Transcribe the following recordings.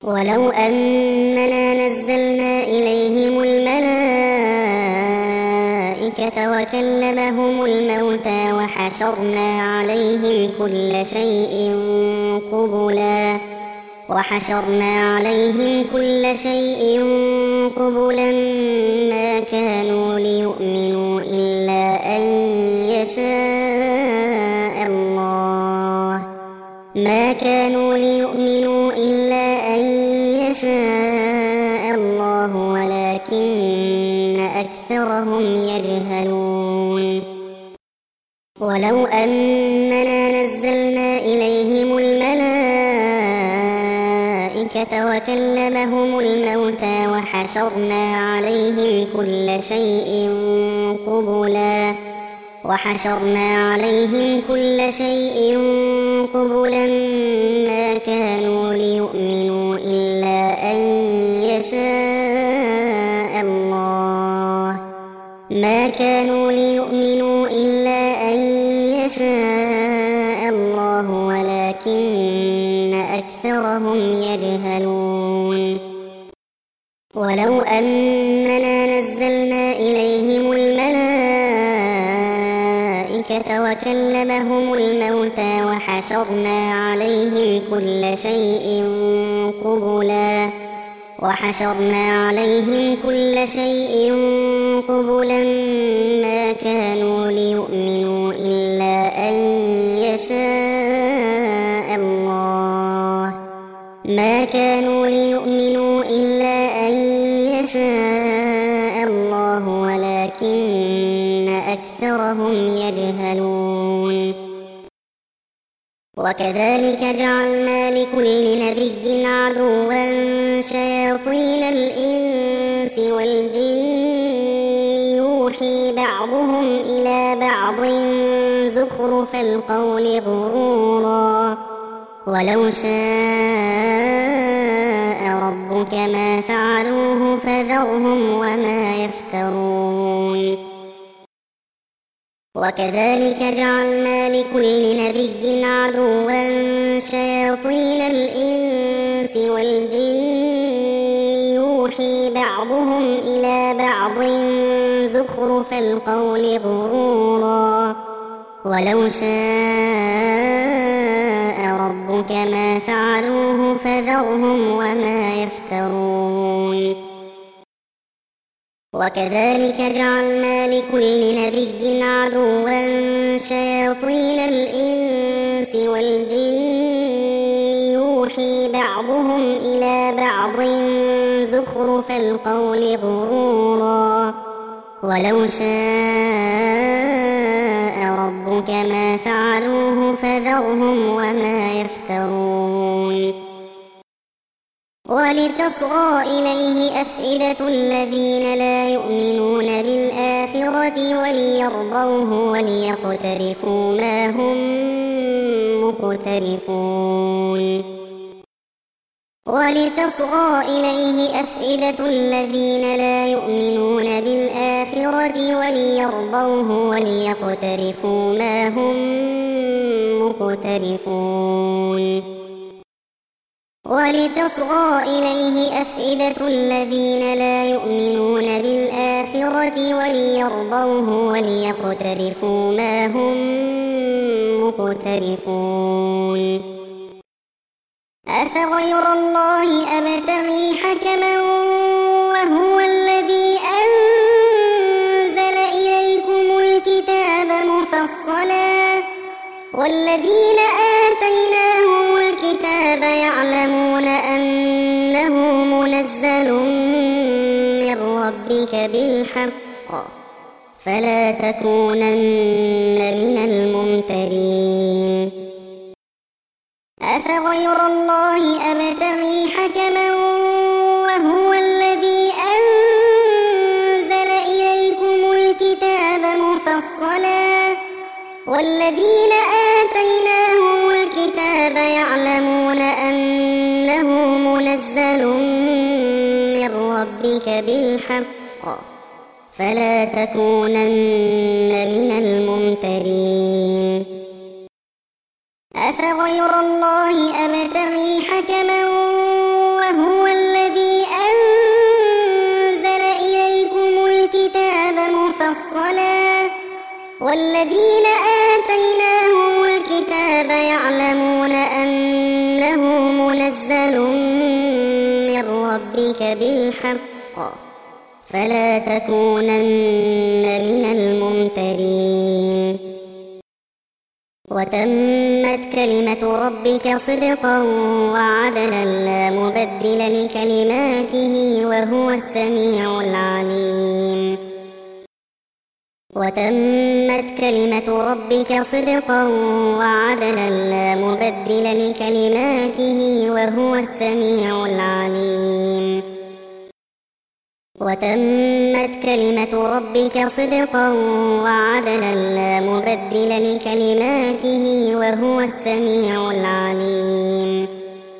ولو أننا نزلنا إليهم الملائكة وكلمهم الموتى وحشرنا عليهم كل شيء قبلا ما كانوا ليؤمنوا إلا أن يشاء الله ولكن أكثرهم يجهلون ولو أننا نزلنا إليهم الملائكة وكلمهم الموتى وحشرنا عليهم كل شيء قبلا ما كانوا ليؤمنوا إلا أن يشاء الله ولكن أكثرهم يجهلون ولو أننا نزلنا إليهم الملائكة وكلمهم الموتى وحشرنا عليهم كل شيء قبلا ما كانوا ليؤمنوا إلا أن يشاء الله ولكن أكثرهم يجهلون وكذلك جعلنا لكل نبي عدوا شياطين الإنس والجن يوحي بعضهم إلى بعض زخرف القول غرورا ولو شاء ربك ما فعلوه فذرهم وما يفترون وكذلك جعلنا لكل نبي عدوا شياطين الإنس والجن يوحي بعضهم إلى بعض زخرف القول غرورا ولو شاء ربك ما فعلوه فذرهم وما يفترون وكذلك جعلنا لكل نبي عدوا شياطين الإنس والجن يوحي بعضهم إلى بعض زخرف القول غرورا ولو شاء ربك ما فعلوه فذرهم وما يفترون ولتصغى إليه أفئدة الذين لا يؤمنون بالآخرة وليرضوه وليقترفوا ما هم مقترفون ولتصغى إليه أفئدة الذين لا يؤمنون بالآخرة وليرضوه وليقترفوا ما هم مقترفون ولتصغى إليه أفئدة الذين لا يؤمنون بالآخرة وليرضوه وليقترفوا ما هم مقترفون أفغير الله أبتغي حكما وهو الذي أنزل إليكم الكتاب مفصلا والذين آتيناهم الكتاب يعلمون أنه منزل من ربك بالحق فلا تكونن من الممترين أفغير الله أبتغي حكما وهو الذي أنزل إليكم الكتاب مفصلا والذين آتيناهم الكتاب يعلمون أنه منزل من ربك بالحق فلا تكونن من الممترين أفغير الله أبتغي حكما وهو مفصلا والذين آتيناهم الكتاب يعلمون أنه منزل من ربك بالحق فلا تكونن من الممترين وتمت كلمة ربك صدقا وعدلا لا مبدل لكلماته وهو السميع العليم وتمت كلمة ربك صدقا وعدلا لا مبدل لكلماته وهو السميع العليم وتمت كلمة ربك صدقا وعدلا لا مبدل لكلماته وهو السميع العليم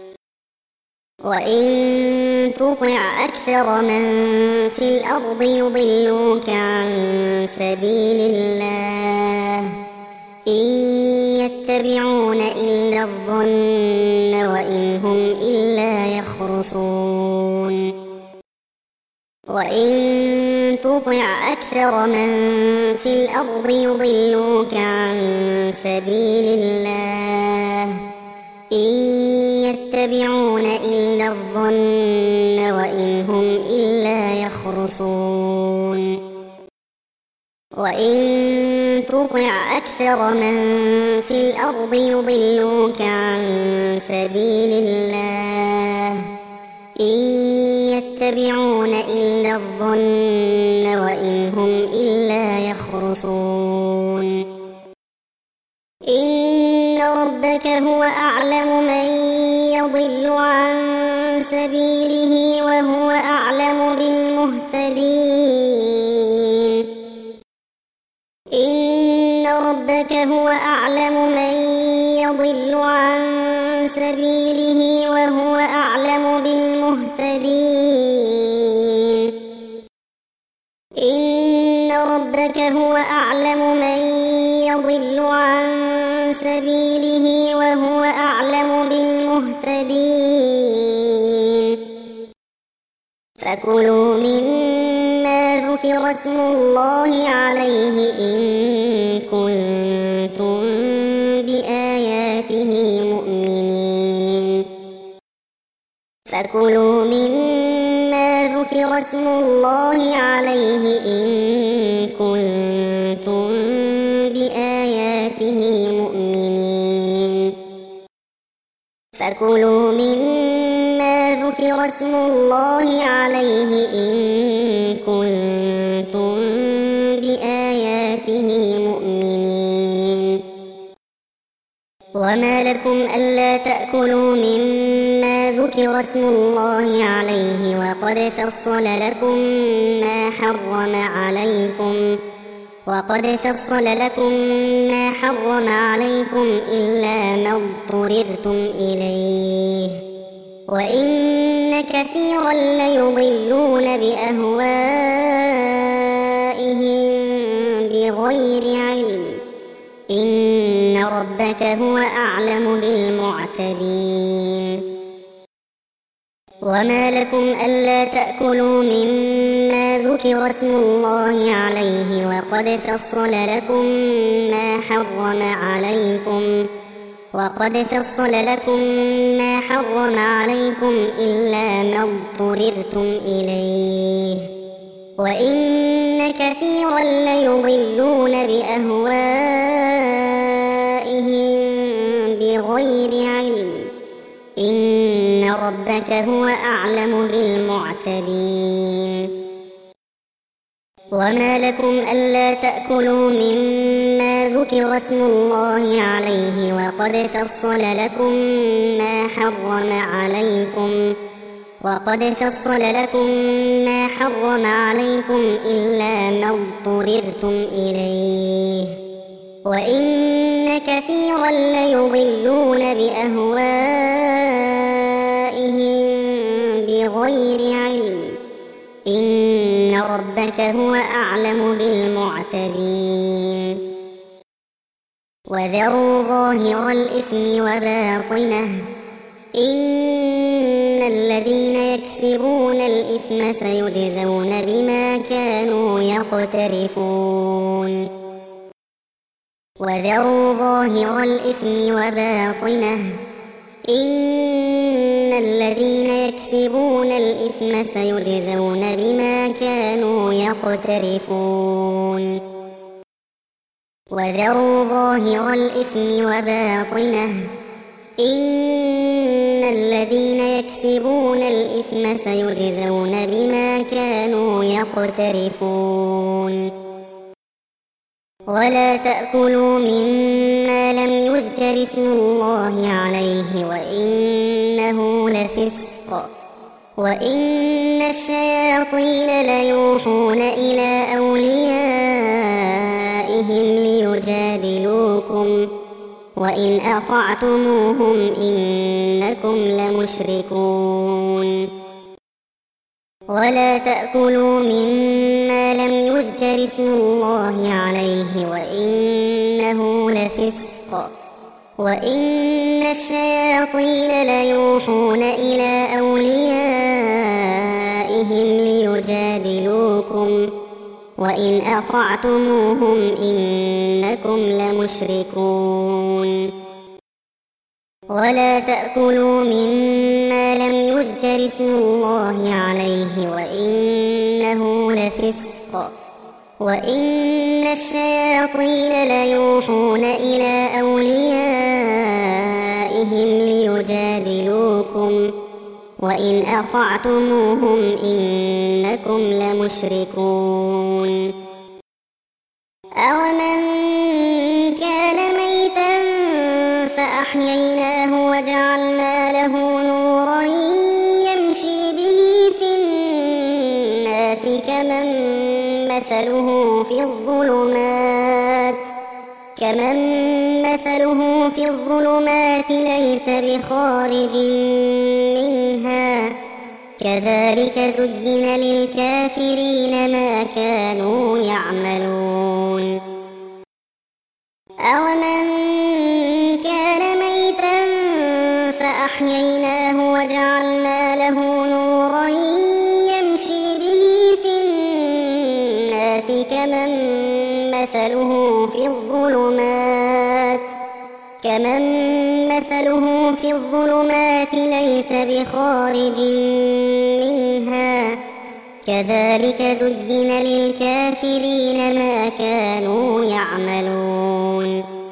وإن تطع أكثر من في الأرض يضلوك عن سبيل الله إن يتبعون إلا الظن وإن هم إلا يخرصون وإن تطع أكثر من في الأرض يضلوك عن سبيل الله إن يتبعون إلا الظن وإن هم إلا يخرصون وإن تطع أكثر من في الأرض يضلوك عن سبيل الله إن يتبعون إلا الظن وإن هم إلا يخرصون إن ربك هو أعلم من يضل عن سبيله وهو أعلم بالمهتدين إن ربك هو أعلم من يضل عن سبيله وهو أعلم بالمهتدين إن ربك هو أعلم من يضل عن سبيله وهو أعلم بالمهتدين فكلوا مما ذكر اسم الله عليه إن كنتم بآياته مؤمنين فكلوا مما ذكر اسم الله عليه إن كنتم بآياته مؤمنين فكلوا مما ذكر اسم الله عليه إن كنتم بآياته مؤمنين وما لكم ألا تأكلوا مما ذكر اسم الله عليه وقد فصل لكم ما حرم عليكم إلا ما اضطررتم إليه وإن كثيرا ليضلون بأهوائهم بغير علم إن ربك هو أعلم بالمعتدين وما لكم ألا تأكلوا مما ذكر اسم الله عليه وقد فصل لكم ما حرم عليكم إلا ما اضطررتم إليه وإن كثيرا ليضلون بأهوائهم بغير علم إن ربك هو أعلم بالمعتدين وما لكم ألا تأكلوا مما ذكر اسم الله عليه وقد فصل لكم ما حرم عليكم إلا ما اضطررتم إليه وإن كثيرا ليضلون بأهوائهم بغير علم إن ربك هو أعلم بالمعتدين وذروا ظاهر الإثم وباطنه إن الذين يكسبون الإثم سيجزون بما كانوا يقترفون وذروا ظاهر الإثم وباطنه إن الذين يكسبون الإثم سيجزون بما كانوا يقترفون وذروا ظاهر الإثم وباطنه إن الذين يكسبون الإثم سيجزون بما كانوا يقترفون ولا تأكلوا مما لم يذكر اسم الله عليه وإنه لفسق وإن الشياطين ليوحون إلى أوليائهم ليجادلوكم وإن أطعتموهم إنكم لمشركون ولا تأكلوا مما لم يذكر اسم الله عليه وإنه لفسق وإن الشياطين ليوحون إلى أوليائهم ليجادلوكم وإن أطعتموهم إنكم لمشركون ولا تأكلوا مما لم يذكر اسم الله عليه وإنه لفسق وإن الشياطين ليوحون إلى أوليائهم ليجادلوكم وإن أطعتموهم إنكم لمشركون أومن كان ميتا فأحييناه وجعلنا له نورا يمشي به في الناس كمن مثله في الظلمات ليس بخارج منها كذلك زين للكافرين ما كانوا يعملون أومن كان ميتا فأحييناه وجعلنا له نورا يمشي به في الناس كمن مثله في الظلمات ليس بخارج منها كذلك زين للكافرين ما كانوا يعملون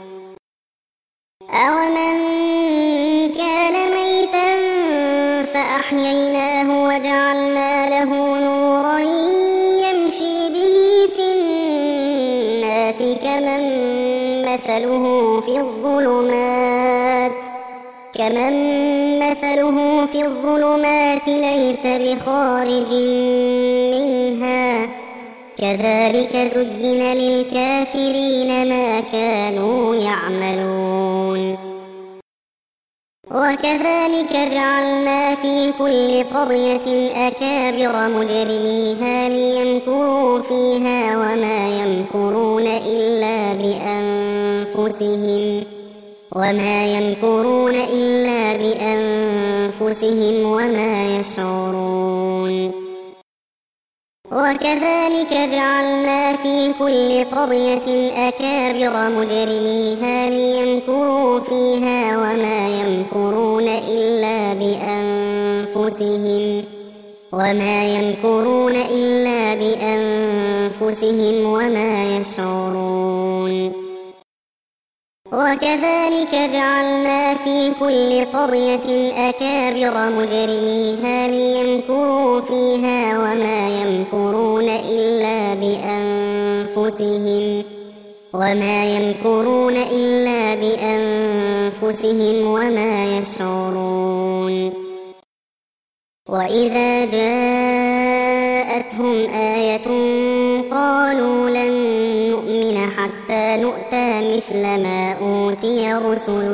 أومن كان ميتا فأحييناه وجعلنا له نورا يمشي به في الناس كمن مثله في الظلمات ليس بخارج منها كذلك زين للكافرين ما كانوا يعملون وكذلك جعلنا في كل قرية أكابر مجرميها ليمكروا فيها وما يمكرون إلا بأنفسهم وما يشعرون وكذلك جعلنا في كل قرية أكابر مجرميها ليمكروا فيها وما يمكرون إلا بأنفسهم وما يشعرون وكذلك جعلنا في كل قرية أكابر مجرميها ليمكروا فيها وما يمكرون إلا بأنفسهم وما يشعرون وإذا جاءتهم آية قالوا لن نؤمن حتى نؤتى مثل ما أوتي رسل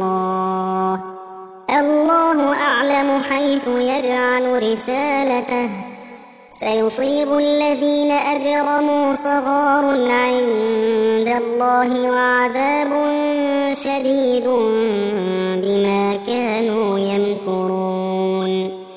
الله أعلم حيث يجعل رسالته سيصيب الذين أجرموا صغار عند الله وعذاب شديد بما كانوا يمكرون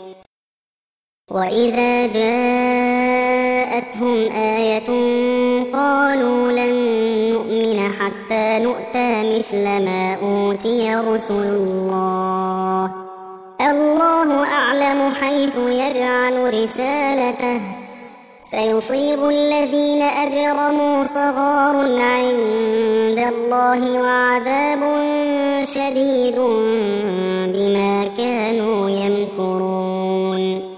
وإذا جاءتهم آية قالوا لن نؤمن حتى نؤتى مثل ما أوتي رسل الله الله أعلم حيث يجعل رسالته سيصيب الذين أجرموا صغار عند الله وعذاب شديد بما كانوا يمكرون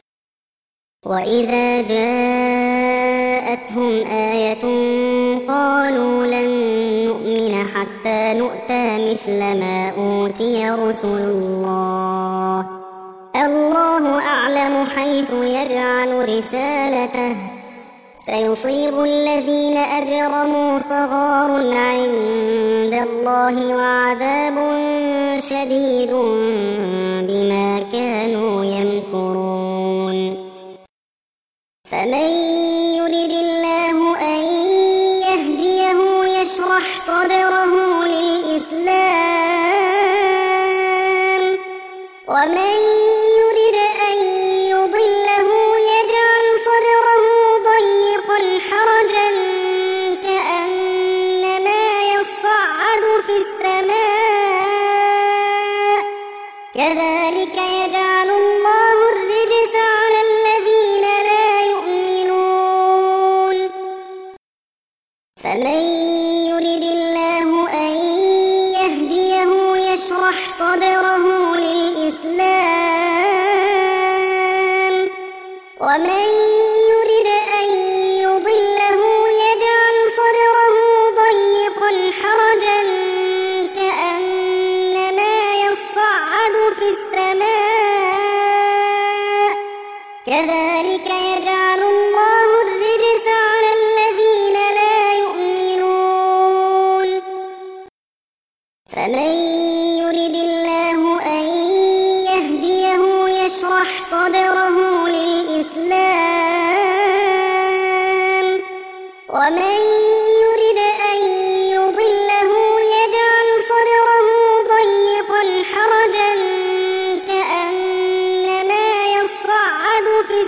وإذا جاءتهم آية قالوا لن نؤمن حتى نؤتى مثل ما أوتي رسل الله الله أعلم حيث يجعل رسالته سيصيب الذين أجرموا صغار عند الله وعذاب شديد بما كانوا يمكرون فمن يرد الله أن يهديه يشرح صدره للإسلام ومن يرد أن يضله يجعل صدره ضيقا حرجا كأنما يصعد في السماء كذلك يجعل الله الرجس على الذين لا يؤمنون فمن يرد الله أن يهديه يشرح صدره للإسلام ومن يرد أن يضله يجعل صدره ضيقا حرجا كأنما يصعد في السماء كذلك يجعل الله الرجس على الذين لا يؤمنون فمن يرد الله أن يهديه يشرح صدره للإسلام ومن يرد أن يضله يجعل صدره ضيقا حرجا كأنما يصعد في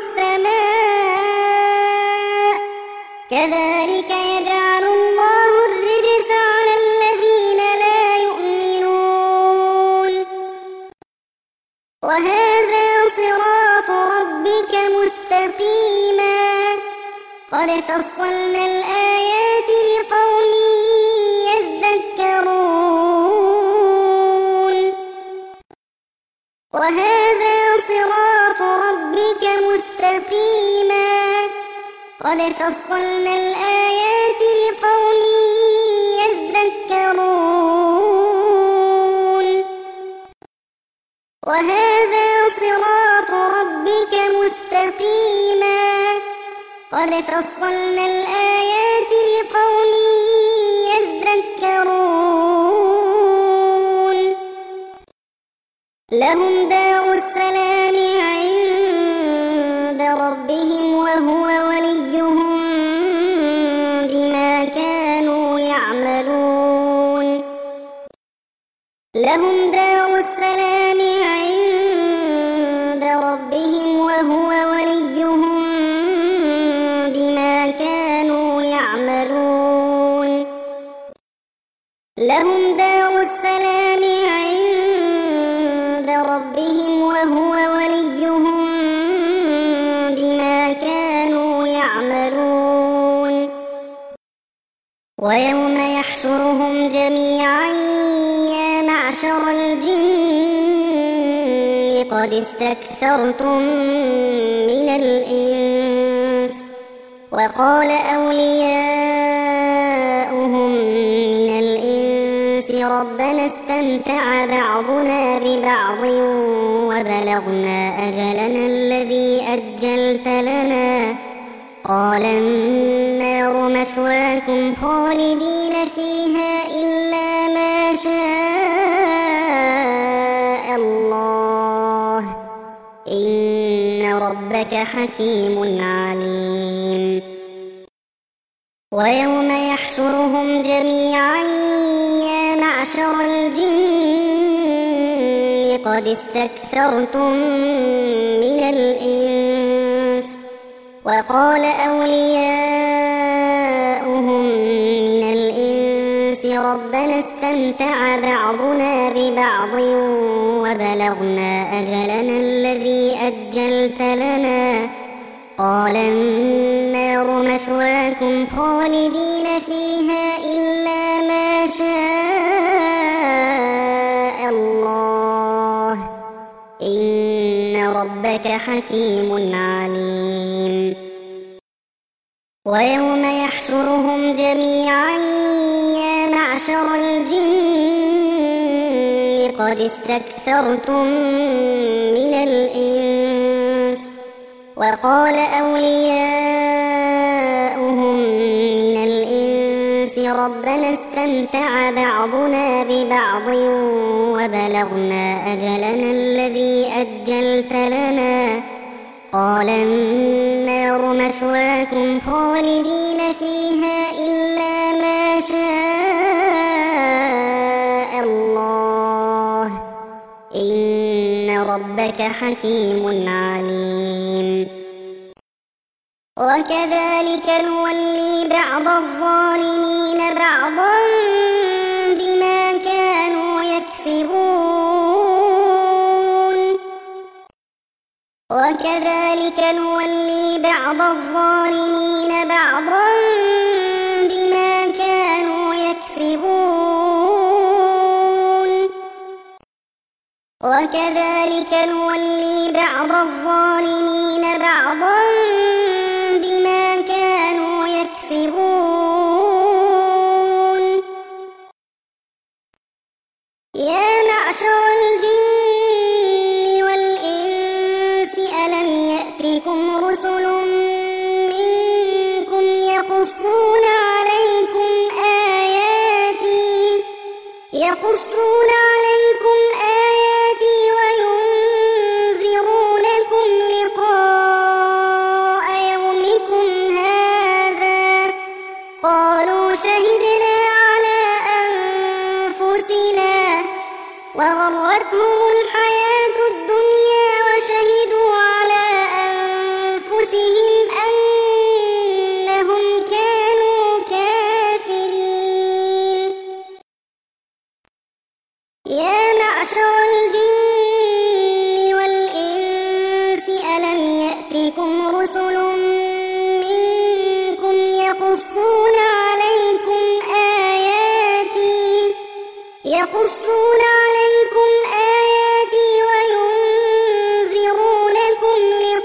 السماء كذلك يجعل الله الرجس على الذين لا يؤمنون وهذا صراط ربك مستقيما قد فصلنا الآيات لقوم يذكرون وهذا صراط ربك مستقيما قد فصلنا الآيات لقوم يذكرون وهذا صراط ربك مستقيما قد فصلنا الآيات لقوم يذكرون لهم دار السلام عند ربهم وهو وليهم بما كانوا يعملون لهم دار السلام عند ربهم وهو وليهم بما كانوا يعملون لهم دار السلام عند ربهم وهو وليهم بما كانوا يعملون ويوم يحشرهم جميعا يا معشر الجن قد استكثرتم من الإنس وقال أولياؤهم من الإنس ربنا استمتع بعضنا ببعض وبلغنا أجلنا الذي أجلت لنا قال النار مثواكم خالدين فيها إلا ما شاء الله إن ربك حكيم عليم ويوم يحشرهم جميعا يا معشر الجن قد استكثرتم من الإنس وقال أولياؤهم من الإنس ربنا استمتع بعضنا ببعض وبلغنا أجلنا الذي أجلت لنا قال النار مثواكم خالدين فيها إلا ما شاء الله إن ربك حكيم عليم. ويوم يحشرهم جميعا يا معشر الجن قد استكثرتم من الإنس وقال أولياؤهم من الإنس ربنا استمتع بعضنا ببعض وبلغنا أجلنا الذي أجلت لنا قال النار مثواكم خالدين فيها إلا ما شاء الله إن ربك حكيم عليم. وكذلك نولي بعض الظالمين بعضا بما كانوا يكسبون وكذلك نولي بعض الظالمين بعضا بما كانوا يكسبون وكذلك نولي بعض الظالمين بعضا بما كانوا يكسبون. يا معشر الجن والإنس ألم يأتكم رسل منكم يقصون عليكم آياتي وينذرونكم لقاء يومكم هذا قالوا شهدنا على أنفسنا وغرتهم الحياة الدنيا وشهدوا على أنفسهم أنهم كانوا كافرين. يا معشر الجن والإنس ألم يأتكم رسل منكم يقصون عليكم آياتي وينذرونكم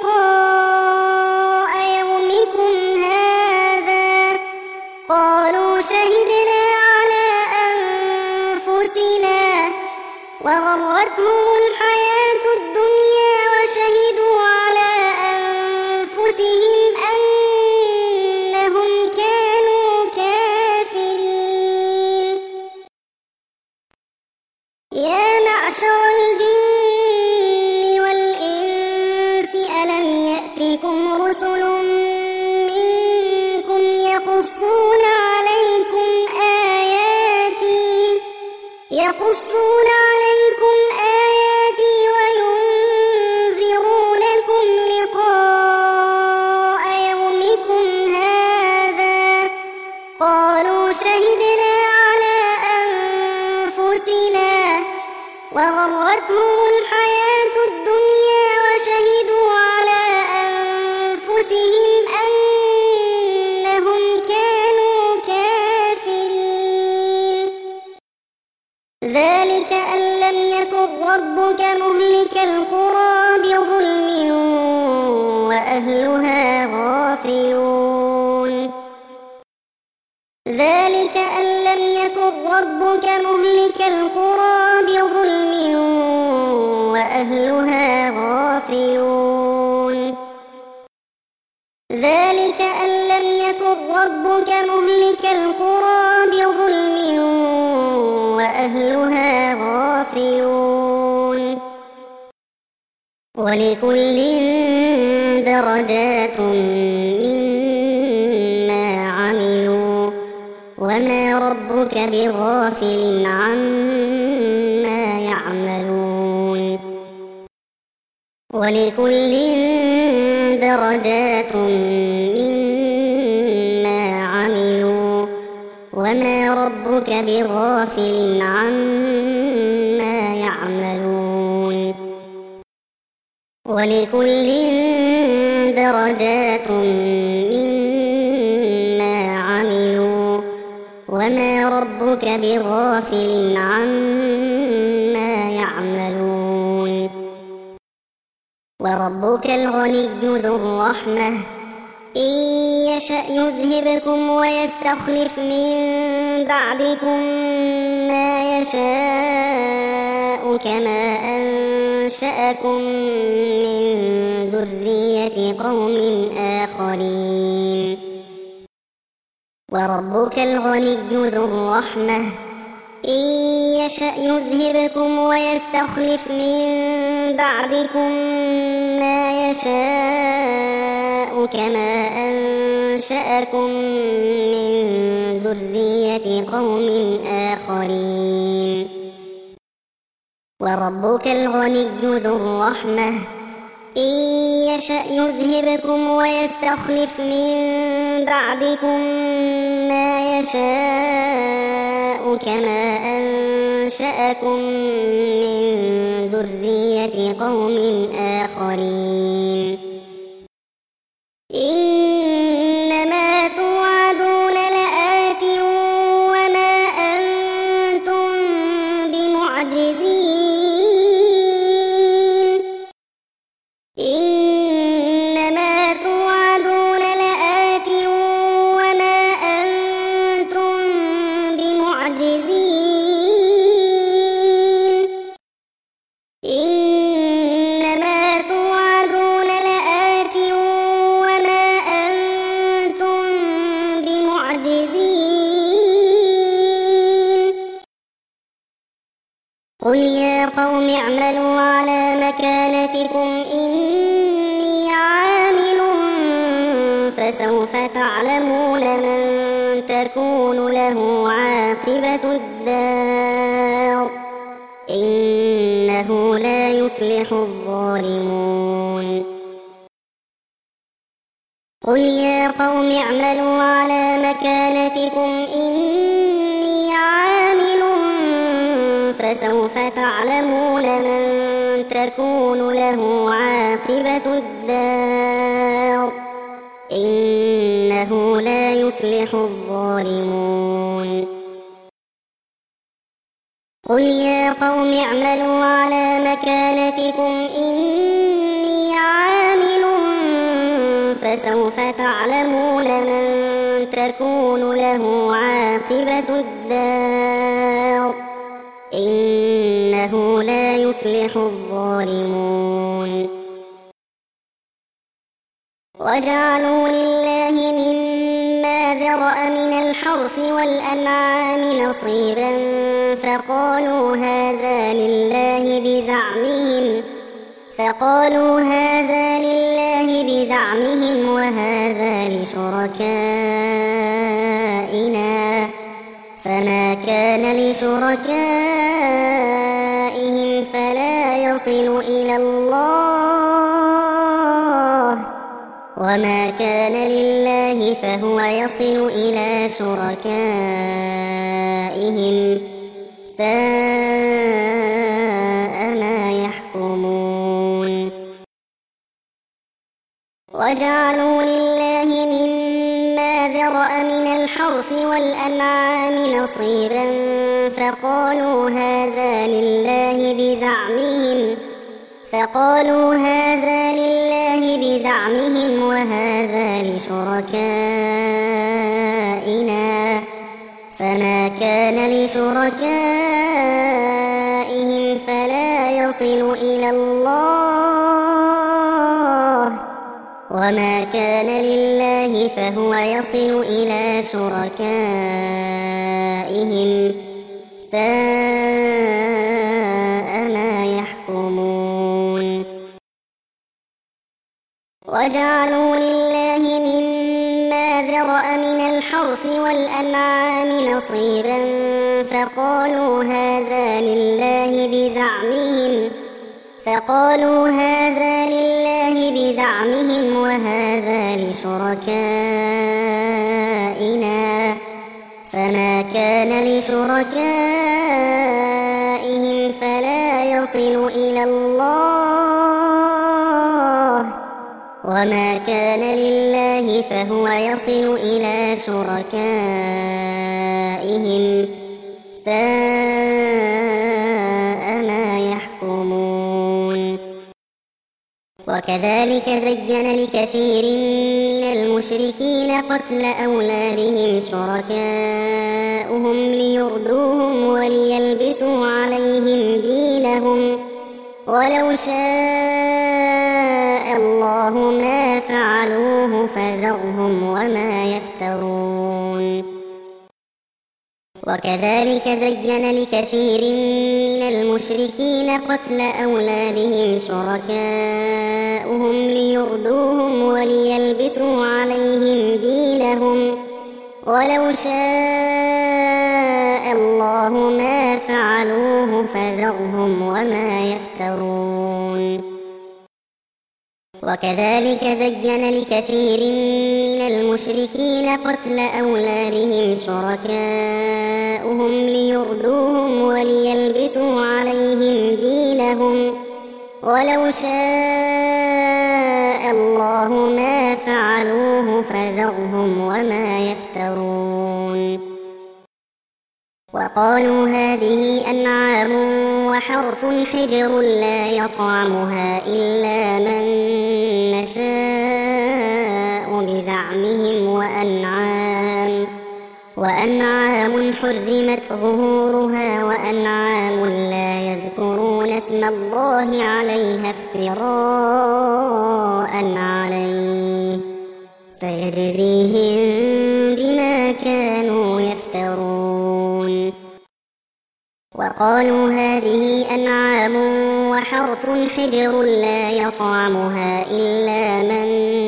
لقاء يومكم هذا قالوا شهدنا على أنفسنا وغرتهم الحياة الدنيا وشهدوا على أنفسهم أنهم كانوا كافرين. يا معشر الجن والإنس ألم يأتكم رسل منكم يقصون عليكم آياتي وينذرونكم لقاء يومكم هذا قالوا شهدنا على أنفسنا وغرتهم الحياة الدنيا وشهدوا على أنفسهم أنهم كانوا كافرين. ذلك أن لم يكن ربك مهلك القرى بظلم وأهلها غافلون. ذلك أن لم يكن ربك مهلك القرى بظلم وأهلها غافلون. ذلك أن لم يكن ربك مهلك القرى بظلم وأهلها غافلون. ولكل درجات مما عملوا وما ربك بغافل عما يعملون. ولكل درجات مما عملوا وما ربك بغافل عما يعملون ولكل درجات مما عملوا وما ربك بغافل عما يعملون وربك الغني ذو الرحمة إن يشأ يذهبكم ويستخلف من بعدكم ما يشاء كما أنشأكم من ذرية قوم آخرين وربك الغني ذو الرحمة إن يشأ يذهبكم ويستخلف من بعدكم ما يشاء كما أنشأكم من ذرية قوم آخرين وربك الغني ذو الرحمة إن يشأ يذهبكم ويستخلف من بعدكم ما يشاء كما أنشأكم من ذرية قوم آخرين إنما توعدون لآت وما أنتم بمعجزين إنما توعدون لآت وما أنتم بمعجزين إنما توعدون لآت وما أنتم بمعجزين قل يا قوم اعملوا على مكانتكم إني عامل فسوف تعلمون من تكون له عاقبة الدار إنه لا يفلح الظالمون قل يا قوم اعملوا على مكانتكم إني عامل فسوف تعلمون من تكون له عاقبة الدار إنه لا يفلح الظالمون قل يا قوم اعملوا على مكانتكم إني عامل فسوف تعلمون من تكون له عاقبة الدار إنه لا يفلح الظالمون وجعلوا لله مما ذرأ من الحرث والأنعام نصيبا فقالوا هذا لله بزعمهم وهذا لشركائنا فما كان لشركائهم فلا يصل إلى الله وما كان لله فهو يصل إلى شركائهم ساء ما يحكمون وجعلوا لله مما ذرأ من الحرث والأنعام نصيبا فقالوا هذا لله بزعمهم وهذا لشركائنا فما كان لشركائهم فلا يصل إلى الله وما كان لله فهو يصل إلى شركائهم ساء ما يحكمون وجعلوا لله مما ذرأ من الحرث والأنعام نصيبا فقالوا هذا فقالوا هذا لله بزعمهم وهذا لشركائنا، فما كان لشركائهم فلا يصل إلى الله، وما كان لله فهو يصل إلى شركائهم، ساء ما يحكمون. وكذلك زين لكثير من المشركين قتل أولادهم شركاؤهم ليردوهم وليلبسوا عليهم دينهم، ولو شاء الله ما فعلوه فذرهم وما يفترون. وكذلك زين لكثير من المشركين قتل أولادهم شركاؤهم ليردوهم وليلبسوا عليهم دينهم، ولو شاء الله ما فعلوه فذرهم وما يفترون. وكذلك زين لكثير من المشركين قتل أولادهم شركاؤهم ليردوهم وليلبسوا عليهم دينهم، ولو شاء الله ما فعلوه فذرهم وما يفترون. وقالوا هذه أنعام وحرث حجر لا يطعمها إلا من نشاء بزعمهم، وأنعام حرمت ظهورها وأنعام لا يذكرون اسم الله عليها افتراء عليه، سيجزيهم بما كانوا يفترون. وقالوا هذه أنعام وحرث حجر لا يطعمها إلا من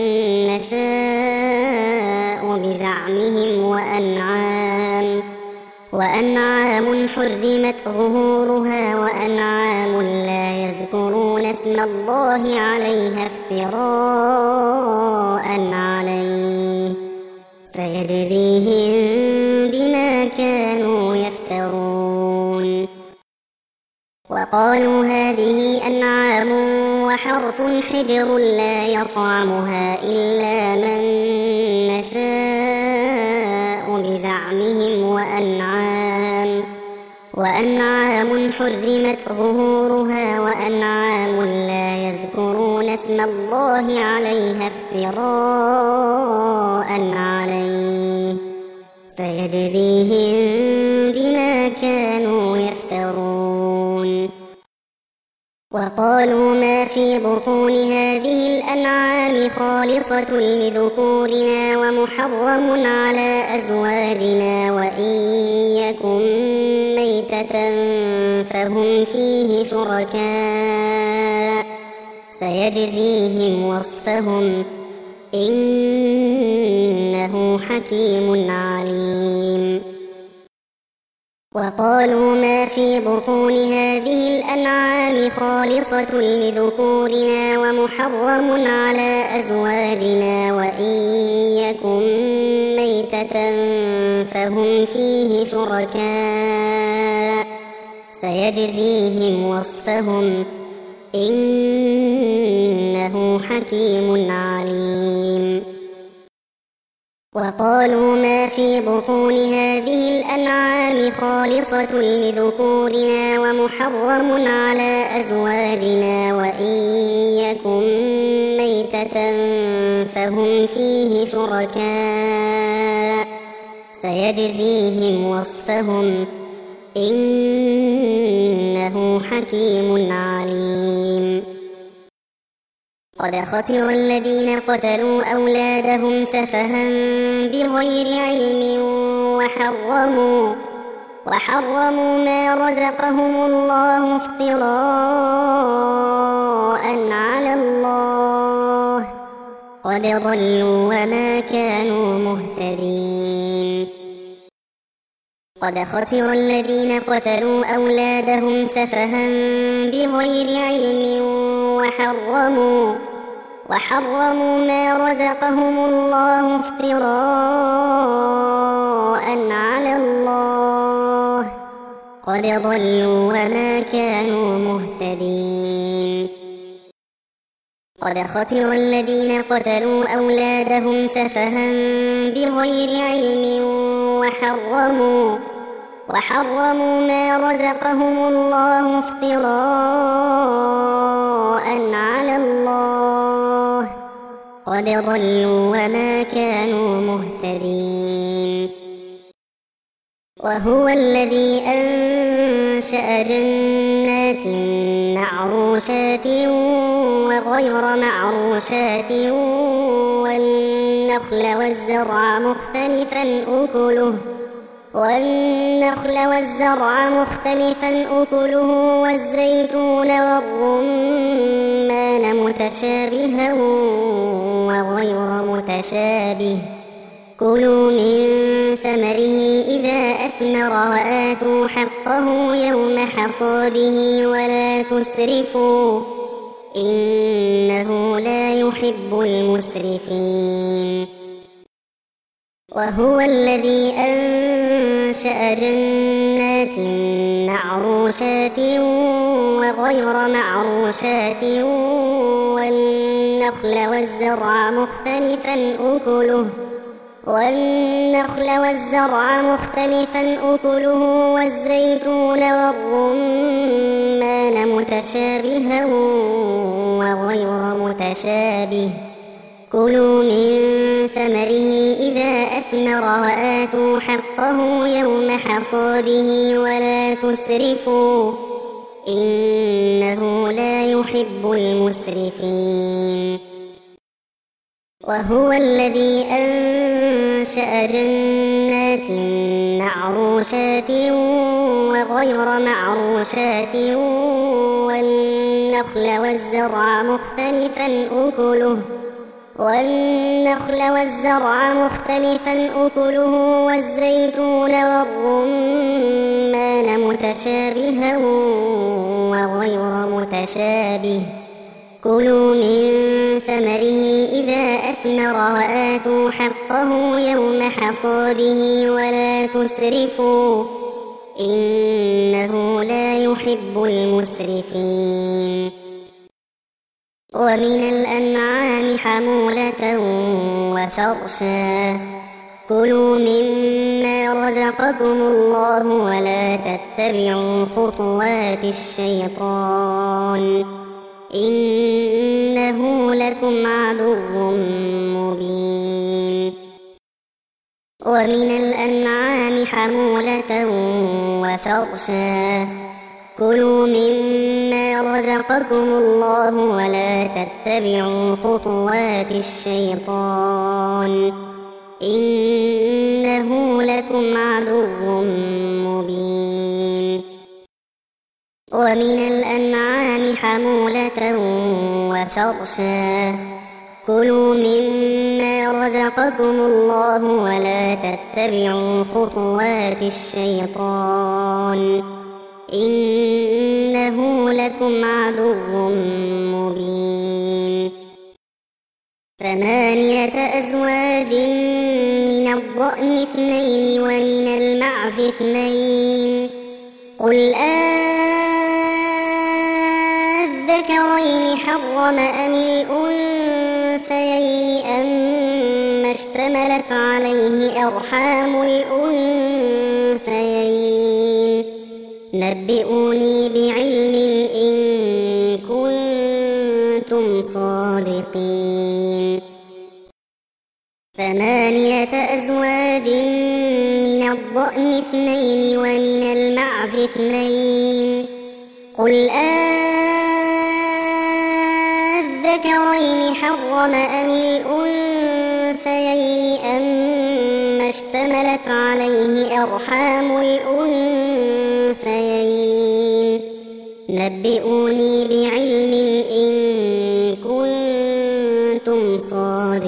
نشاء بزعمهم، وأنعام حرمت ظهورها وأنعام لا يذكرون اسم الله عليها افتراء عليه، سيجزيهم بما كانوا يفترون. وقالوا هذه أنعام وحرث حجر لا يطعمها إلا من نشاء بزعمهم، وأنعام حرمت ظهورها وأنعام لا يذكرون اسم الله عليها افتراء عليه، سيجزيهم بما كانوا يفترون. وقالوا ما في بطون هذه الأنعام خالصة لذكورنا ومحرم على أزواجنا، وإن يكن ميتة فهم فيه شركاء، سيجزيهم وصفهم إنه حكيم عليم. وقالوا ما في بطون هذه الأنعام خالصة لذكورنا ومحرم على أزواجنا، وإن يكن ميتة فهم فيه شركاء، سيجزيهم وصفهم إنه حكيم عليم. وقالوا ما في بطون هذه الأنعام خالصة لذكورنا ومحرم على أزواجنا، وإن يكن ميتة فهم فيه شركاء، سيجزيهم وصفهم إنه حكيم عليم. قد خسر الذين قتلوا أولادهم سفها بغير علم وحرموا ما رزقهم الله افتراء على الله، قد ضلوا وما كانوا مهتدين. قد خسر الذين قتلوا أولادهم سفها بغير علم وحرموا ما رزقهم الله افتراء على الله قد ضلوا وما كانوا مهتدين قد خسر الذين قتلوا أولادهم سفها بغير علم وحرموا ما رزقهم الله افتراء على الله قد ضلوا وما كانوا مهتدين وهو الذي أنشأ جنات معروشات وغير معروشات والنخل والزرع مختلفا أكله والزيتون والرمان متشابها وغير متشابه كلوا من ثمره إذا أثمر وآتوا حقه يوم حصاده ولا تسرفوا إنه لا يحب المسرفين وهو الذي أنشأ جنات معروشات وغير معروشات والنخل والزرع مختلفا أكله والزيتون والرمان متشابها وغير متشابه كلوا من ثمره إذا أثمر وآتوا حقه يوم حصاده ولا تسرفوا إنه لا يحب المسرفين وهو الذي أنشأ جنات معروشات وغير معروشات والنخل والزرع مختلفا أكله والزيتون والرمان متشابها وغير متشابه كلوا من ثمره إذا أثمر وآتوا حقه يوم حصاده ولا تسرفوا إنه لا يحب المسرفين ومن الأنعام حمولة وفرشا كلوا مما رزقكم الله ولا تتبعوا خطوات الشيطان إنه لكم عدو مبين ومن الأنعام حمولة وفرشا كلوا مما رزقكم الله ولا تتبعوا خطوات الشيطان إنه لكم عدو مبين ومن الأنعام حمولة وفرشا كلوا مما رزقكم الله ولا تتبعوا خطوات الشيطان إنه لكم عدو مبين 8 أزواج من الضأن 2 ومن المعز 2 قل الذكرين حرم أم الأنثيين أما اشتملت عليه أرحام الأنثيين نبئوني بعلم إن كنتم صادقين 8 أزواج من الضأن 2 ومن المعز 2 قل الذكرين حرم أم الأنثيين أما اشتملت عليه أرحام الأنثيين نبئوني بعلم إن كنتم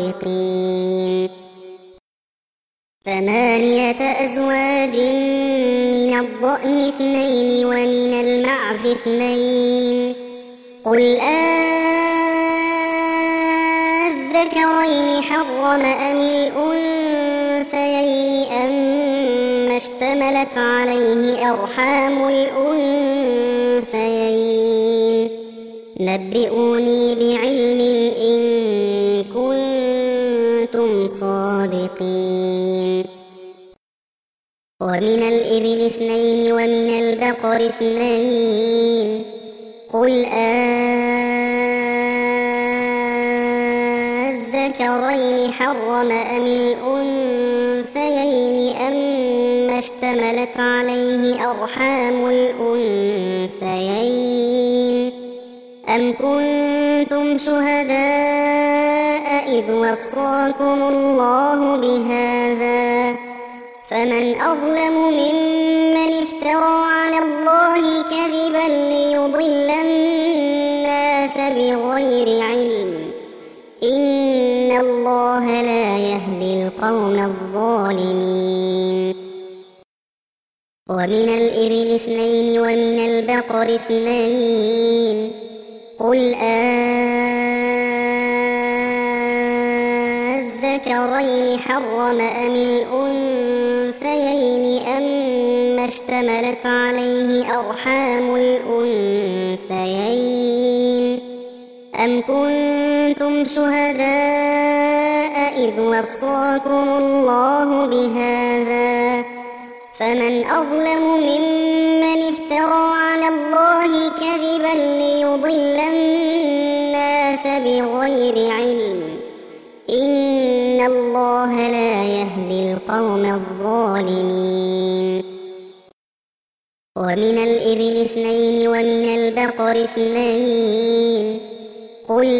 صادقين 8 أزواج الضأن اثنين ومن المعز اثنين قل الذكرين حرم أم الأنثيين أما اشتملت عليه أرحام الأنثيين نبئوني بعلم إن كنتم صادقين ومن الإبل اثنين ومن البقر اثنين قل الذكرين حرم أم الأنثيين أما اشتملت عليه أرحام الأنثيين أم كنتم شهداء إذ وصاكم الله بهذا فمن أظلم ممن افترى على الله كذبا ليضل الناس بغير علم إن الله لا يهدي القوم الظالمين ومن الإبل اثنين ومن البقر اثنين قل الذكرين حرم أم الأنثيين أما اشتملت عليه أرحام الأنثيين أم كنتم شهداء إذ وصاكم الله بهذا فمن أظلم ممن افترى على الله كذبا ليضل الناس بغير علم إن الله لا يهدي القوم الظالمين ومن الإبل اثنين ومن البقر اثنين قل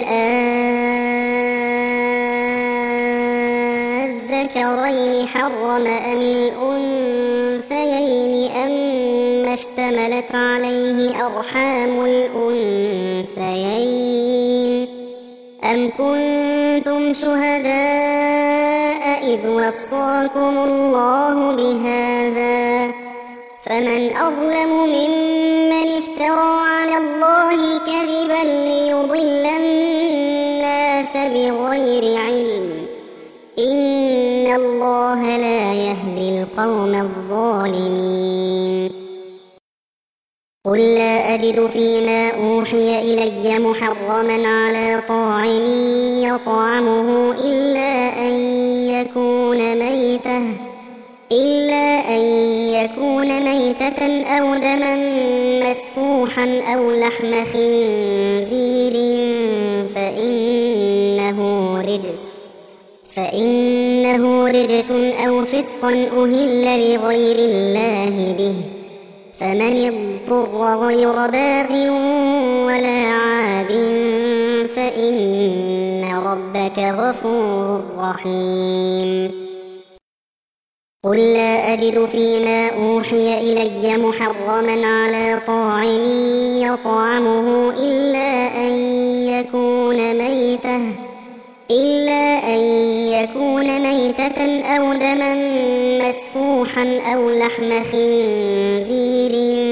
الذكرين حرم أم الأنثيين أما اشتملت عليه أرحام الأنثيين أم كنتم شهداء إذ وصاكم الله بهذا فمن أظلم ممن افترى على الله كذبا ليضل الناس بغير علم إن الله لا يهدي القوم الظالمين قل لا أجد فيما أوحي إلي محرما على طاعم يطعمه إلا أن يكون ميتة أو دما مسفوحا أو لحم خنزير فإنه رجس أو فسقا أهل لغير الله به فمن اضطر غير باغ ولا عاد فإن ربك غفور رحيم قل لا أجد فيما أوحي إلي محرما على طاعم يطعمه إلا أن يكون ميتة أو دما مسفوحا أو لحم خنزير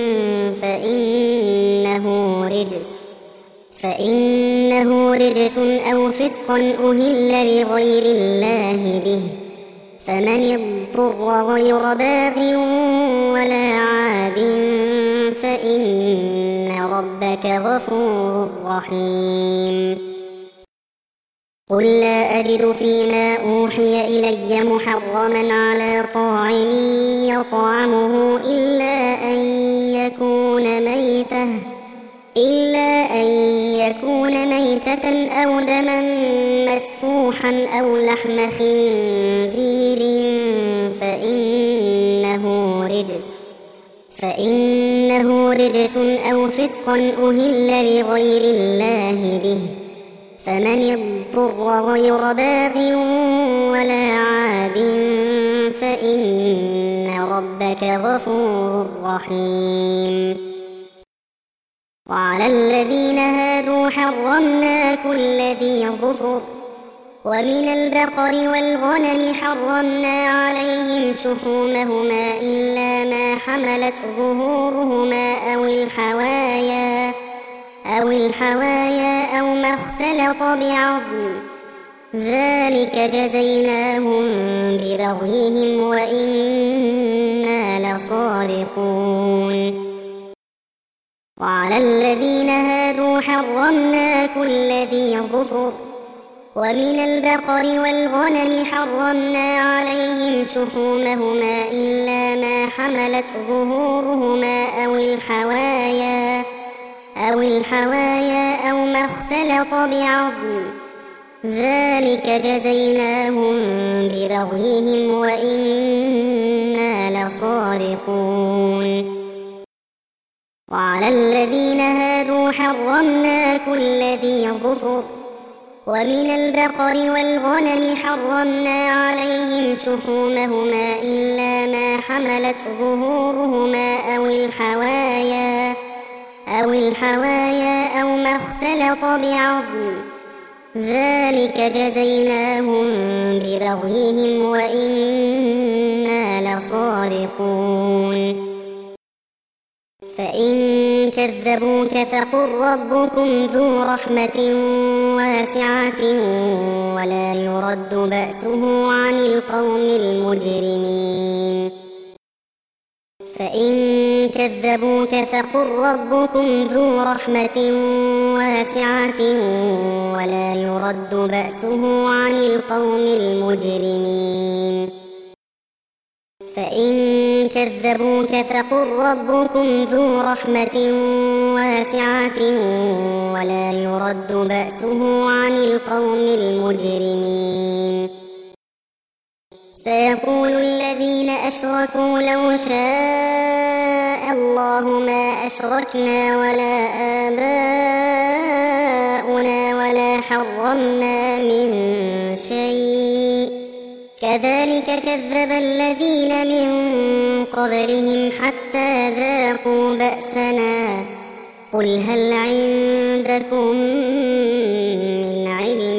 فإنه رجس أو فسقا أهل لغير الله به فمن اضطر غير باغ ولا عاد فإن ربك غفور رحيم قل لا أجد فيما أوحي إلي محرما على طاعم يطعمه إلا أن يكون ميتة أو دما مسفوحا أو لحم خنزير فإنه رجس أو فسقا أهل لغير الله به فمن اضطر غير باغ ولا عاد فإن ربك غفور رحيم وعلى الذين هادوا حرمنا كل ذي ظفر ومن البقر والغنم حرمنا عليهم شحومهما إلا ما حملت ظهورهما أو الحوايا أو ما اختلط بعظم ذلك جزيناهم ببغيهم وإنا لصادقون وعلى الذين هادوا حرمنا كل ذي ظفر ومن البقر والغنم حرمنا عليهم شحومهما إلا ما حملت ظهورهما أو الحوايا أو ما اختلط بعظم ذلك جزيناهم ببغيهم وإنا لصادقون وعلى الذين هادوا حرمنا كل ذي ظفر ومن البقر والغنم حرمنا عليهم شحومهما إلا ما حملت ظهورهما أو الحوايا أو ما اختلط بعظم ذلك جزيناهم ببغيهم وإنا لصادقون فإن كذبوك فقل ربكم ذو رحمة واسعة ولا يرد بأسه عن القوم المجرمين فإن كذبوك فقل ربكم ذو رحمة واسعة ولا يرد بأسه عن القوم المجرمين فإن كذبوك فقل ربكم ذو رحمة واسعة ولا يرد بأسه عن القوم المجرمين سيقول الذين أشركوا لو شاء الله ما أشركنا ولا آباؤنا ولا حرمنا من شيء كذلك كذب الذين من قبلهم حتى ذاقوا بأسنا قل هل عندكم من علم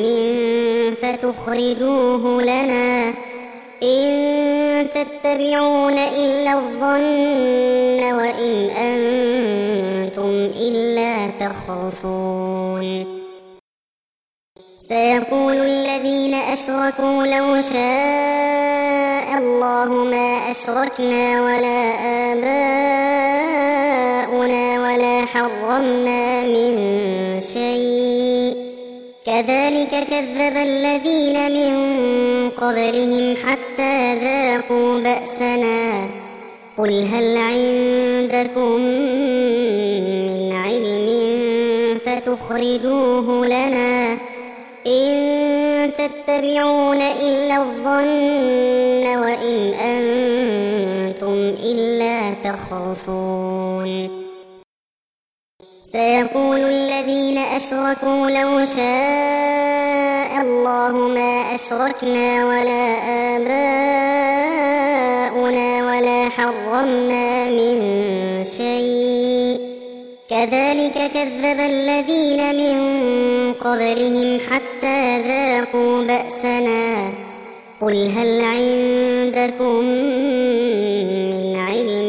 فتخرجوه لنا إن تتبعون إلا الظن وإن أنتم إلا تخرصون سيقول الذين أشركوا لو شاء الله ما أشركنا ولا آباؤنا ولا حرمنا من شيء كذلك كذب الذين من قبلهم حتى ذاقوا بأسنا قل هل عندكم من علم فتخرجوه لنا إن تتبعون إلا الظن وإن أنتم إلا تخرصون سيقول الذين أشركوا لو شاء الله ما أشركنا ولا آباؤنا ولا حرمنا من شيء كذلك كذب الذين من قبلهم حتى ذاقوا بأسنا قل هل عندكم من علم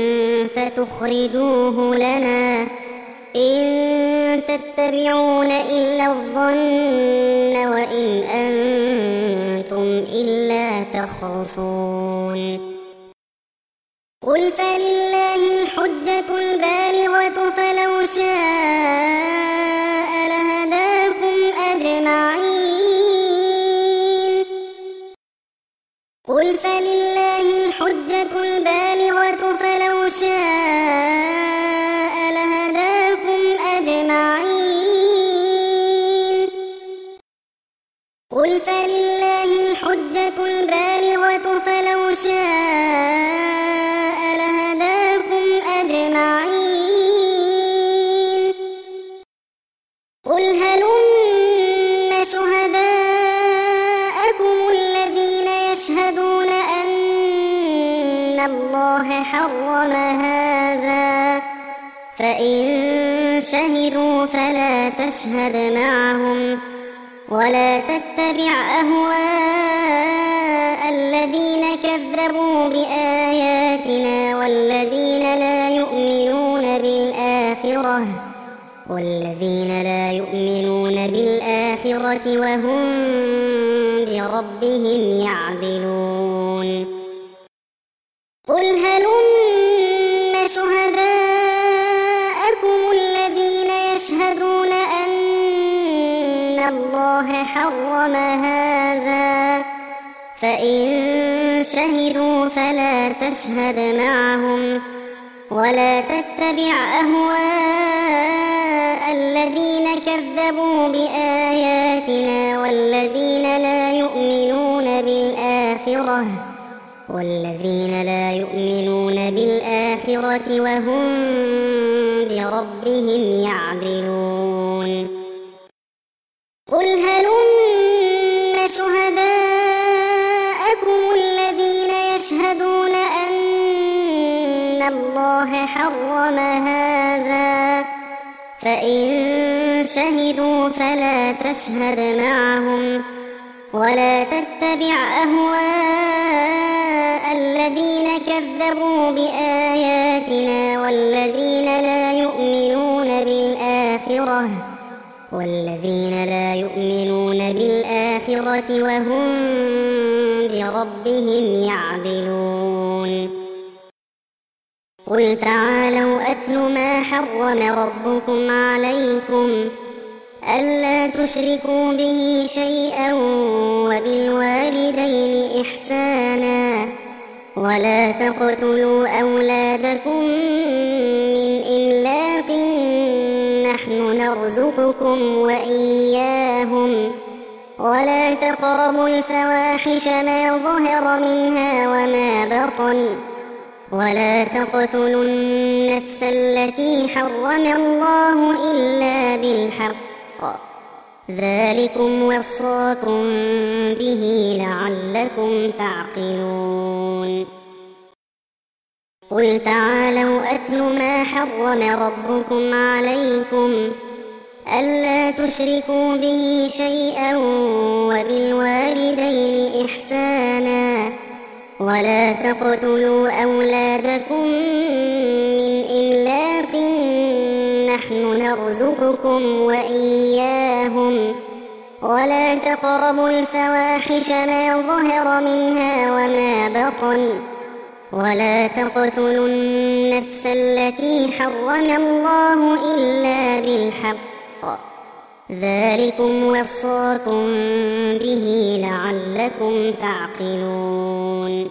فتخرجوه لنا إن تتبعون إلا الظن وإن أنتم إلا تخرصون قل فلله الحجة البالغة فلو شاء لهداكم أجمعين قل فلله الحجة البالغة فلو شاء لهداكم أجمعين قل فلله الحجة البالغة فلو شاء لهداكم أجمعين قل هلم شهداءكم الذين يشهدون أن الله حرم هذا فإن شهدوا فلا تشهد معهم ولا تتبع أهواء الذين كذبوا بآياتنا والذين لا يؤمنون بالآخرة وهم بربهم يعدلون قل هلم شهداءكم الذين يشهدون أن الله حرم هذا فإن شهدوا فلا تشهد معهم ولا تتبع أهواء الذين كذبوا بآياتنا والذين لا يؤمنون بالآخرة وهم بربهم يعدلون قل هلم شهداءكم الذين يشهدون أن الله حرم هذا فإن شهدوا فلا تشهد معهم ولا تتبع أهواء الذين كذبوا بآياتنا والذين لا يؤمنون بالآخرة وهم بربهم يعدلون قل تعالوا أتل ما حرم ربكم عليكم ألا تشركوا به شيئا وبالوالدين إحسانا ولا تقتلوا أولادكم من إملاق نحن نرزقكم وإياهم ولا تقربوا الفواحش ما ظهر منها وما بطن ولا تقتلوا النفس التي حرم الله إلا بالحق ذلكم وصاكم به لعلكم تعقلون قل تعالوا أتل ما حرم ربكم عليكم ألا تشركوا به شيئا وبالوالدين إحسانا ولا تقتلوا أولادكم من إملاق نحن نرزقكم وإياهم ولا تقربوا الفواحش ما ظهر منها وما بطن ولا تقتلوا النفس التي حرم الله إلا بالحق ذلكم وصاكم به لعلكم تعقلون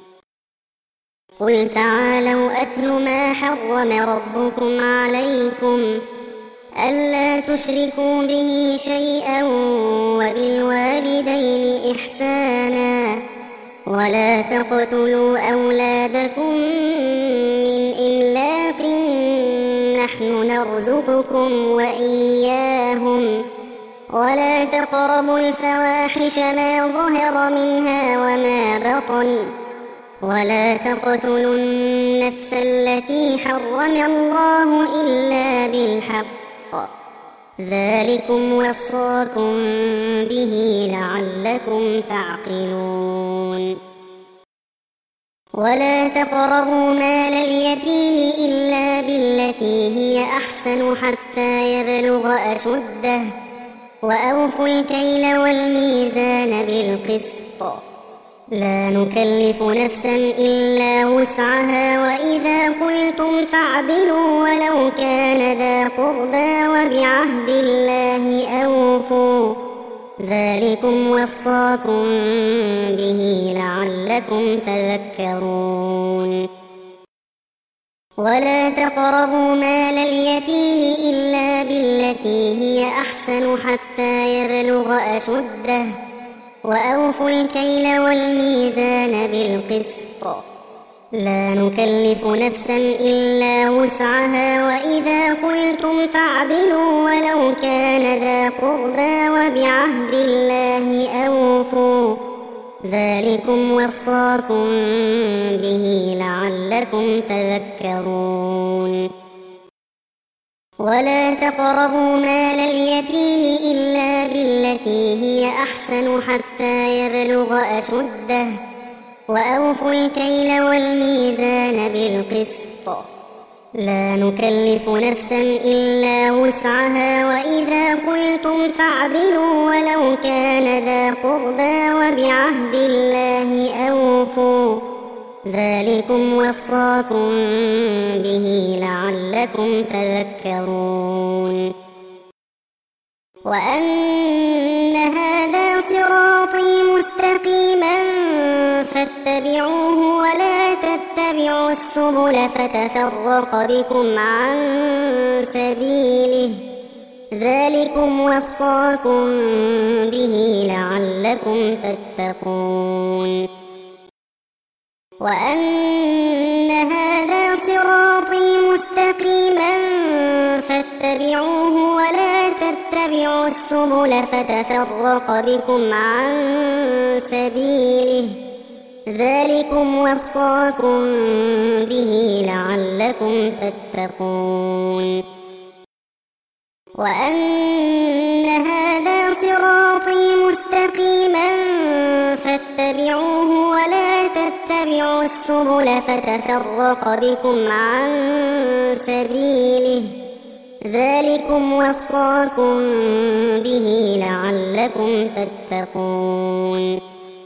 قل تعالوا أتل ما حرم ربكم عليكم ألا تشركوا به شيئا وبالوالدين إحسانا ولا تقتلوا أولادكم من إملاق نحن نرزقكم وإياهم ولا تقربوا الفواحش ما ظهر منها وما بطن ولا تقتلوا النفس التي حرم الله إلا بالحق ذلكم وصاكم به لعلكم تعقلون ولا تقربوا مال اليتيم إلا بالتي هي أحسن حتى يبلغ أشده وأوفوا الكيل والميزان بالقسط لا نكلف نفسا إلا وسعها وإذا قلتم فاعدلوا ولو كان ذا قربى وبعهد الله أوفوا ذلكم وصاكم به لعلكم تذكرون ولا تقربوا مال اليتيم إلا بالتي هي أحسن حتى يبلغ أشده وأوفوا الكيل والميزان بالقسط لا نكلف نفسا إلا وسعها وإذا قلتم فاعدلوا ولو كان ذا قربى وبعهد الله أوفوا ذلكم وصاكم به لعلكم تذكرون ولا تقربوا مال اليتيم إلا بالتي هي أحسن حتى يبلغ أشده وأوفوا الكيل والميزان بالقسط لا نكلف نفسا إلا وسعها وإذا قلتم فاعدلوا ولو كان ذا قربى وبعهد الله أوفوا ذلكم وصاكم به لعلكم تذكرون وأن هذا صراطي مستقيما فاتبعوه ولا تتبعوا السبل فتفرق بكم عن سبيله ذلكم وصاكم به لعلكم تتقون وأن هذا صراطي مستقيما فاتبعوه ولا تتبعوا السبل فتفرق بكم عن سبيله ذلكم وصاكم به لعلكم تتقون وأن هذا صراطي مستقيما فاتبعوه ولا تتبعوا السبل فتفرق بكم عن سبيله ذلكم وصاكم به لعلكم تتقون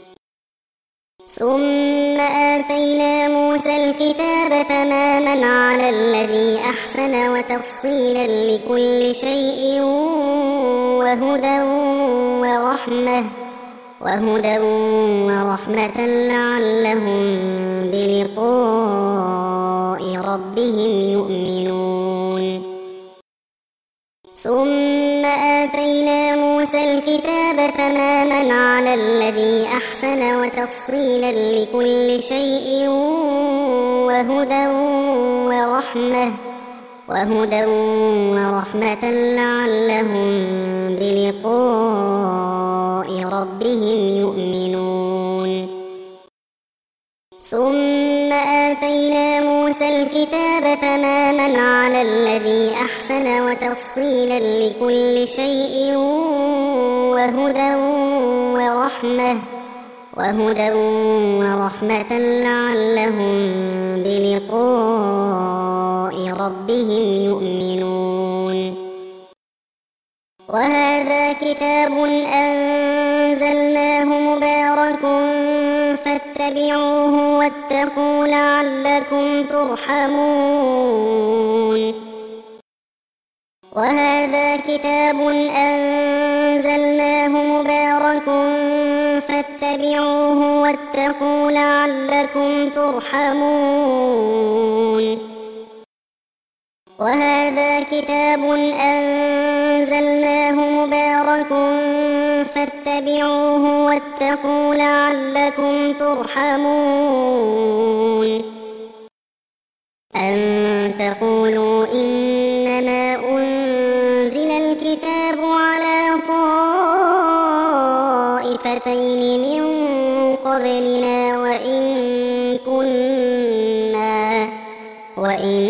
ثم آتينا موسى الكتاب تماما على الذي أحسن وتفصيلا لكل شيء وهدى ورحمة لعلهم بلقاء ربهم يؤمنون ثم آتينا موسى الكتاب تماما على الذي أحسن وتفصيلا لكل شيء وهدى ورحمة لعلهم بلقاء ربهم يؤمنون ثم آتينا موسى الكتاب تماما على الذي أحسن وتفصيلا لكل شيء وهدى ورحمة لعلهم بلقاء ربهم يؤمنون وهذا كتاب أنزلناه مبارك فاتبعوه واتقوا لعلكم ترحمون وهذا كتاب أنزلناه مبارك فاتبعوه واتقوا لعلكم ترحمون وهذا كتاب أنزلناه مبارك فاتبعوه واتقوا لعلكم ترحمون أن تقولوا إنما أنزل الكتاب على طائفتين من قبلنا وإن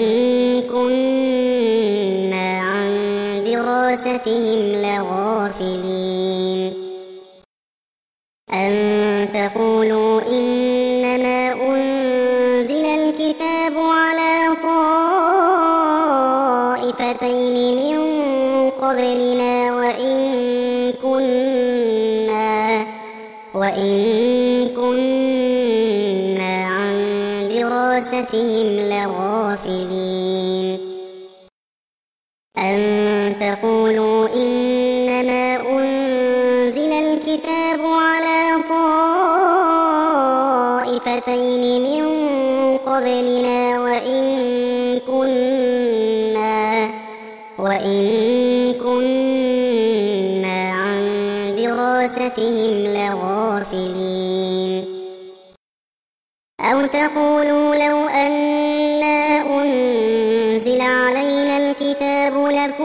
كنا عن دراستهم لغافلين أن تقولوا إنما أنزل الكتاب على طائفتين من قبلنا وإن كنا عن دراستهم لغافلين أن تقولوا إنما أنزل الكتاب على طائفتين من قبلنا وإن كنا عن دراستهم لغافلين أو تقولوا لو أنا أنزل علينا الكتاب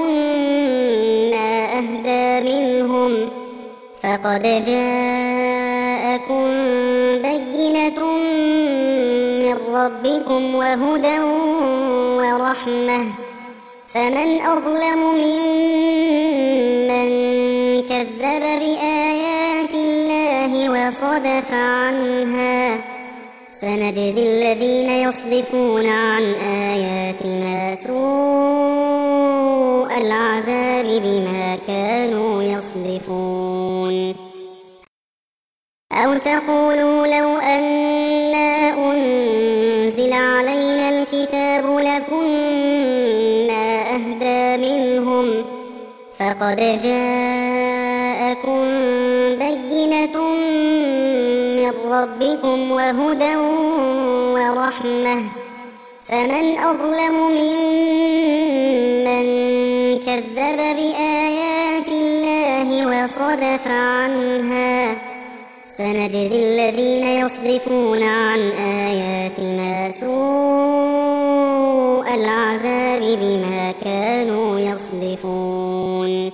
لكنا أهدى منهم فقد جاءكم بينة من ربكم وهدى فمن أظلم ممن كذب بآيات الله وصدف عنها سنجزي الذين يصدفون عن آياتنا سوء العذاب بما كانوا يصدفون أو تقولوا لو أنا أنزل علينا الكتاب لكنا أهدى منهم فقد جاءكم بينة من ربكم وهدى ورحمة فمن أظلم ممن كذب بآيات الله وصدف عنها سنجزي الذين يصدفون عن آياتنا سوء العذاب بما كانوا يصدفون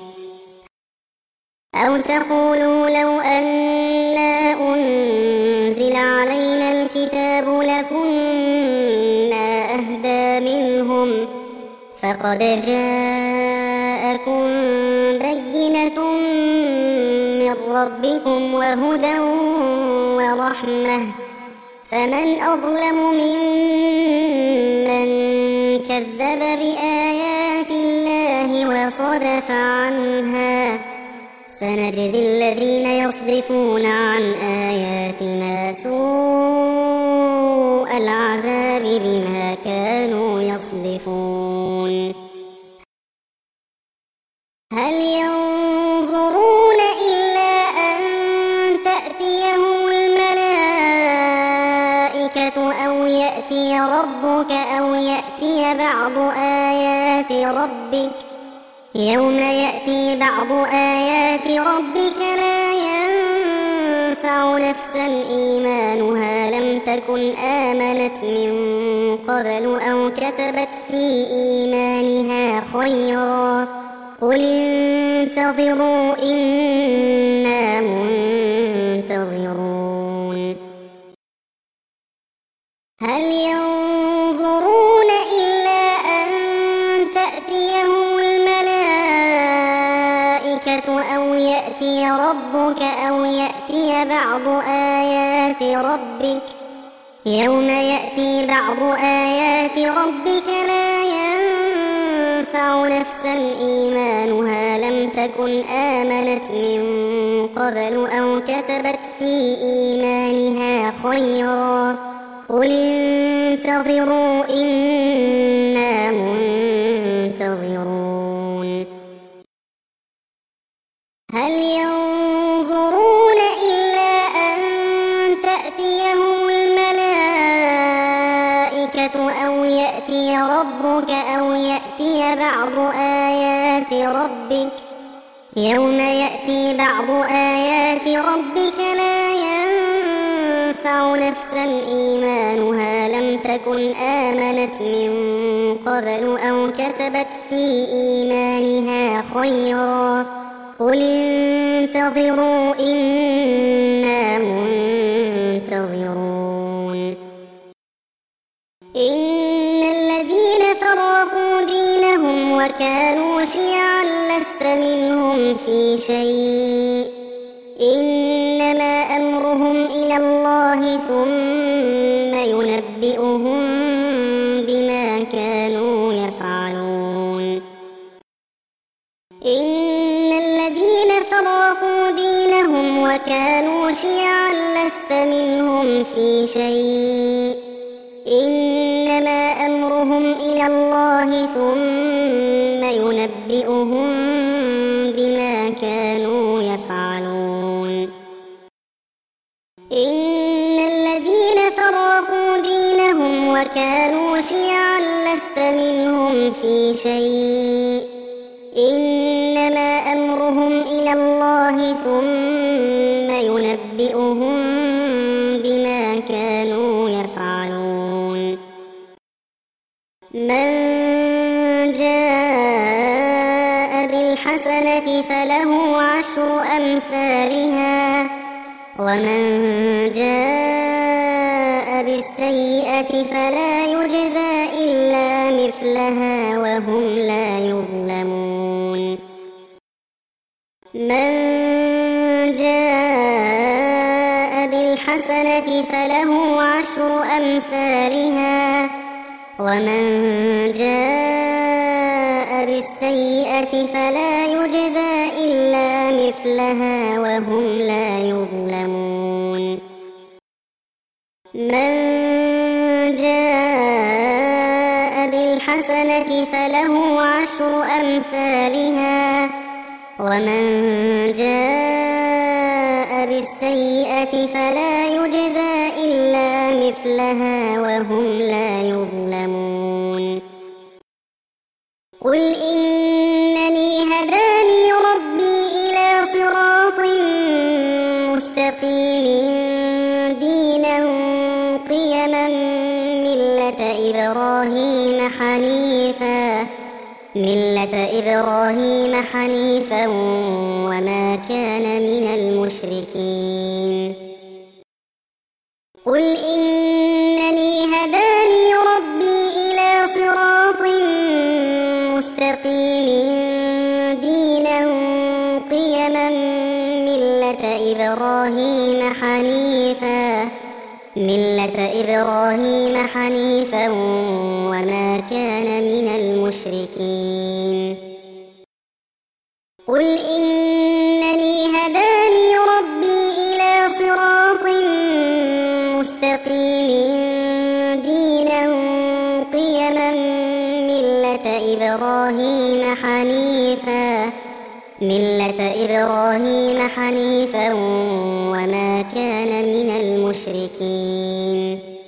أو تقولوا لو أنا أنزل علينا الكتاب لكنا أهدى منهم فقد جاءكم بينة من ربكم وهدى ورحمة فمن أظلم ممن كذب بآيات الله وصدف عنها سنجزي الذين يصدفون عن آياتنا سوء العذاب بما كانوا يصدفون هل ينظرون إلا أن تأتيهم الملائكة أو يأتي ربك أو يأتي بعض آيات ربك يوم يأتي بعض آيات ربك لا ينفع نفسا إيمانها لم تكن آمنت من قبل أو كسبت في إيمانها خيرا قل انتظروا إنا منتظرون هل ينظرون إلا أن تأتيهم أو يأتي ربك أو يأتي بعض آيات ربك يوم يأتي بعض آيات ربك لا ينفع نفسا إيمانها لم تكن آمنت من قبل أو كسبت في إيمانها خيرا قل انتظروا إنا منتظرون هل ينظرون إلا أن تأتيهم الملائكة أو يأتي ربك أو يأتي بعض آيات ربك يوم يأتي بعض آيات ربك لا ينفع نفسا إيمانها لم تكن آمنت من قبل أو كسبت في إيمانها خيرا قل انتظروا إنا منتظرون إن الذين فرقوا دينهم وكانوا شيعا لست منهم في شيء إنما أمرهم إلى الله ثم ينبئهم بما كانوا يفعلون إن الذين فرقوا دينهم وكانوا شيعا لست منهم في شيء إنما أمرهم إلى الله ثم ينبئهم بما كانوا يفعلون إن الذين فرقوا دينهم وكانوا شيعا لست منهم في شيء إنما أمرهم إلى الله ثم ينبئهم بما كانوا يفعلون من جاء بالحسنة فله 10 أمثالها ومن جاء بالسيئة فلا يجزى إلا مثلها وهم لا يظلمون من جاء بالحسنة فله 10 أمثالها ومن جاء بالسيئة فلا يجزى إلا مثلها وهم لا يظلمون من جاء بالحسنة فله 10 أمثالها ومن جاء بالسيئة فلا يجزى إلا مثلها وهم لا يظلمون قل إنني هداني ربي إلى صراط مستقيم دينا قيما ملة إبراهيم حنيفا وما كان من المشركين قل إنني هداني ربي إلى صراط مستقيم دينا قيما ملة إبراهيم حنيفا وما كان من المشركين قل إنني هداني ربي إلى صراط مستقيم دينا قيما ملة إبراهيم حنيفا وما كان من المشركين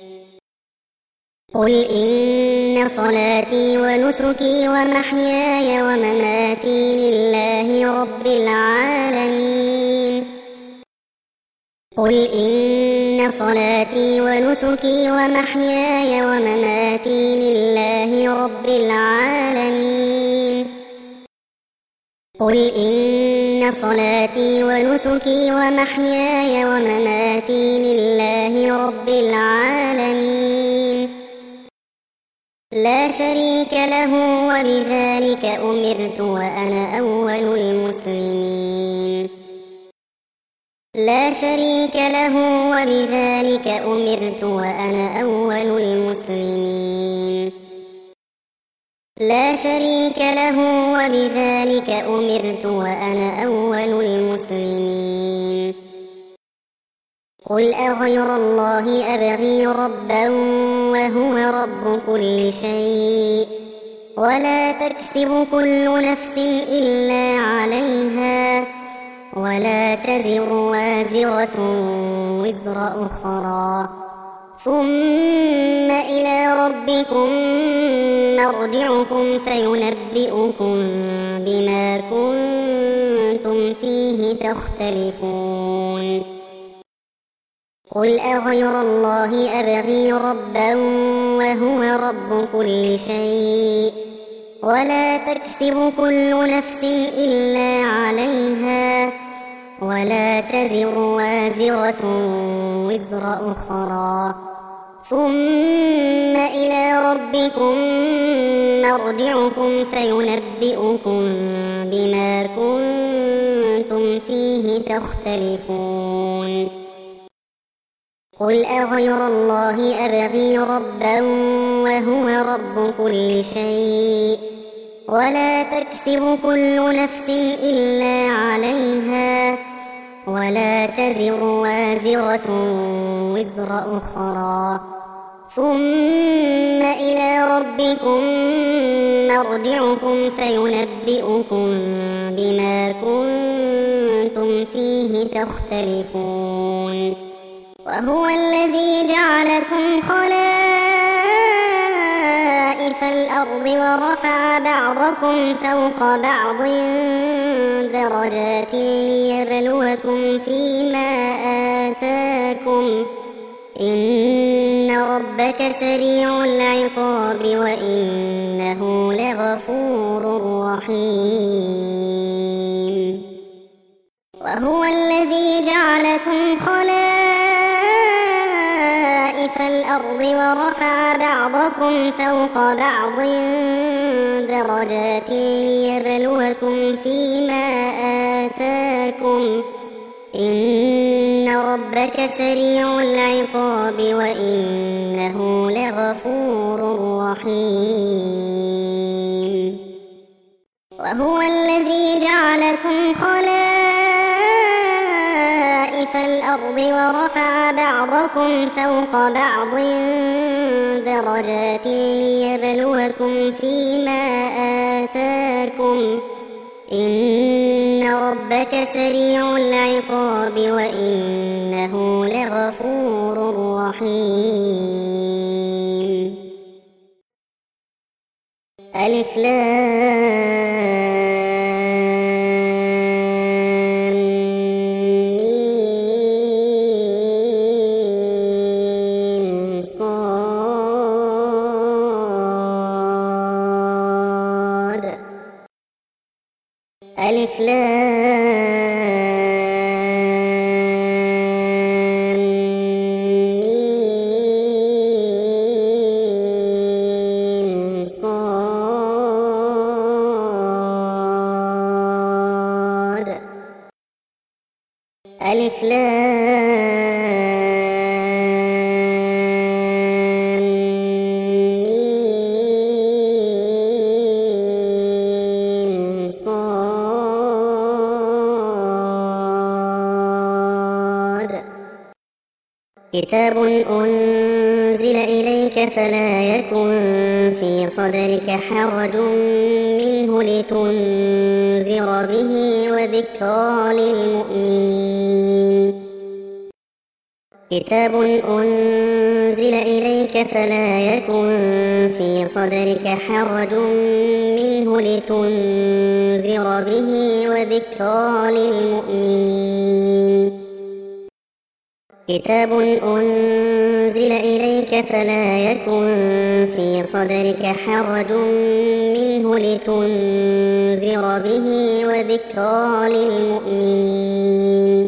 قل إن صلاتي ونسكي ومحياي ومماتي لله رب العالمين قل إن صلاتي ونسكي ومحياي ومماتي لله رب العالمين قل إن صلاتي ونسكي ومحياي ومماتي لله رب العالمين لا شريك له وبذلك أمرت وأنا أول المسلمين لا شريك له وبذلك أمرت وأنا أول المسلمين لا شريك له وبذلك أمرت وأنا أول المسلمين قل أغير الله أبغي ربا وهو رب كل شيء ولا تكسب كل نفس إلا عليها ولا تزر وازرة وزر أخرى ثم إلى ربكم مرجعكم فينبئكم بما كنتم فيه تختلفون قل أغير الله أبغي ربا وهو رب كل شيء ولا تكسب كل نفس إلا عليها ولا تزر وازرة وزر أخرى ثم إلى ربكم مرجعكم فينبئكم بما كنتم فيه تختلفون قل أغير الله أبغي ربا وهو رب كل شيء ولا تكسب كل نفس إلا عليها ولا تزر وازرة وزر أخرى ثم إلى ربكم مرجعكم فينبئكم بما كنتم فيه تختلفون وهو الذي جعلكم خلائف الأرض ورفع بعضكم فوق بعض درجات ليبلوكم فيما آتاكم إن ربك سريع العقاب وإنه لغفور رحيم وهو الذي جعلكم خلائف في الأرض ورفع بعضكم فوق بعض درجات ليبلوكم فيما آتاكم إن ربك سريع العقاب وإنه لغفور رحيم وهو الذي جعلكم خلائف الأرض ورفع بعضكم فوق بعض درجات ليبلوكم فيما آتاكم إن ربك سريع العقاب وإنه لغفور رحيم ألف لام ميم صاد ألف لام ميم صاد ألف لام ميم صاد كتاب أنزل إليك فلا يكن في صدرك حرج منه لتنذر به وذكرى للمؤمنين كتاب أنزل إليك فلا يكن في صدرك حرج منه لتنذر به وذكرى للمؤمنين كتاب أنزل إليك فلا يكن في صدرك حرج منه لتنذر به وذكرى للمؤمنين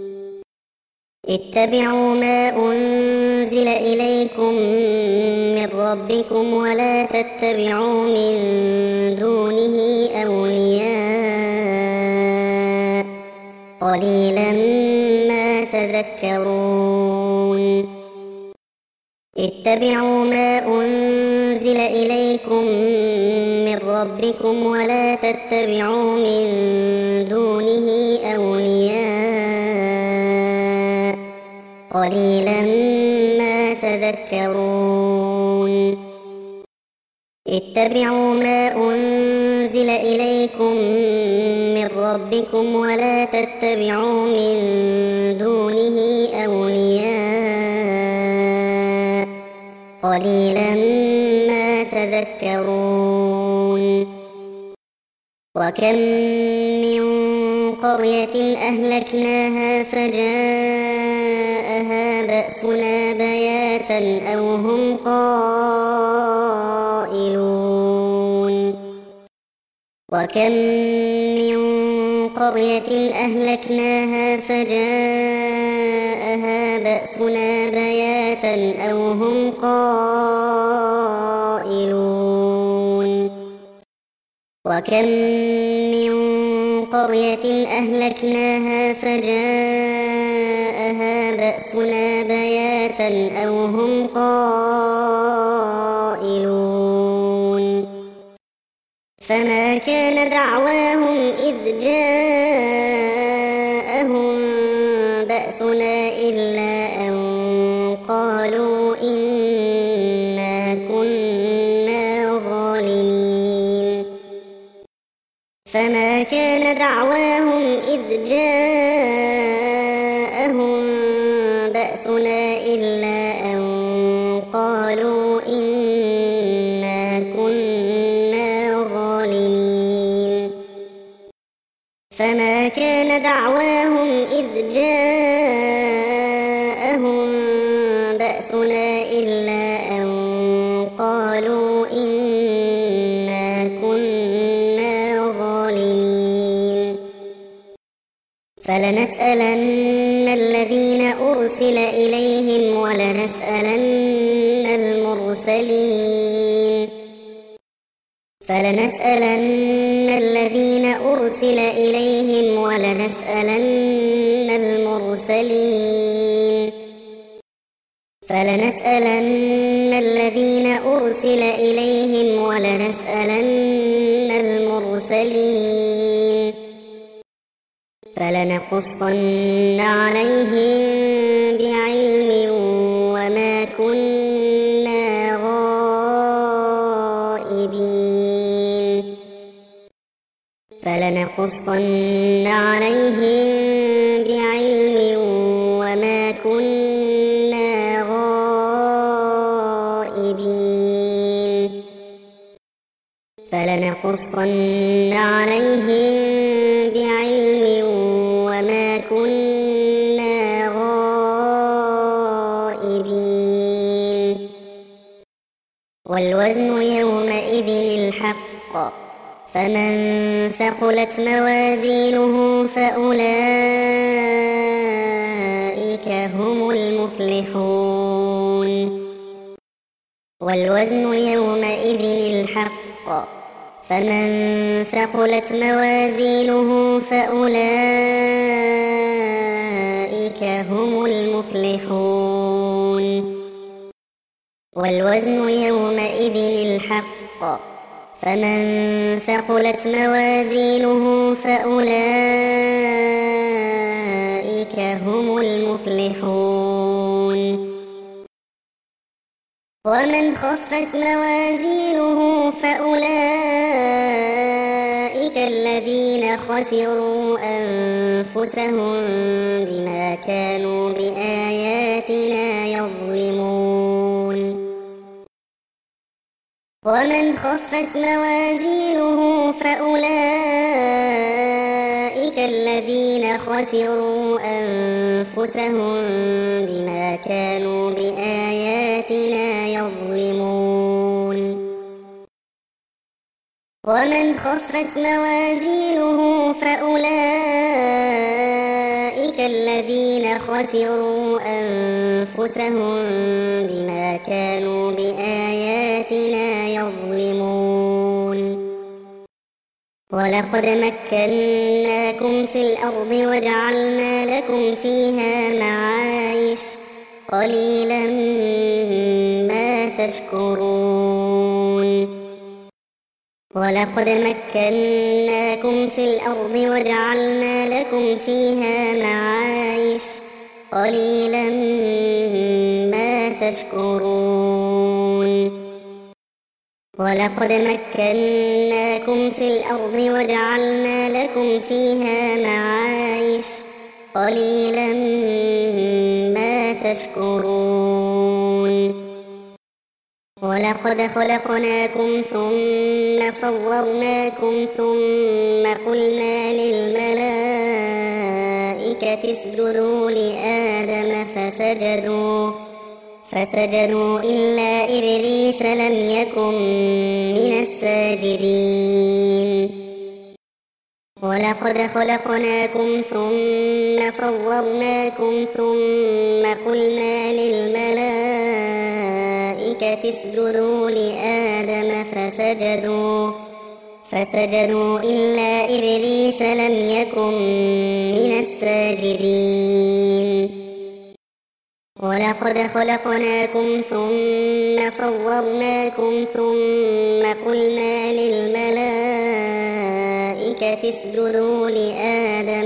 اتبعوا ما أنزل إليكم من ربكم ولا تتبعوا من دونه أولياء قليلا ما تذكرون اتبعوا ما أنزل إليكم من ربكم ولا تتبعوا من دونه أولياء قليلا ما تذكرون اتبعوا ما أنزل إليكم من ربكم ولا تتبعوا من دونه أولياء قليلا ما تذكرون وكم من قرية أهلكناها فجاءها بأسنا بياتا أو هم قائلون وكم من قرية أهلكناها فجاءها بأسنا بياتا أو هم قائلون وكم من قرية أهلكناها فجاءها بأسنا بياتا أو هم قائلون فما كان دعواهم إذ جاءهم بأسنا إلا أن قالوا إنا كنا ظالمين فما كان دعواهم إذ جاءهم بأسنا إلا أن قالوا إنا كنا ظالمين فما كان دعواهم إذ جاءهم بأسنا إلا أن قالوا إنا كنا ظالمين فلنسألن الذين الذين أرسل إليهم ولنسألن المرسلين فلنسألن الذين أرسل إليهم ولنسألن المرسلين فلنسألن الذين أرسل إليهم ولنسألن المرسلين فلنقصن عليهم بعلم وما كنا غائبين فلنقصن عليهم بعلم وما كنا غائبين فلنقصن عليهم بعلم وما كنا غائبين والوزن يومئذ الحق فمن ثقلت موازينه فأولئك هم المفلحون والوزن يومئذ الحق فمن ثقلت موازينه فأولئك هم المفلحون والوزن يومئذ الحق فمن ثقلت موازينه فأولئك هم المفلحون ومن خفت موازينه فأولئك الذين خسروا أنفسهم بما كانوا بآياتنا يظلمون ومن خفت موازينه فأولئك الذين خسروا أنفسهم بما كانوا بآياتنا يظلمون ومن خفت موازينه فأولئك الذين خسروا أنفسهم بما كانوا بآياتنا يظلمون ولقد مكناكم في الأرض وجعلنا لكم فيها معايش قليلا ما تشكرون ولقد مكناكم في الأرض وجعلنا لكم فيها معايش قليلا ما تشكرون ولقد مكناكم في الأرض وجعلنا لكم فيها معايش قليلا ما تشكرون ولقد خلقناكم ثم صورناكم ثم قلنا للملائكة اسجدوا لآدم فسجدوا إلا إبليس لم يكن من الساجدين ولقد خلقناكم ثم صورناكم ثم قلنا للملائكة اسجدوا لآدم فسجدوا إلا إبليس لم يكن من الساجدين ولقد خلقناكم ثم صورناكم ثم قلنا للملائكة اسجدوا لآدم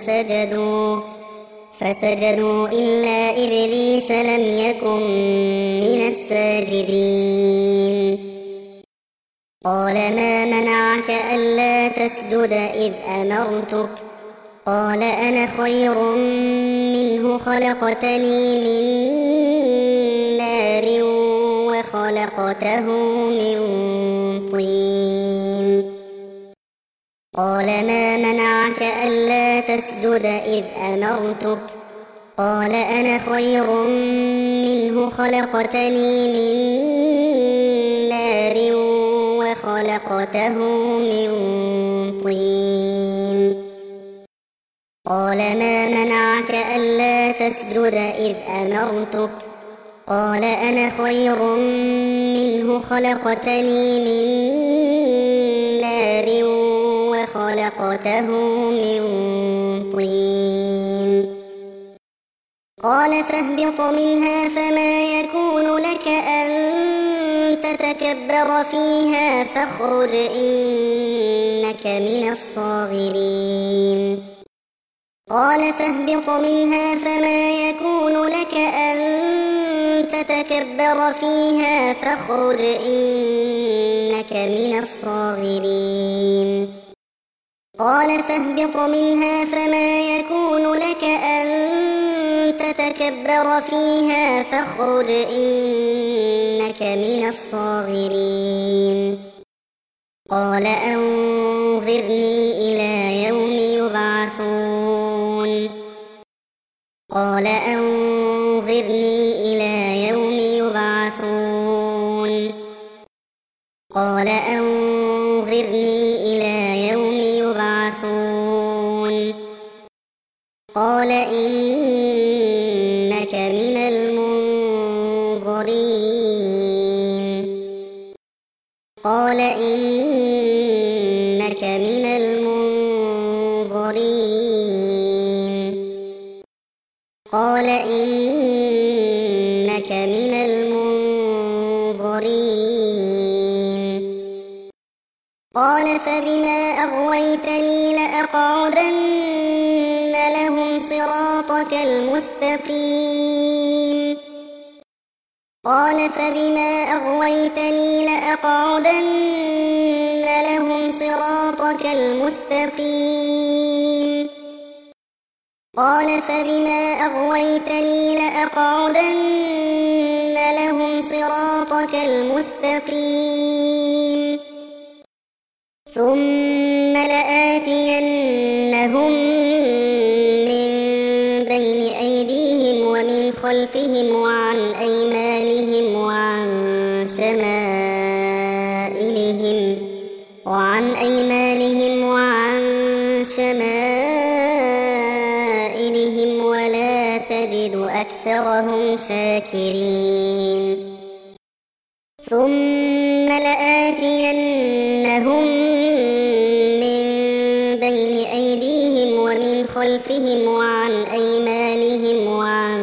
فسجدوا إلا إبليس لم يكن من الساجدين قال ما منعك ألا تسجد إذ أمرتك قال أنا خير منه خلقتني من نار وخلقته من طين قال ما منعك ألا تسجد إذ أمرتك قال أنا خير منه خلقتني من نار وخلقته من طين قال ما منعك ألا تسجد إذ أمرتك قال أنا خير منه خلقتني من نار وخلقته من طين قال فاهبط منها فما يكون لك أن تتكبر فيها فاخرج إنك من الصاغرين قال فاهبط منها فما يكون لك أن تتكبر فيها فاخرج إنك من الصاغرين قال فاهبط منها فما يكون لك أن تتكبر فيها فاخرج إنك من الصاغرين قال أنظرني إلى يوم يبعثون قال أنظرني إلى يوم يبعثون قال أنظرني إلى يوم يبعثون قال إنك من المنظرين قال إنك من المنظرين قال إنك من المنظرين قال فبما أغويتني لأقعدن لهم صراطك المستقيم قال فبما أغويتني لأقعدن لهم صراطك المستقيم قال فبما أغويتني لأقعدن لهم صراطك المستقيم ثم لآتينهم من بين أيديهم ومن خلفهم وعن أيمانهم وعن شمائلهم ولا تجد أكثرهم شاكرين ثم لآتينهم من بين أيديهم ومن خلفهم وعن أيمانهم وعن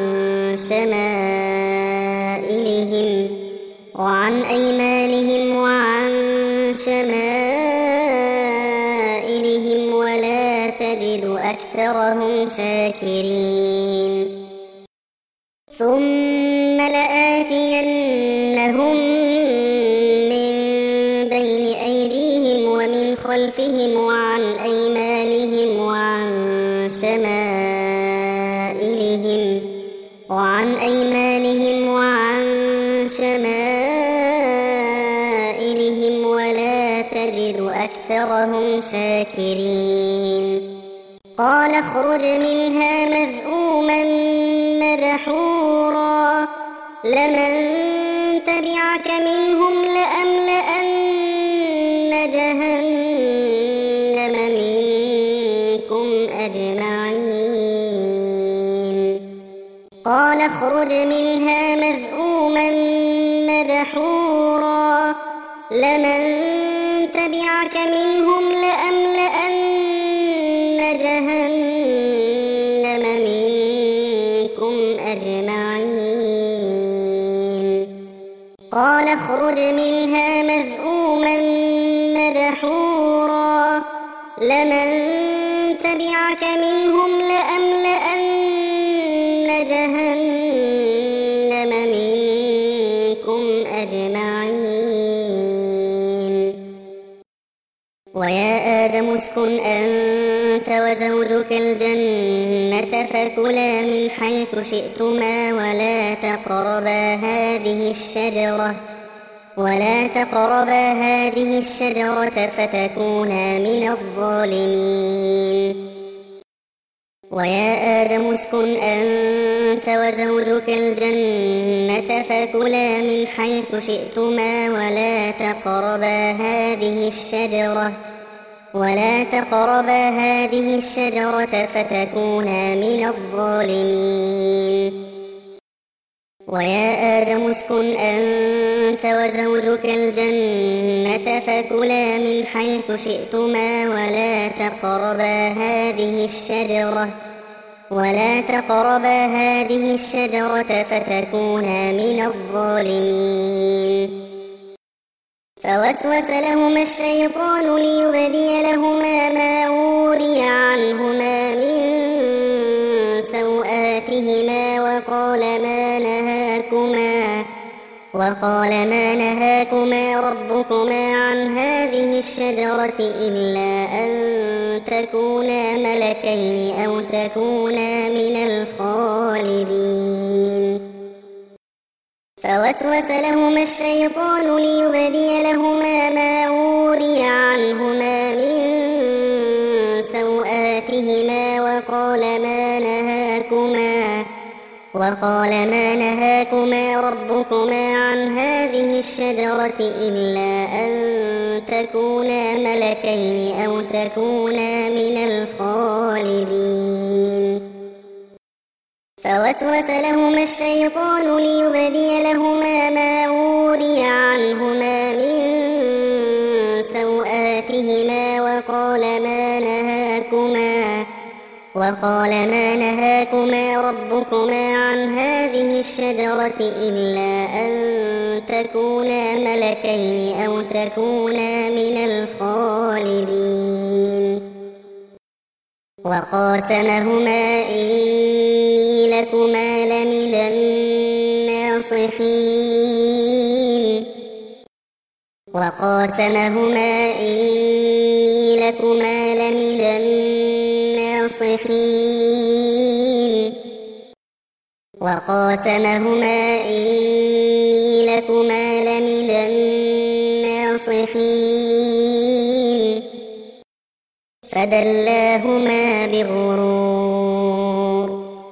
شمائلهم ولا تجد أكثرهم شاكرين ثم لآتينهم من بين أيديهم ومن خلفهم وعن أيمانهم وعن شمائلهم ولا تجد أكثرهم شاكرين قال اخرج منها مذءوما مدحورا لمن تبعك منهم لأملأن جهنم منكم أجمعين قال اخرج منها مذءوما مدحورا لمن تبعك منهم لأملأن جهنم منكم أجمعين قال اخرج منها مذءوما مدحورا لمن تبعك منهم لأملأن جهنم منكم أجمعين ويا آدم اسكن أنت وزوجك الجنة فكلا من حيث شئتما ولا تقربا هذه الشجرة فتكونا من الظالمين ويا آدم اسكن أنت وزوجك الجنة فكلا من حيث شئتما ولا تقربا هذه الشجرة فتكونا من الظالمين. ويا آدم اسكن أنت وزوجك الجنة فكلا من حيث شئتما ولا تقربا هذه الشجرة فتكونا من الظالمين. فوسوس لهما الشيطان ليبدي لهما ما وري عنهما من سوآتهما وقال ما نهاكما ربكما عن هذه الشجرة إلا أن تكونا ملكين أو تكونا من الخالدين. فوسوس لهما الشيطان ليبدي لهما ما وري عنهما من سوآتهما وقال ما نهاكما ربكما عن هذه الشجرة إلا أن تكونا ملكين أو تكونا من الخالدين. فوسوس لهما الشيطان ليبدي لهما ما وري عنهما من سوآتهما وقال ما نهاكما ربكما عن هذه الشجرة إلا أن تكونا ملكين أو تكونا من الخالدين. وقاسمهما إني لكما لمن الناصحين فدلاهما بغرور.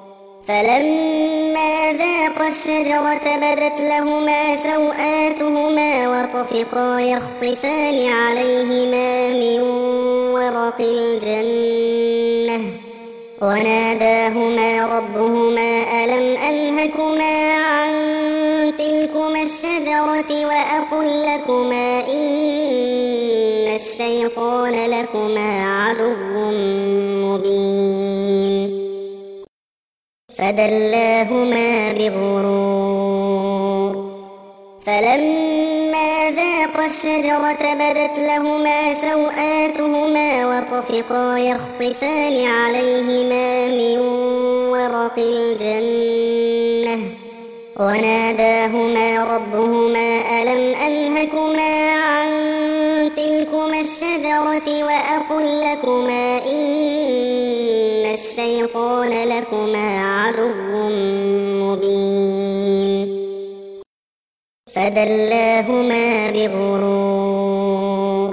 فلما ذاقا الشجرة بدت لهما سوآتهما وطفقا يخصفان عليهما من ورق الجنة وناداهما ربهما ألم أنهكما عن تلكما الشجرة وأقل لكما إن الشيطان لكما عدو مبين. فدلاهما بغرور. فلما ذاقا الشجرة بدت لهما سوآتهما وطفقا يخصفان عليهما من ورق الجنة وناداهما ربهما ألم أنهكما عن تلكما الشجرة وأقل لكما إن الشيطان لكما عدو مبين. فدلاهما بغرور.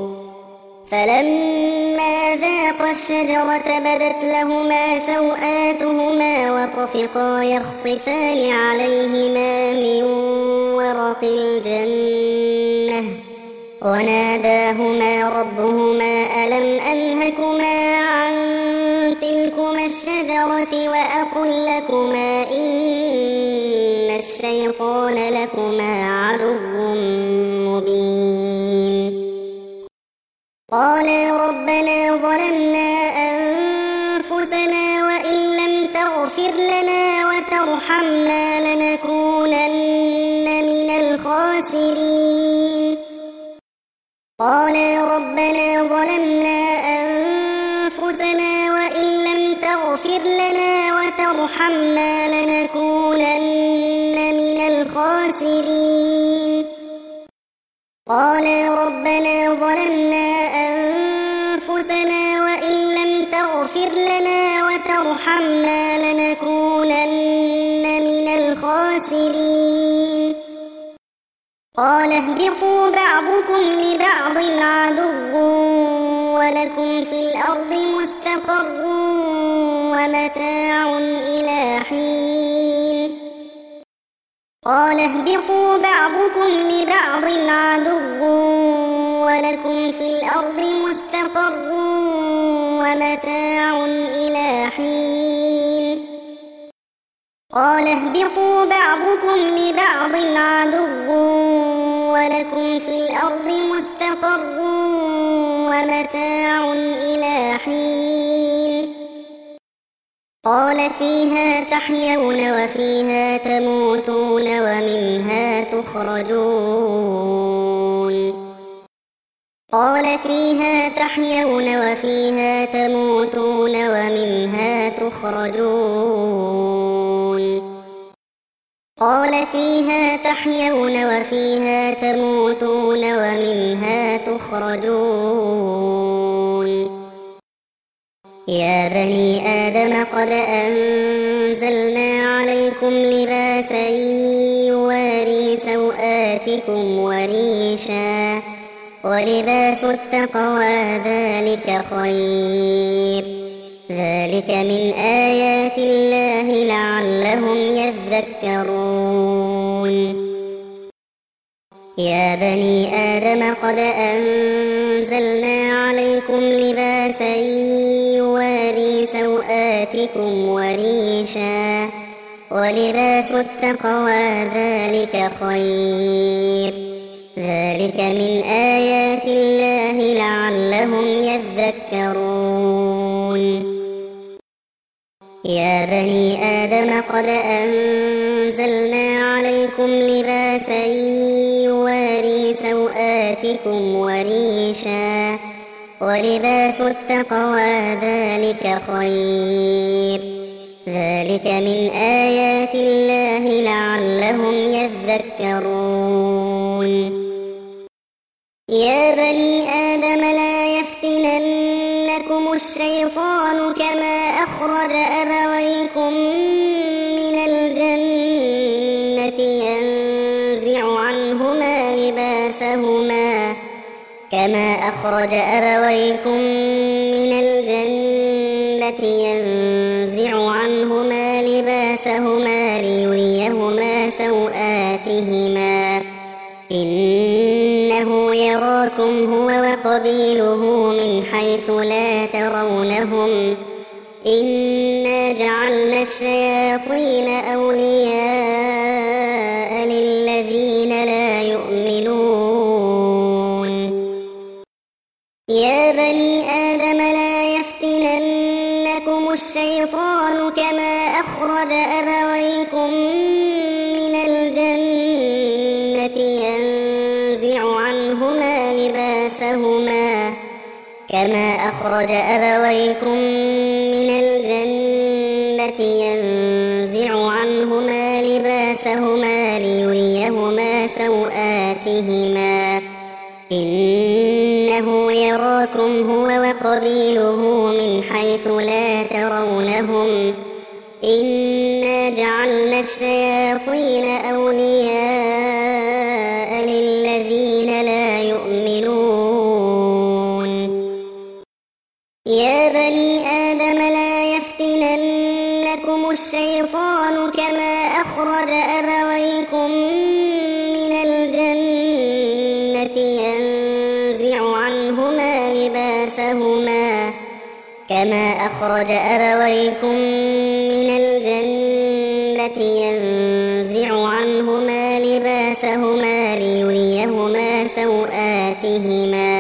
فلما ذاقا الشجرة بدت لهما سوآتهما وطفقا يخصفان عليهما من ورق الجنة وناداهما ربهما ألم أنهكما عن تلكما الشجرة وأقل لكما إن الشيطان لكما عدو مبين. قالا ربنا ظلمنا أنفسنا وإن لم تغفر لنا وترحمنا لنكونن من الخاسرين. قالا ربنا ظلمنا أنفسنا وإن لم تغفر لنا وترحمنا لنكونن من الخاسرين. قالا ربنا ظلمنا أنفسنا وإن لم تغفر لنا وترحمنا لنكونن من الخاسرين. قال اهبطوا بعضكم لبعض عدو ولكم في الأرض مستقر ومتاع إلى حين. قال اهبطوا بعضكم لبعض عدو ولكم في الأرض مستقر ومتاع إلى حين قال اهبطوا بعضكم لبعض عدو ولكم في الأرض مستقر ومتاع إلى حين قال فيها تحيون وفيها تموتون ومنها تخرجون قال فيها تحيون وفيها تموتون ومنها تخرجون قال فيها تحيون وفيها تموتون ومنها تخرجون يا بني آدم قد أنزلنا عليكم لباسا يواري سوآتكم وريشا ولباس التقوى ذلك خير ذلك من آيات الله لعلهم يذكرون يا بني آدم قد أنزلنا عليكم لباسا يواري سوآتكم وريشا ولباس التقوى ذلك خير ذلك من آيات الله لعلهم يذكرون يا بني آدم قد أنزلنا عليكم لباسا يواري سوآتكم وريشا ولباس التقوى ذلك خير ذلك من آيات الله لعلهم يذكرون يا بني آدم لا يفتننكم الشيطان كما أخرج أبويكم من الجنة ينزع عنهما لباسهما كما أخرج أبويكم من الجنة ينزع عنهما لباسهما ليريهما سوآتهما إنه يراكم هو وقبيله من حيث لا ترونهم إنا جعلنا الشياطين أولياء للذين لا يؤمنون يا بني آدم لا يفتننكم الشيطان كما أخرج أبويكم من الجنة ينزع عنهما لباسهما كما أخرج أبويكم من الجنة ينزع عنهما لباسهما ليريهما سوآتهما إنه يراكم هو وقبيله من حيث لا ترونهم إنا جعلنا الشياطين أولياء للذين لا يؤمنون يا بني آدم لا يفتننكم الشيطان كما أخرج أبويكم من الجنة ينزع عنهما لباسهما كما أخرج أبويكم من الجنة ينزع عنهما لباسهما ليريهما سوآتهما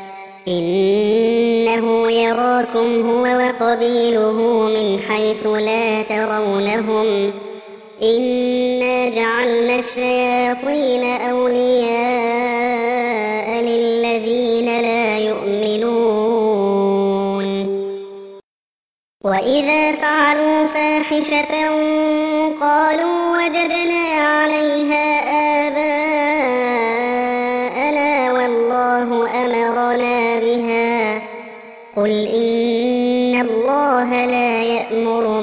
إنه يراكم هو وقبيله من حيث لا ترونهم إنا جعلنا الشياطين أولياء للذين لا يؤمنون وإذا فعلوا فاحشة قالوا وجدنا عليها آباءنا والله أمرنا بها قل إن الله لا يأمر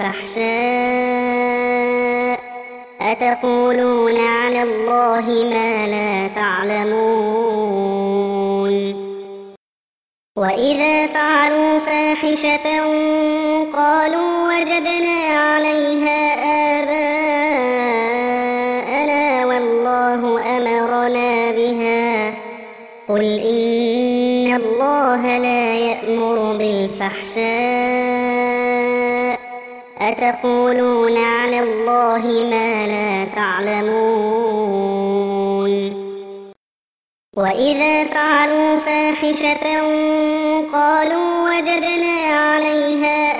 بالفحشاء أتقولون على الله ما لا تعلمون وإذا فعلوا فاحشة قالوا وجدنا عليها آباءنا والله أمرنا بها قل قل إن الله لا يأمر بالفحشاء أتقولون على الله ما لا تعلمون وإذا فعلوا فاحشة قالوا وجدنا عليها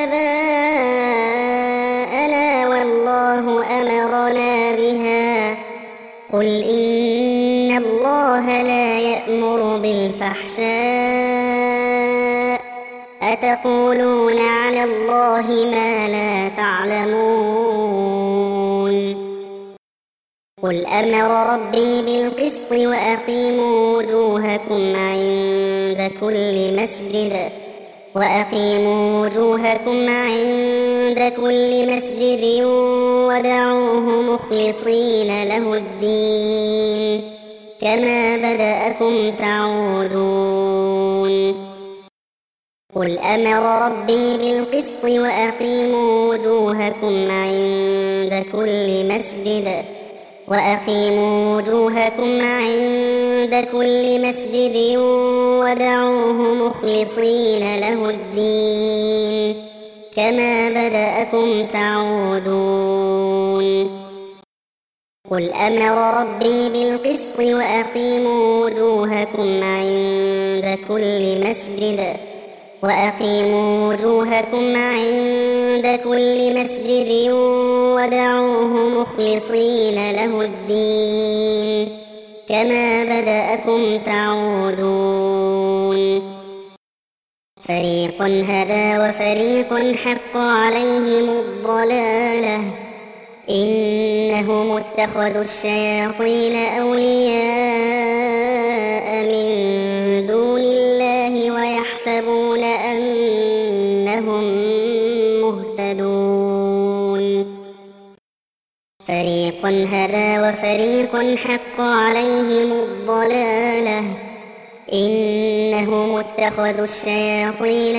آباءنا والله أمرنا بها قل إن الله لا يأمر بالفحشاء أتقولون على الله ما لا تعلمون قل أمر ربي بالقسط وأقيموا وجوهكم عند كل مسجد ودعوه مخلصين له الدين كما بدأكم تعودون قل أمر ربي بالقسط وأقيموا وجوهكم عند كل مسجد ودعوه مخلصين له الدين كما بدأكم تعودون قل أمر ربي بالقسط وأقيموا وجوهكم عند كل مسجد ودعوه مخلصين له الدين كما بدأكم تعودون فريق هدى وفريق حق عليهم الضلالة إنهم اتخذوا الشياطين أولياء من دون الله ويحسبون أنهم مهتدون فريق هدى وفريق حق عليهم الضلالة إنهم اتخذوا الشياطين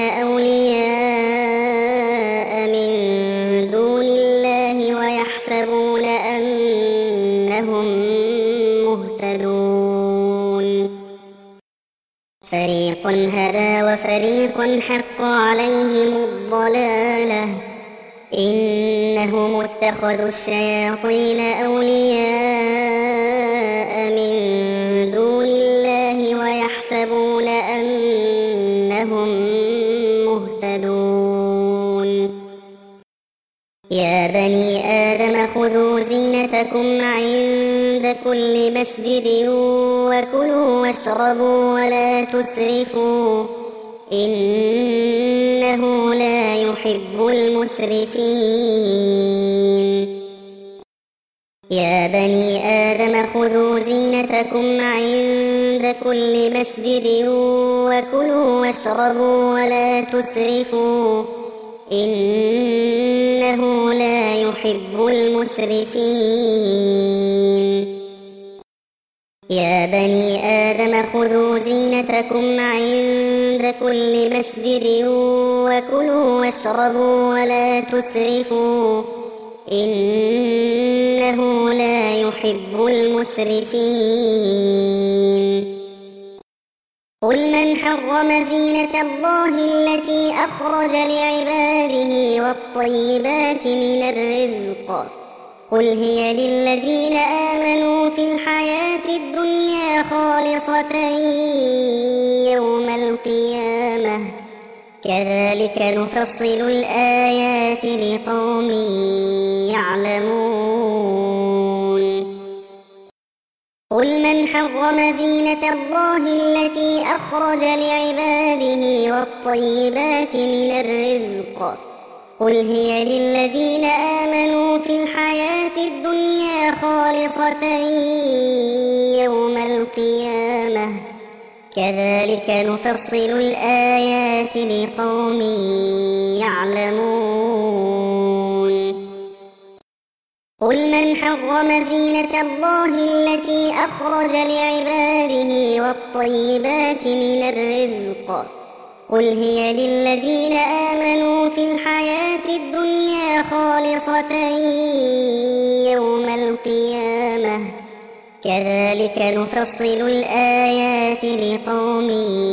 أولياء من دون الله ويحسبون أنهم مهتدون فريق هدى وفريق حق عليهم الضلالة إنهم اتخذوا الشياطين أولياء من دون الله ويحسبون أنهم مهتدون يا بني آدم خذوا زينتكم عند كل مسجد وكلوا واشربوا ولا تسرفوا إنه لا يحب المسرفين يا بني آدم خذوا زينتكم عند كل مسجد وكلوا واشربوا ولا تسرفوا إنه لا يحب المسرفين يا بني آدم خذوا زينتكم عند كل مسجد وكلوا واشربوا ولا تسرفوا إنه لا يحب المسرفين قل من حرم زينة الله التي أخرج لعباده والطيبات من الرزق قل هي للذين آمنوا في الحياة الدنيا خالصة يوم القيامة كذلك نفصل الآيات لقوم يعلمون قل من حرم زينة الله التي أخرج لعباده والطيبات من الرزق قل هي للذين آمنوا في الحياة الدنيا خالصة يوم القيامة كذلك نفصل الآيات لقوم يعلمون قل من حرم زينة الله التي أخرج لعباده والطيبات من الرزق قل هي للذين آمنوا في الحياة الدنيا خالصة يوم القيامة كذلك نفصل الآيات لقوم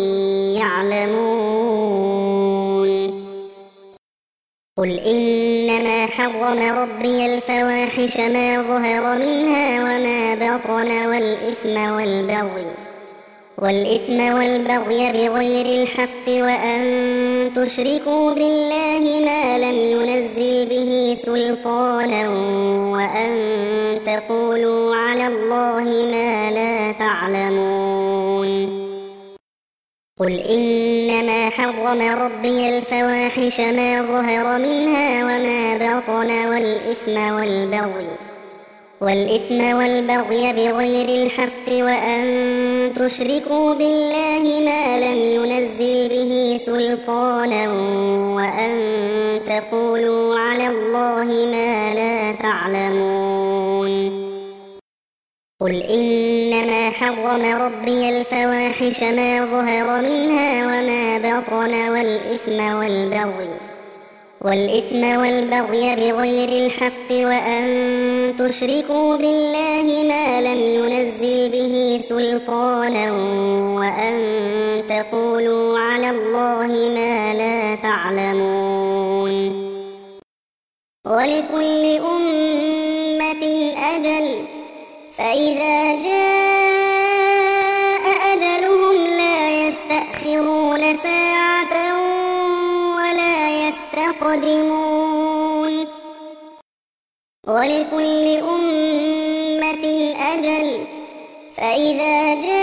يعلمون قل إنما حرم ربي الفواحش ما ظهر منها وما بطن والإثم والبغي بغير الحق وأن تشركوا بالله ما لم ينزل به سلطانا وأن تقولوا على الله ما لا تعلمون قل إنما حرم ربي الفواحش ما ظهر منها وما بطن والإثم والبغي بغير الحق وأن تشركوا بالله ما لم ينزل به سلطانا وأن تقولوا على الله ما لا تعلمون قل إنما حرم ربي الفواحش ما ظهر منها وما بطن والإثم والبغي بغير الحق وأن تشركوا بالله ما لم ينزل به سلطانا وأن تقولوا على الله ما لا تعلمون ولكل أمة أجل فإذا جاء أجلهم لا يستأخرون ساعة ولا يستقدمون ولكل أمة أجل فإذا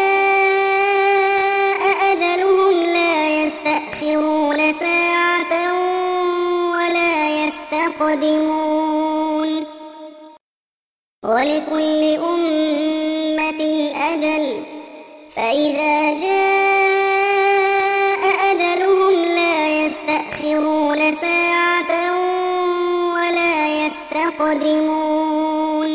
جاء أجلهم لا يستأخرون ساعة ولا يستقدمون ولكل أمة أجل فإذا جاء أجلهم لا يستأخرون ساعة ولا يستقدمون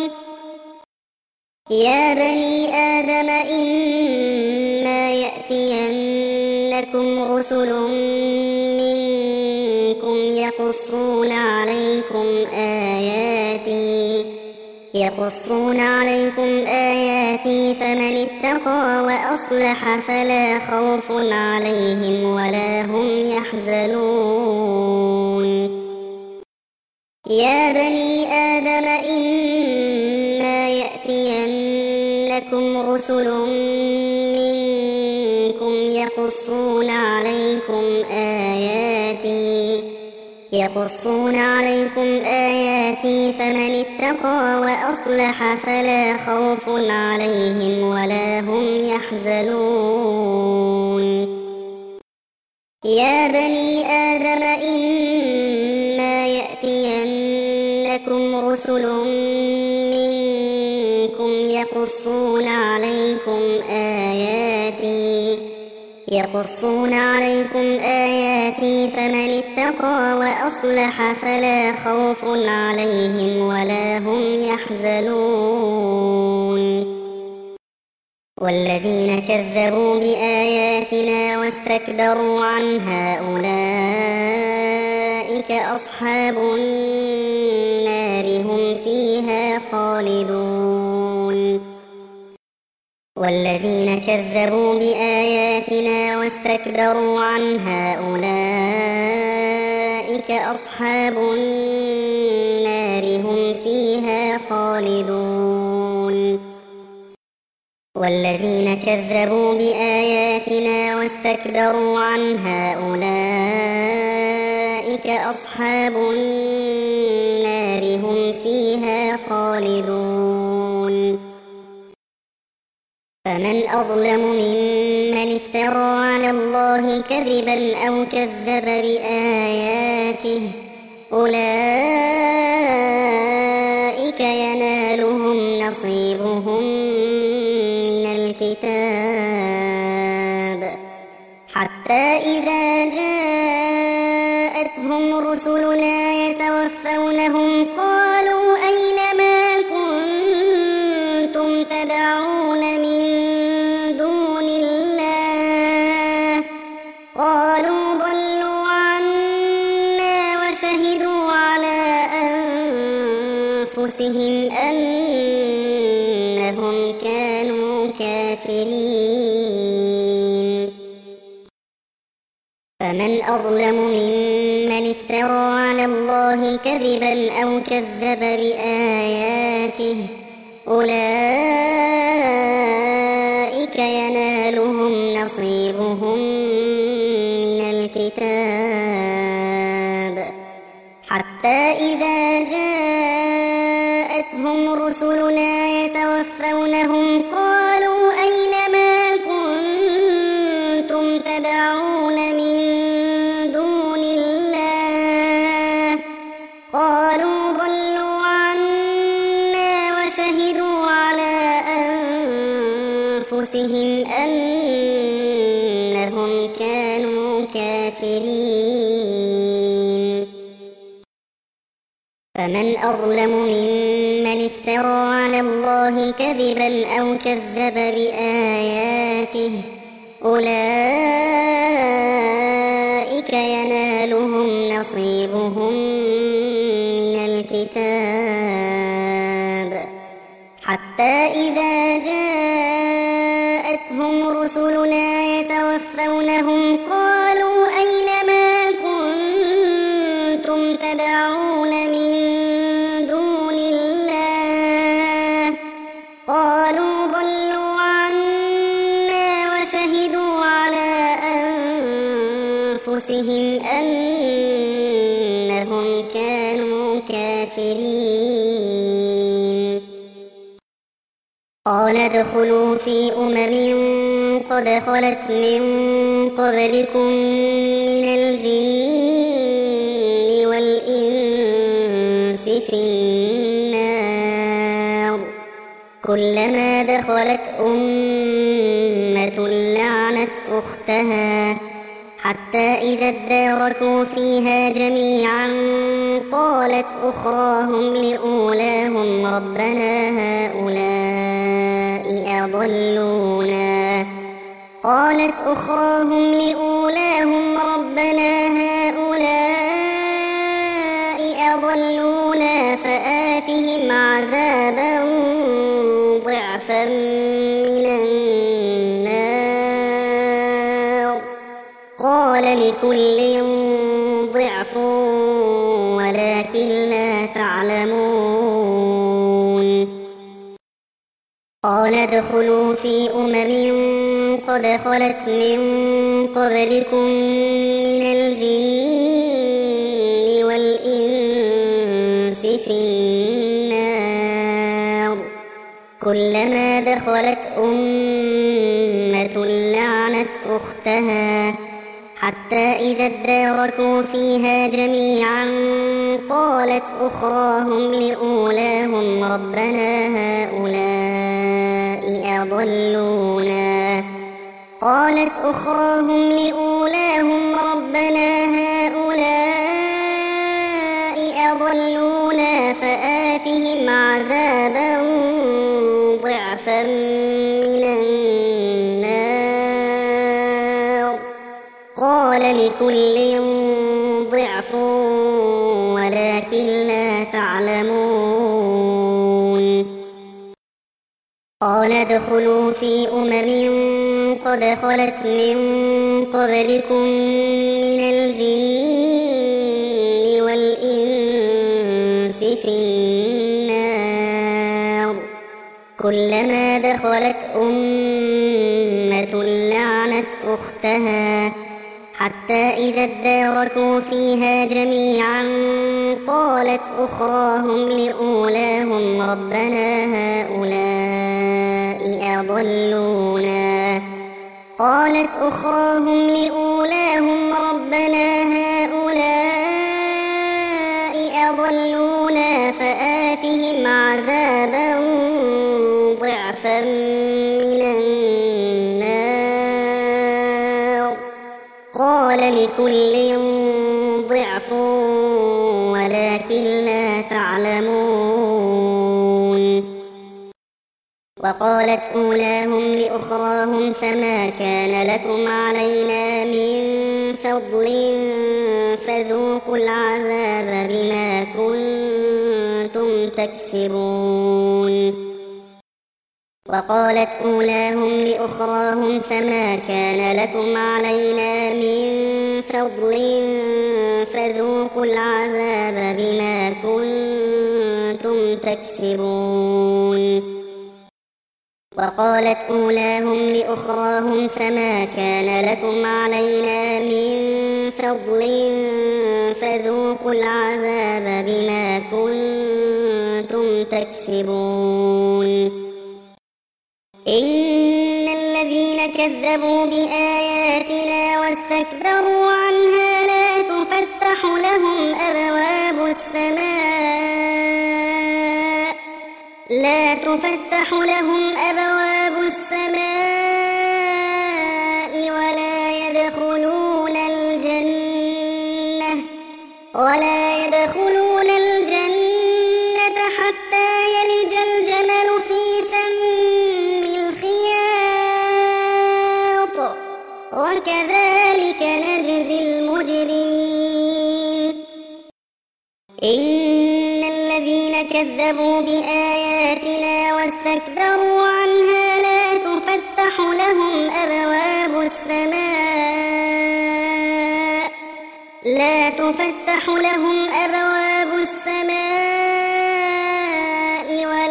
يا بني آدم إما يأتينكم رسل منكم يقصون عليكم آياتي فمن اتقى وأصلح فلا خوف عليهم ولا هم يحزنون يا بني آدم إما يأتينكم رسل منكم يقصون عليكم آياتي فمن اتقى وأصلح فلا خوف عليهم ولا هم يحزنون يا بني آدم إما يأتينكم رسل منكم يقصون عليكم آياتي فمن اتقى وأصلح فلا خوف عليهم ولا هم يحزنون والذين كذبوا بآياتنا واستكبروا عنها أولئك أصحاب النار هم فيها خالدون والذين كذبوا بآياتنا واستكبروا عنها أولئك أصحاب النار هم فيها خالدون والذين كذبوا بآياتنا واستكبروا عنها أولئك أصحاب النار هم فيها خالدون فمن أظلم ممن افترى على الله كذبا أو كذب بآياته أولئك ينالهم نصيبهم من الكتاب حتى إذا جاءتهم رسلنا يتوفونهم قالوا أين ما كنتم تدعون من دون الله قالوا ضلوا عنا وشهدوا على أنفسهم أنهم إنهم كانوا كافرين. فمن أظلم ممن افترى على الله كذبا أو كذب بآياته أولئك ينالهم نصيبهم من الكتاب حتى إذا جاءتهم رسلنا يتوفونهم قالوا أين ما كنتم تدعون من دون الله قالوا ضلوا عنا وشهدوا على أنفسهم أنهم كانوا كافرين. فمن أظلم ممن افترى على الله كذبا أو كذب بآياته أولئك ينالهم نصيبهم من الكتاب حتى إذا جاءتهم رسلنا يتوفونهم قالوا أين ما كنتم تدعون من دون الله قالوا ضلوا عنا وشهدوا على أنفسهم أنهم كانوا كافرين. قال ادخلوا في قد خلت من قبلكم من الجن والإنس في النار كلما دخلت أمة لعنت أختها حتى إذا اداركوا فيها جميعا قالت أخراهم لأولاهم ربنا هؤلاء أضلونا فآتهم عذابا ضعفا من النار قال لكل ضعف ولكن لا تعلمون. قال ادخلوا في قد خلت من قبلكم من الجن والإنس في النار كلما دخلت أمة لعنت أختها حتى إذا اداركوا فيها جميعا قالت أخراهم لأولاهم ربنا هؤلاء أضلونا فآتهم عذابا ضعفا من النار قال لكل ضعف ولكن لا تعلمون. قال ادخلوا في قد خلت من قبلكم من الجن والإنس في النار كلما دخلت أمة لعنت أختها حتى إذا اداركوا فيها جميعا قالت أخراهم لأولاهم ربنا هؤلاء أضلونا فآتهم عذابا ضعفا من النار قال لكل ضعف ولكن لا تعلمون. وقالت أولاهم لأخراهم فما كان لكم علينا من فضل فذوقوا العذاب بما كنتم تكسبون. وقالت أولاهم لأخراهم فما كان لكم علينا من فضل فذوقوا العذاب بما كنتم تكسبون. وقالت أولاهم لأخراهم فما كان لكم علينا من فضل فذوقوا العذاب بما كنتم تكسبون. إن الذين كذبوا بآياتنا واستكبروا عنها لا تفتح لهم أبواب السماء ولا يدخلون الجنة حتى يلج الجمل في سم الخياط وكذلك نجزي المجرمين. إن الذين كذبوا بآياتنا واستكبروا عنها لا تفتح لهم أبواب السماء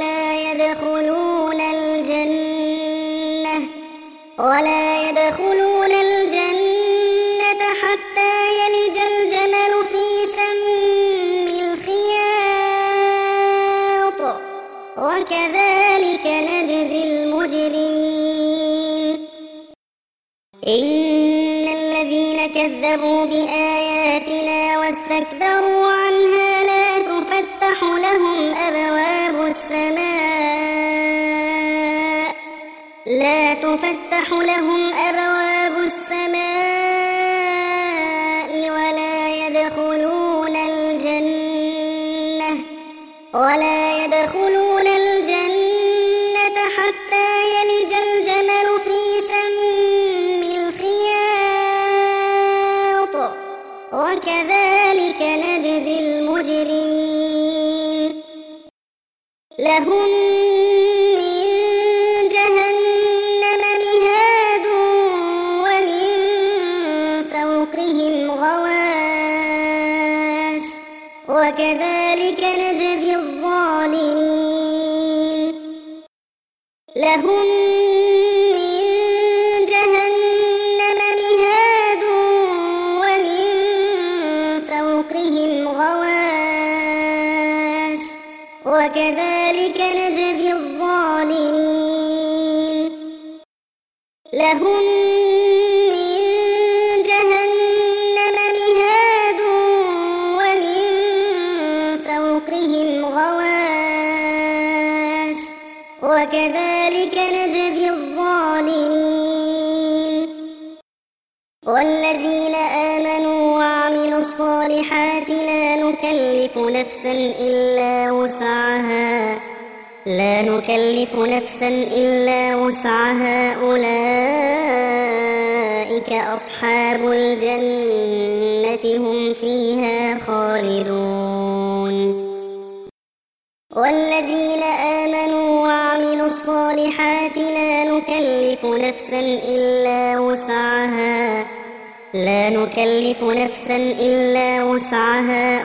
ولا يدخلون الجنة حتى يلج الجمل في سم الخياط وكذلك نجزي المجرمين. إن الذين كذبوا بآياتنا واستكبروا عنها لا تفتح لهم أبواب السماء ولا يدخلون الجنة حتى يلج الجمل في سم الخياط وكذلك نجزي المجرمين. لهم من جهنم مهاد ومن فوقهم غواش وكذلك نجزي الظالمين. لهم من جهنم مهاد ومن فوقهم غواش وكذلك نجزي الظالمين. لهم من جهنم مهاد ومن فوقهم غواش وكذلك نجزي الظالمين. والذين آمنوا وعملوا الصالحات لا نكلف نفسا إلا وسعها أولئك أصحاب الجنة هم فيها خالدون. والذين آمنوا وعملوا الصالحات لا نكلف نفسا إلا وسعها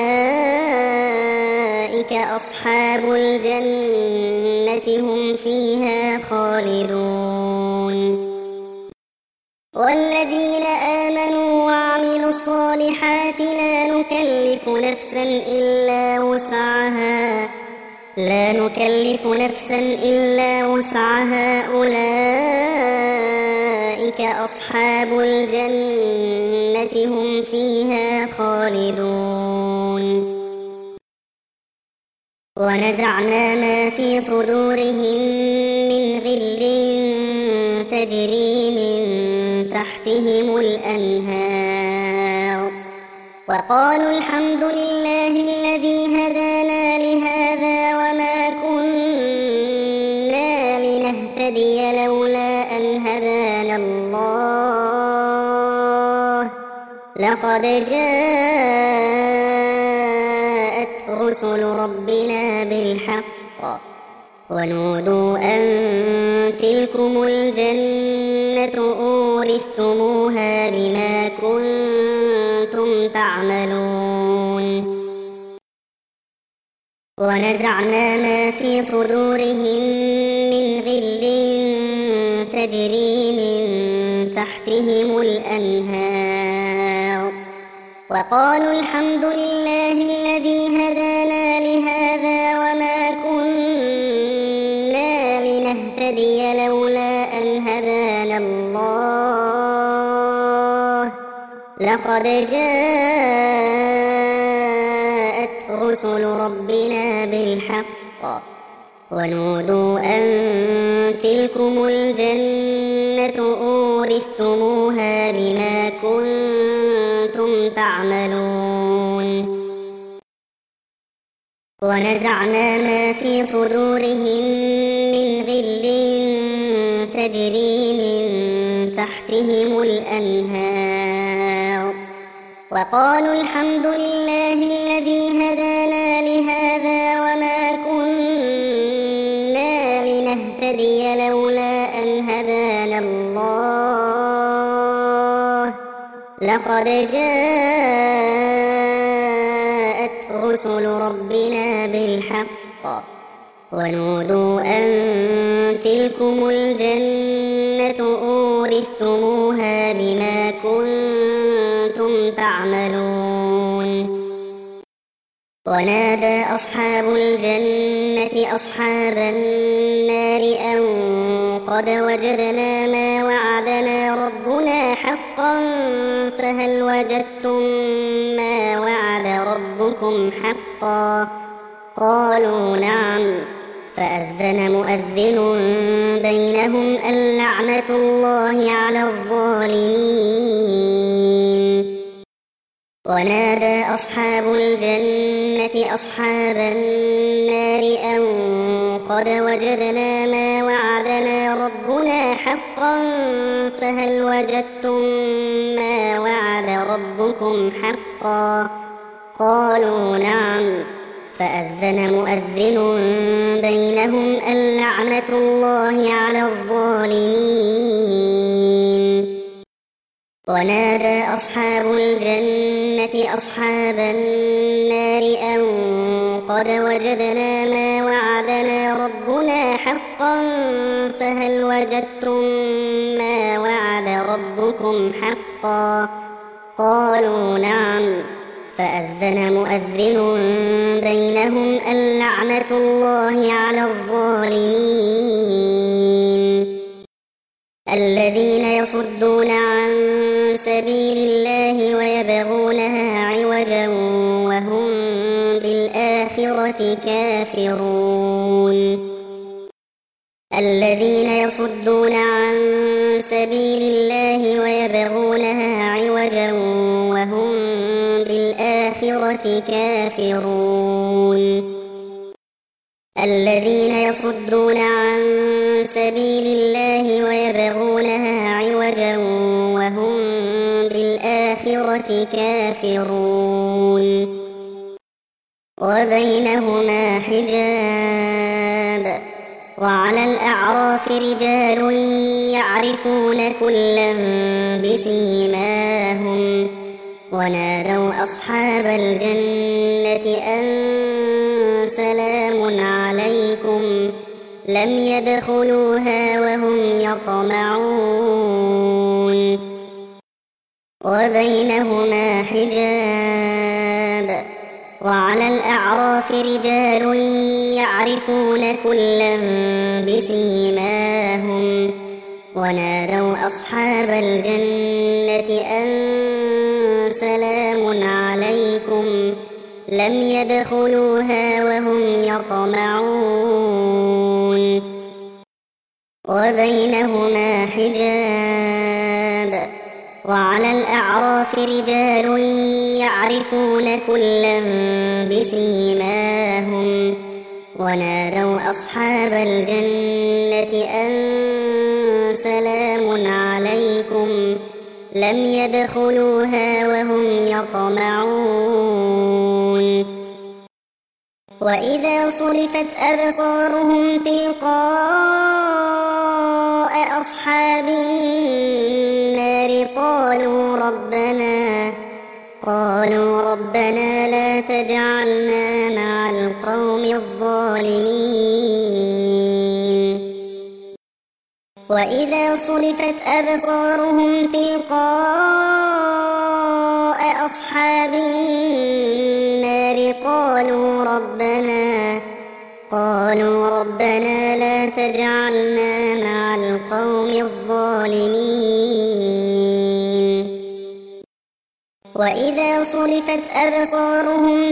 أولئك أصحاب الجنة هم فيها خالدون. والذين آمنوا وعملوا الصالحات لا نكلف نفسا إلا وسعها أولئك أصحاب الجنة هم فيها خالدون. ونزعنا ما في صدورهم من غل تجري من تحتهم الأنهار وقالوا الحمد لله الذي هدانا لهذا وما كنا لنهتدي لولا أن هدانا الله لقد جاءت رسل ربنا بالحق ونودوا أن تلكم الجنة أورثتموها بما كنتم تعملون ونزعنا ما في صدورهم من غل تجري من تحتهم الأنهار وقالوا الحمد لله الذي هدانا لهذا وما كنا لنهتدي لولا أن هدانا الله لقد جاءت رسل ربنا بالحق ونودوا أن تلكم الجنة أورثتموها بما كنتم تعملون ونزعنا ما في صدورهم من غل تجري من تحتهم الأنهار وقالوا الحمد لله الذي هدانا لهذا وما كنا لنهتدي لولا أن هدانا الله لقد جاءت رسل ربنا بالحق ونودوا أن تلكم الجنة أورثتموها بما كنتم تعملون ونادى أصحاب الجنة أصحاب النار أن قد وجدنا ما وعدنا ربنا حقا فهل وجدتم ما وعد ربكم حقا قالوا نعم فأذن مؤذن بينهم اللعنة الله على الظالمين ونادى أصحاب الجنة أصحاب النار أن قد وجدنا ما وعدنا ربنا حقا فهل وجدتم ما وعد ربكم حقا قالوا نعم فأذن مؤذن بينهم اللعنة الله على الظالمين ونادى أصحاب الجنة أصحاب النار أن قد وجدنا ما وعدنا ربنا حقا فهل وجدتم ما وعد ربكم حقا قالوا نعم فأذن مؤذن بينهم اللعنة الله على الظالمين الذين يصدون عن سبيل الله ويبغونها عوجا وهم بالآخرة كافرون الذين يصدون عن سبيل الله ويبغونها عوجا وهم بالآخرة كافرون الذين يصدون عن سبيل الله ويبغونها عوجا وهم بالآخرة كافرون وبينهما حجاب وعلى الأعراف رجال يعرفون كلا بسيماهم ونادوا أصحاب الجنة أن سلام عليكم لم يدخلوها وهم يطمعون وبينهما حجاب وعلى الأعراف رجال يعرفون كلا بسيماهم ونادوا أصحاب الجنة أن سلام عليكم لم يدخلوها وهم يطمعون وبينهما حجاب وعلى الأعراف رجال يعرفون كلا بسيماهم ونادوا أصحاب الجنة أن سلام عليكم لم يدخلوها وهم يطمعون وإذا صرفت أبصارهم تلقاء أصحاب النار قالوا ربنا لا تجعلنا مع القوم الظالمين. وإذا صرفت أبصارهم تلقاء أصحاب النار قالوا ربنا لا تجعلنا مع القوم الظالمين. وإذا صرفت أبصارهم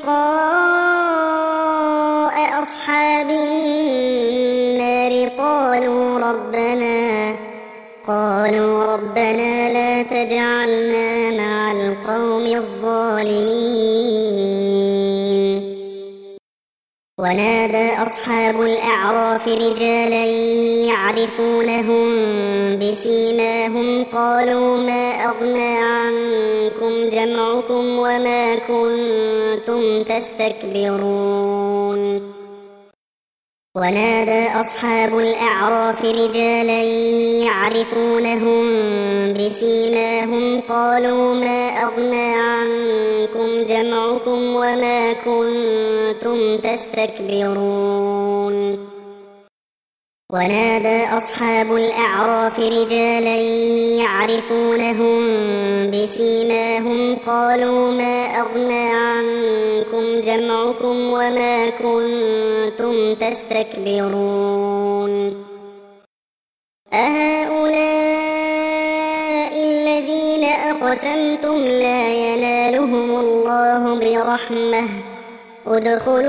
تلقاء أصحاب النار قالوا ربنا لا تجعلنا مع القوم الظالمين. ونادى أصحاب الأعراف رجالا يعرفونهم بسيماهم قالوا ما أغنى عنكم جمعكم وما كنتم تستكبرون. ونادى أصحاب الأعراف رجالا يعرفونهم بسيماهم قالوا ما أغنى عنكم جمعكم وما كنتم تستكبرون. ونادى أصحاب الأعراف رجالا يعرفونهم بسيماهم قالوا ما أغنى عنكم جمعكم وما كنتم تستكبرون. أهؤلاء الذين أقسمتم لا ينالهم الله برحمة ادخلوا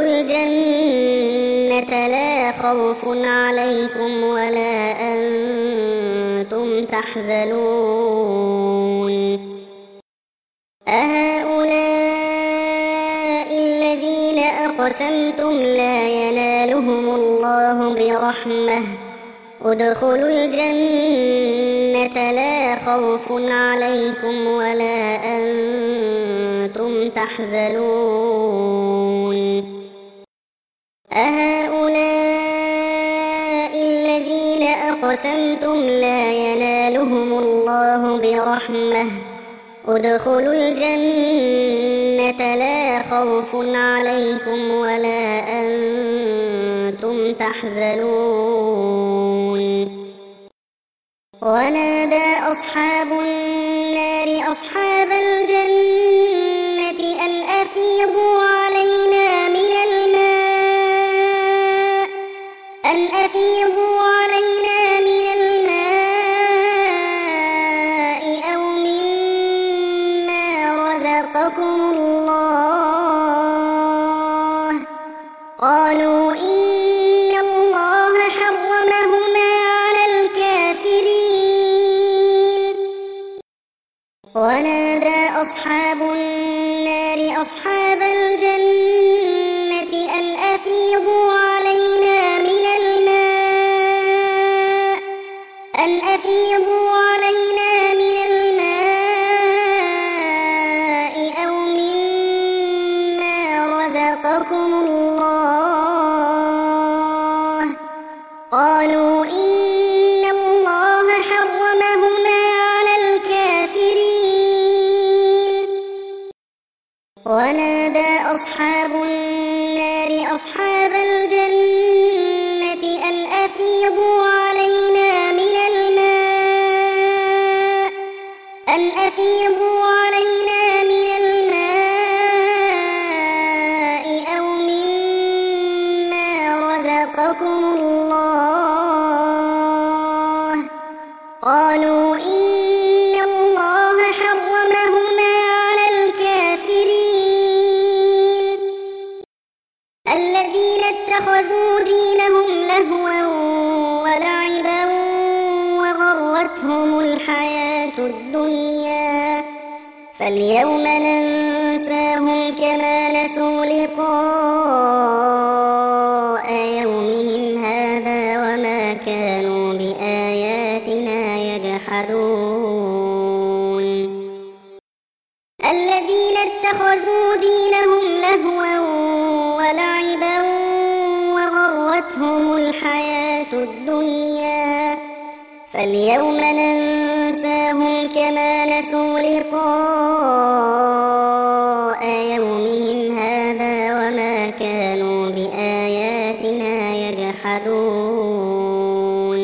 الجنة لا خوف عليكم ولا أنتم تحزنون. أهؤلاء الذين أقسمتم لا ينالهم الله برحمة ادخلوا الجنة لا خوف عليكم ولا أنتم تحزنون. أهؤلاء الذين أقسمتم لا ينالهم الله برحمة ادخلوا الجنة لا خوف عليكم ولا أنتم تحزنون. ونادى أصحاب النار أصحاب الجنة أن أفيضوا علينا من الماء أو مما رزقكم الله. قالوا إن الله حرمهما على الكافرين. ونادى أصحاب النار أصحاب الجنة أن أفيضوا علينا من الماء أو مما رزقكم الله. قالوا إن الله حرمهما على الكافرين. ونادى أصحاب النار أصحاب الجنة أن أفيضوا علينا من الماء أو مما رزقكم الله. قالوا إن الله حرمهما على الكافرين. الذين اتخذوا دينهم لهوا ولعبا وغرتهم الحياة الدنيا فاليوم ننساهم كما نسوا لقاء يومهم هذا وما كانوا بآياتنا يجحدون. الذين اتخذوا دينهم لهوا ولعبا الحياة الدنيا فاليوم ننساهم كما نسوا لقاء يومهم هذا وما كانوا بآياتنا يجحدون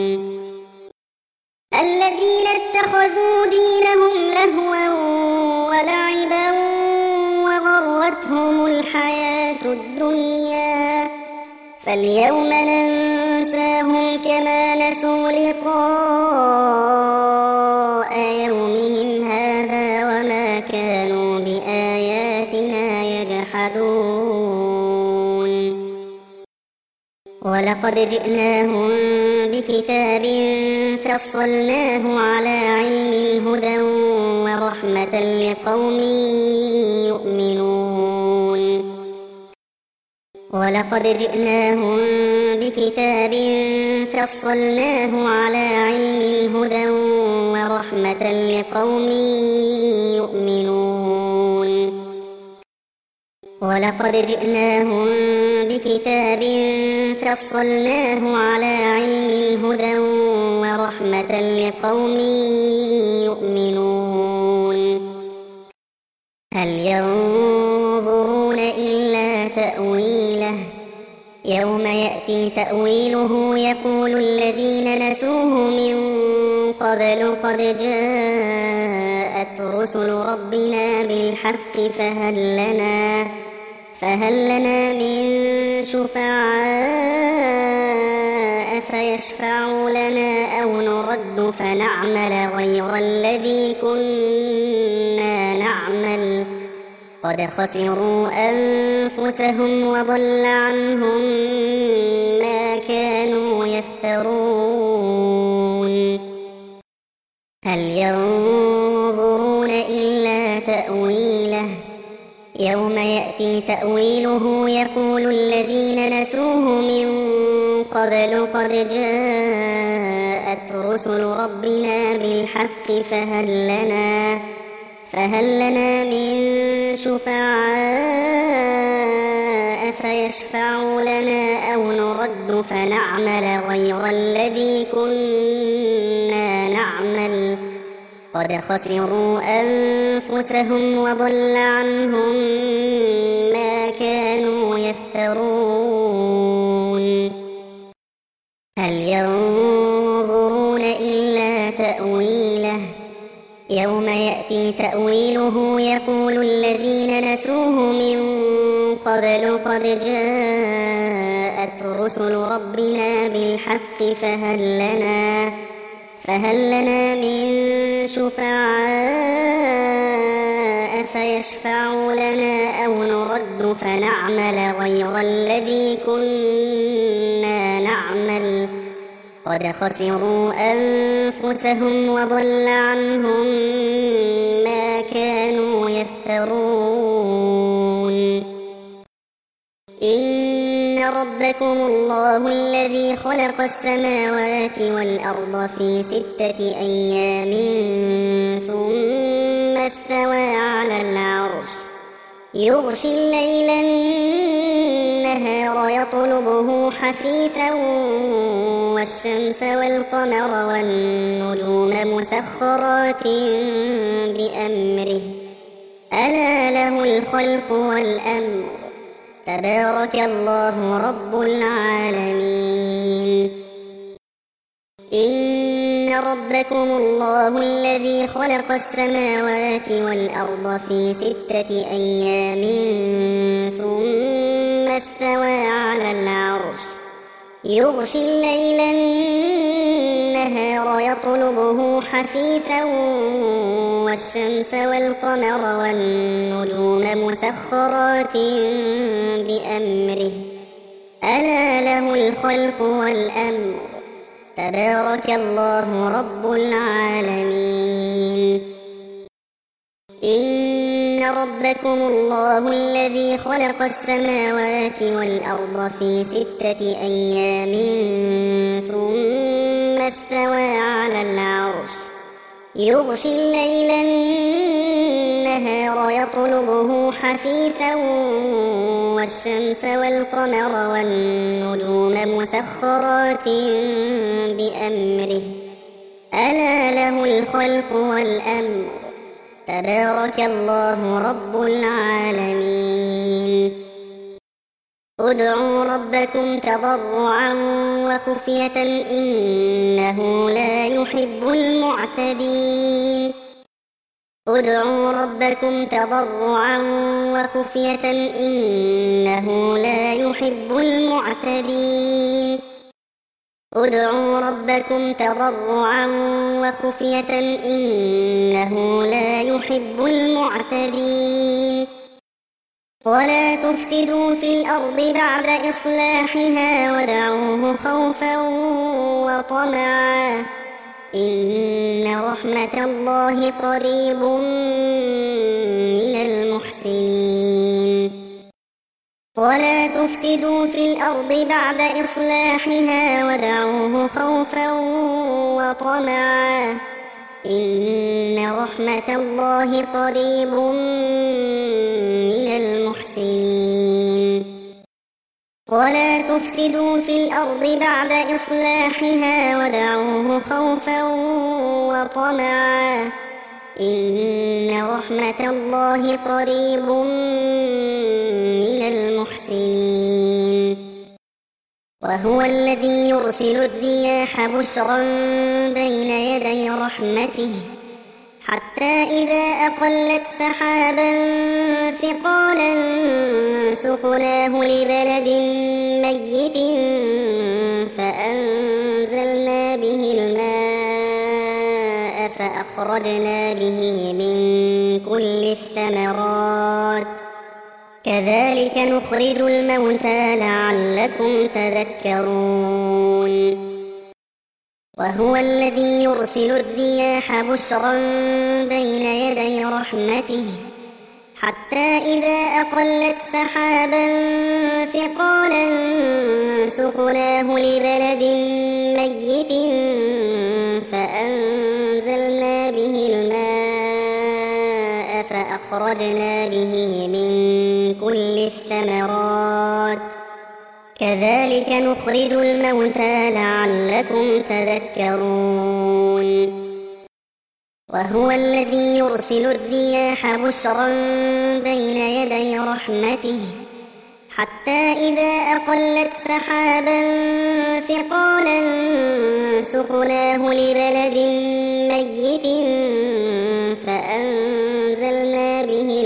الذين اتخذوا دينهم لهوا ولعبا وغرتهم الحياة الدنيا فاليوم ننساهم كما نسوا لقاء يومهم هذا وما كانوا بآياتنا يجحدون ولقد جئناهم بكتاب فصلناه على علم هدى ورحمة لقوم يؤمنون ولقد جئناهم بكتاب فصلناه على علم هدى ورحمة لقوم يؤمنون ولقد جئناهم بكتاب فصلناه على علم هدى ورحمة لقوم يؤمنون هل ينظرون إلا تأويله يوم يأتي تأويله يقول الذين نسوه من قبل قد جاءت رسل ربنا بالحق فهل لنا من شفعاء فيشفعوا لنا أو نرد فنعمل غير الذي كنا نعمل قد خسروا أنفسهم وضل عنهم ما كانوا يفترون هل ينظرون إلا تأويله يوم يأتي تأويله يقول الذين نسوه من قبل قد جاءت رسل ربنا بالحق فهل لنا من شفعاء فيشفعوا لنا أو نرد فنعمل غير الذي كنا نعمل قد خسروا أنفسهم وضل عنهم ما كانوا يفترون هل ينظرون إلا تأويله يوم يأتي تأويله يقول الذين نسوه من قبل قد جاءت رسل ربنا بالحق فهل لنا من شفعاء فيشفعوا لنا أو نرد فنعمل غير الذي كنا نعمل قد خسروا أنفسهم وضل عنهم ما كانوا يفترون إن ربكم الله الذي خلق السماوات والأرض في 6 أيام ثم استوى على العرش يغشي الليل النهار يطلبه حثيثا والشمس والقمر والنجوم مسخرات بأمره ألا له الخلق والأمر تبارك الله رب العالمين إن ربكم الله الذي خلق السماوات والأرض في 6 أيام ثم استوى على العرش يغشي الليل النهار يطلبه حثيثا والشمس والقمر والنجوم مسخرات بأمره ألا له الخلق والأمر تبارك الله رب العالمين إن ربكم الله الذي خلق السماوات والأرض في 6 أيام ثم استوى على العرش يغشي الليل النهار النهار يطلبه حثيثا والشمس والقمر والنجوم مسخرات بأمره ألا له الخلق والأمر تبارك الله رب العالمين ادعوا ربكم تضرعا وخفية إنه لا يحب المعتدين ادعوا ربكم تضرعا وخفية إنه لا يحب المعتدين ادعوا ربكم تضرعا وخفية إنه لا يحب المعتدين ولا تفسدوا في الأرض بعد إصلاحها ودعوه خوفا وطمعا إن رحمة الله قريب من المحسنين ولا تفسدوا في الأرض بعد إصلاحها ودعوه خوفا وطمعا إن رحمة الله قريب من المحسنين ولا تفسدوا في الأرض بعد إصلاحها ودعوه خوفا وطمعا إن رحمة الله قريب من المحسنين وهو الذي يرسل الرياح بشرا بين يدي رحمته حتى إذا أقلت سحابا ثقالا سقناه لبلد ميت فأنزلنا به الماء فأخرجنا به من كل الثمرات كذلك نخرج الموتى لعلكم تذكرون وهو الذي يرسل الرياح بشرا بين يدي رحمته حتى إذا أقلت سحابا ثقالا سقناه لبلد ميت فأنزلنا به الماء فأخرجنا به من كل الثمرات كذلك نخرج الموتى لعلكم تذكرون وهو الذي يرسل الرياح بشرا بين يدي رحمته حتى إذا أقلت سحابا ثقالا سقناه لبلد ميت فأنزلنا به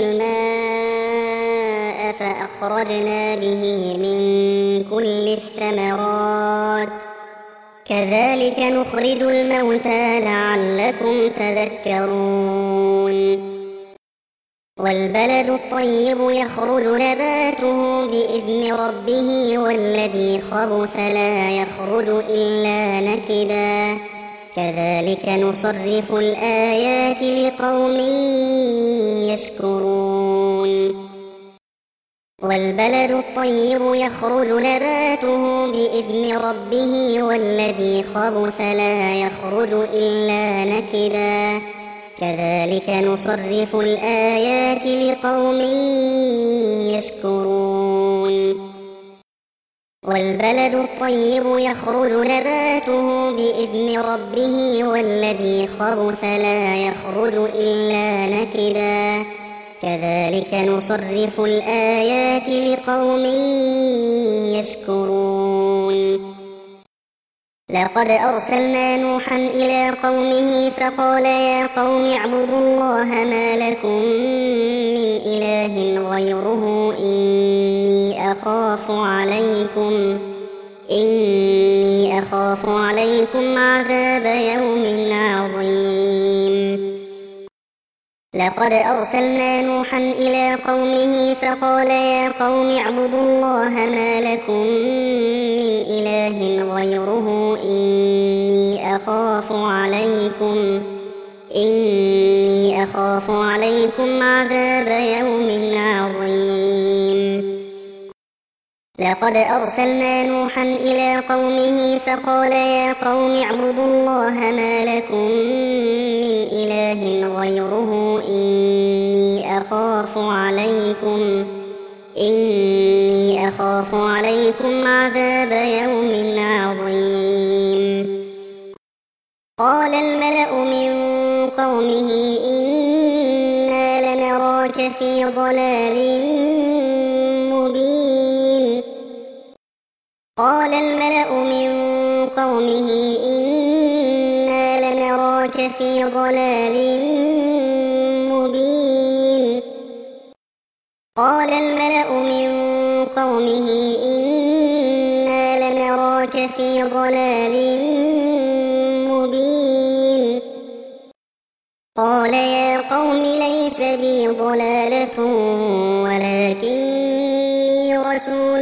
الماء فأخرجنا به من كل الثمرات كذلك نخرج الموتى لعلكم تذكرون والبلد الطيب يخرج نباته بإذن ربه والذي خبث لا يخرج إلا نكدا كذلك نصرف الآيات لقوم يشكرون والبلد الطيب يخرج نباته بإذن ربه والذي خبث لا يخرج إلا نكدا كذلك نصرف الآيات لقوم يشكرون والبلد الطيب يخرج نباته بإذن ربه والذي خبث لا يخرج إلا نكدا كذلك نصرف الآيات لقوم يشكرون لقد أرسلنا نوحا إلى قومه فقال يا قوم اعبدوا الله ما لكم من إله غيره إني أخاف عليكم عذاب يوم عظيم لقد أرسلنا نوحا إلى قومه فقال يا قوم اعبدوا الله ما لكم من إله غيره إني أخاف عليكم عذاب يوم عظيم لقد أرسلنا نوحا إلى قومه فقال يا قوم اعبدوا الله ما لكم من إله غيره إني أخاف عليكم عذاب يوم عظيم. قال الملأ من قومه إنا لنراك في ضلال مبين. قال الملأ من قومه إنا لنراك في ضلال مبين. قال الملأ من قومه إنا لنراك في ضلال مبين. قال يا قوم ليس بي ضلالة ولكني رسول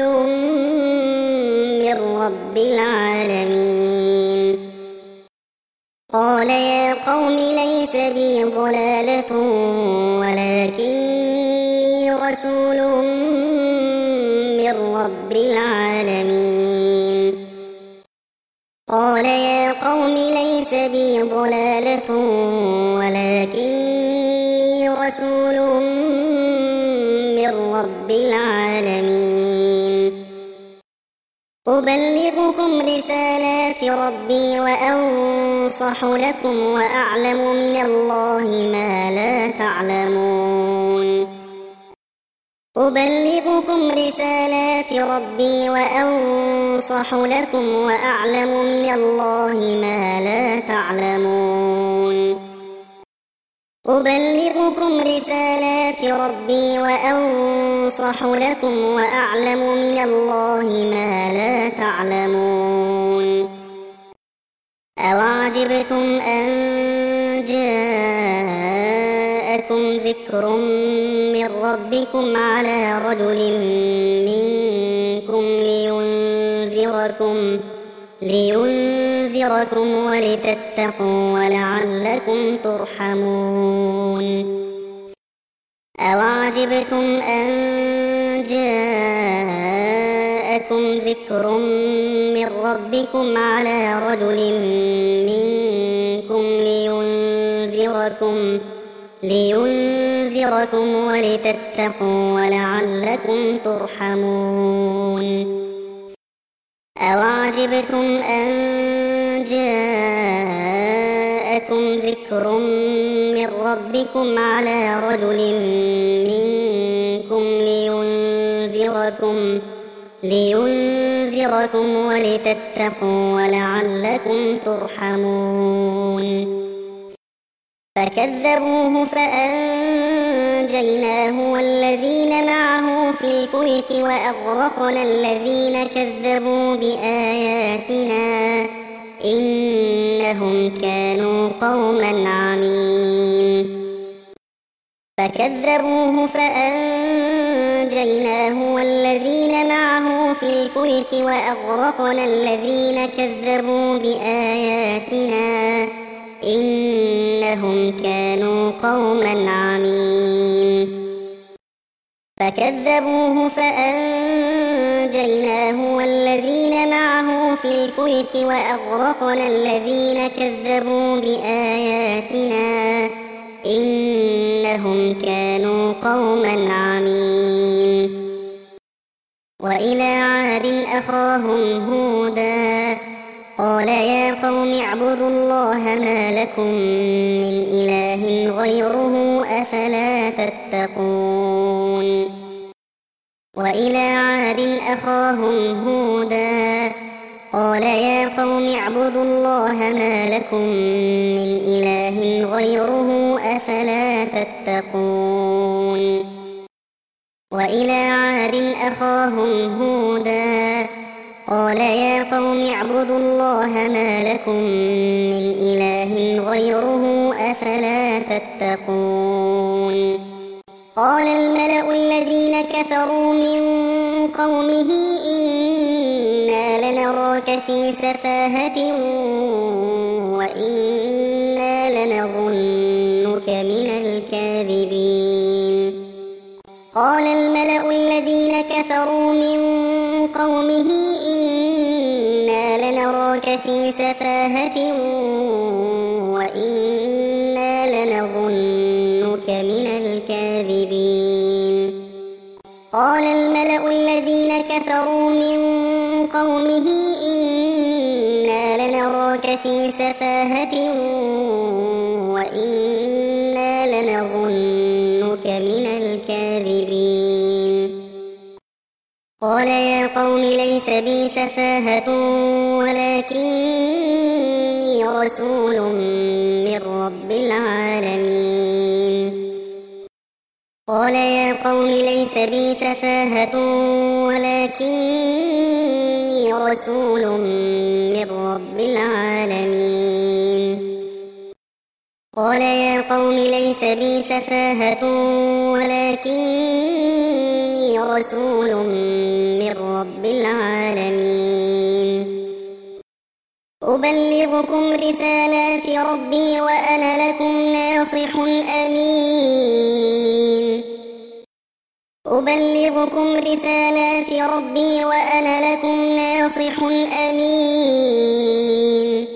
من رب العالمين. قال يا قوم ليس بي ضلالة ولكني رسول من رب العالمين. قال يا قوم ليس بي ضلالة ولكني رسول من رب العالمين. أبلغكم رسالات ربي وأنصح لكم وأعلم من الله ما لا تعلمون. أبلغكم رسالات ربي وأنصح لكم وأعلم من الله ما لا تعلمون. أبلغكم رسالات ربي وأنصح لكم وأعلم من الله ما لا تعلمون. أوعجبتم أن جاءكم ذكر من ربكم على رجل منكم لينذركم ولتتقوا ولعلكم ترحمون. أوعجبتم أن جاءكم ذكر من ربكم على رجل منكم لينذركم ولتتقوا ولعلكم ترحمون. أوعجبتم أن جاءكم ذكر من ربكم على رجل منكم لينذركم ولتتقوا ولعلكم ترحمون. فكذبوه فأنجيناه والذين معه في الفلك وأغرقنا الذين كذبوا بآياتنا إنهم كانوا قوما عمين. فكذبوه فأنجيناه والذين معه في الفلك وأغرقنا الذين كذبوا بآياتنا إنهم كانوا قوما عمين. فكذبوه فأنجيناه والذين معه في الفلك وأغرقنا الذين كذبوا بآياتنا إنهم كانوا قوما عمين. وإلى عاد أخاهم هودا قال يا قوم اعبدوا الله ما لكم من إله غيره أفلا تتقون. وإلى عاد أخاهم هودا قال يا قوم اعبدوا الله ما لكم من إله غيره أفلا تتقون. وإلى عاد أخاهم هودا قال يا قوم اعبدوا الله ما لكم من إله غيره أفلا تتقون. قال الملأ الذين كفروا من قومه إنا لنراك في سفاهة وإنا لنظنك من الكاذبين. قال الملأ الذين كفروا من قومه إنا لنراك في سفاهة وإنا لنظنك من الكاذبين. قال الملأ الذين كفروا من قومه إنا لنراك في سفاهة وإنا لنظنك من الكاذبين قال يا قوم ليس بي سفاهة ولكني رسول من رب العالمين قال يا قوم ليس بي سفاهة ولكني رسول من رب العالمين قال يا قوم ليس بي سفاهة ولكني رسول من رب العالمين أبلغكم رسالات ربي وأنا لكم ناصح أمين أبلغكم رسالات ربي وأنا لكم ناصح أمين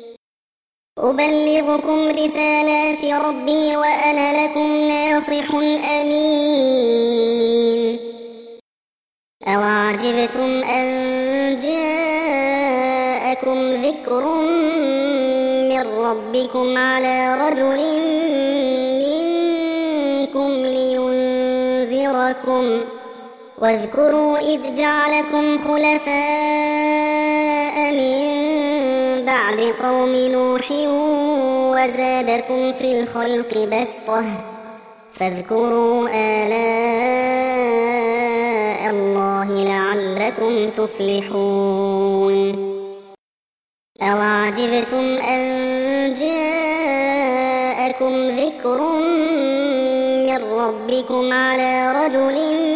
أبلغكم رسالات ربي وأنا لكم ناصح أمين أوعجبتم أن جاءكم ذكر من ربكم على رجل منكم لينذركم واذكروا إذ جعلكم خلفاء من بعد قوم نوح وزادكم في الخلق بسطة فاذكروا آلاء الله لعلكم تفلحون أوعجبتم أن جاءكم ذكر من ربكم على رجل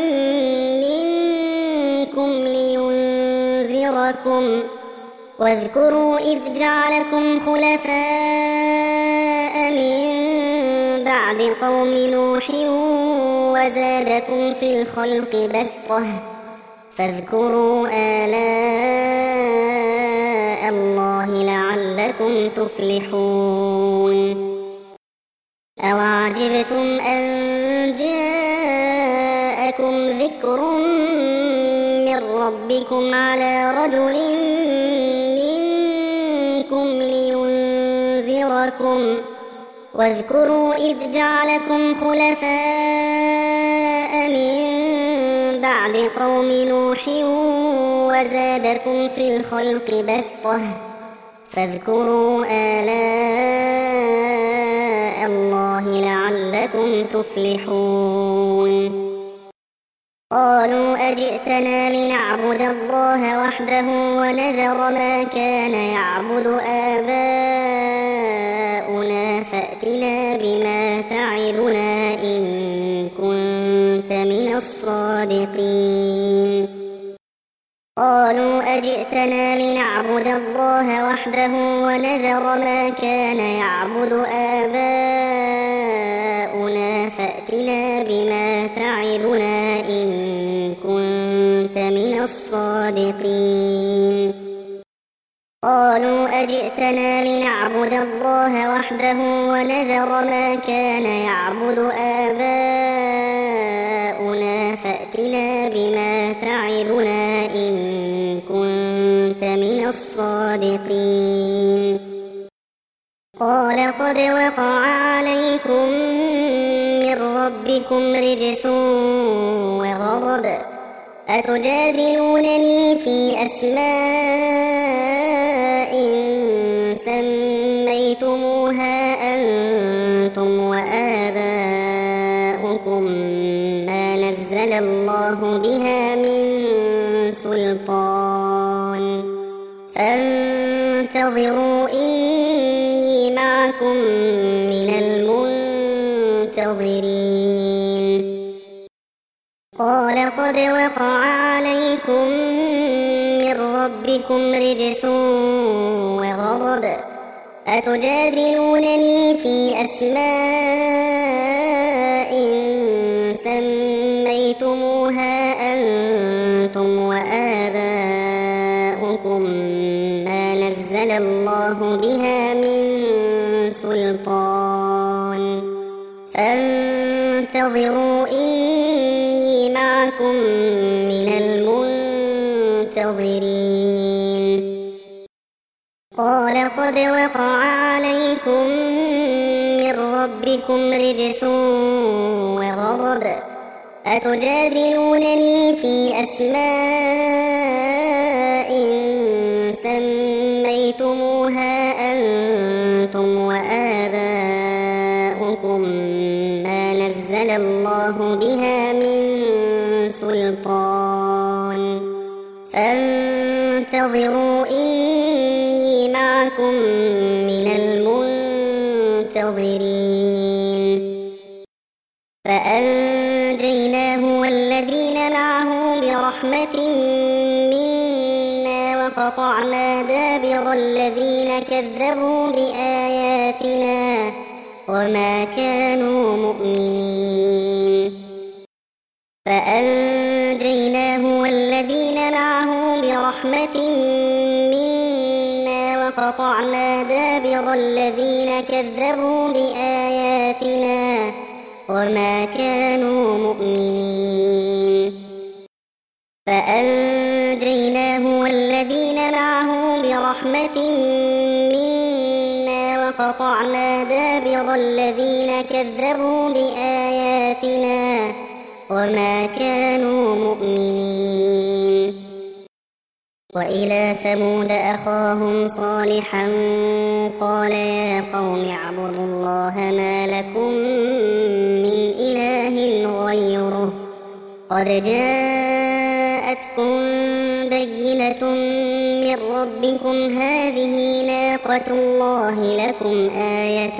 منكم لينذركم واذكروا إذ جعلكم خلفاء من بعد قوم نوح وزادكم في الخلق بسطة فاذكروا آلاء الله لعلكم تفلحون أوعجبتم أن جاءكم ذكر من ربكم على رجل منكم لينذركم واذكروا إذ جعلكم خلفاء من بعد قوم نوح وزادكم في الخلق بسطة فاذكروا آلاء الله لعلكم تفلحون قالوا أجئتنا لنعبد الله وحده ونذر ما كان يعبد آباؤنا فأتنا بما تعدنا إن كنت من الصادقين قالوا أجئتنا لنعبد الله وحده ونذر ما كان يعبد آباؤنا فأتنا بما تعدنا إن كنت من الصادقين قالوا أجئتنا لنعبد الله وحده ونذر ما كان يعبد آباؤنا فأتنا بما تعدنا إن كنت من الصادقين قال قد وقع عليكم من ربكم رجس وغضب أتجادلونني في أسماء سميتموها أنتم وآباؤكم ما نزل الله بها من سلطان فانتظروا إني معكم من المنتظرين قال قد وقع عليكم من ربكم رجس وغضب أتجادلونني في أسماء سميتموها أنتم وآباؤكم ما نزل الله بها من سلطان فانتظروا إني معكم معكم من المنتظرين. قال قد وقع عليكم من ربكم رجس وغضب أتجادلونني في أسماء سميتموها أنتم وآباؤكم ما نزل الله بها من سلطان فانتظروا إني معكم من المنتظرين. فأنجيناه والذين معه برحمة منا وقطعنا دابر الذين كذبوا بآياتنا وما كانوا مؤمنين. فأنجيناه والذين معه برحمة منا وقطعنا دابر الذين كذبوا بآياتنا وما كانوا مؤمنين. فأنجيناه والذين معه برحمة منا وقطعنا دابر الذين كذبوا بآياتنا وما كانوا مؤمنين. وإلى ثمود أخاهم صالحا قال يا قوم اعبدوا الله ما لكم من إله غيره قد جاءتكم بينة من ربكم هذه ناقة الله لكم آية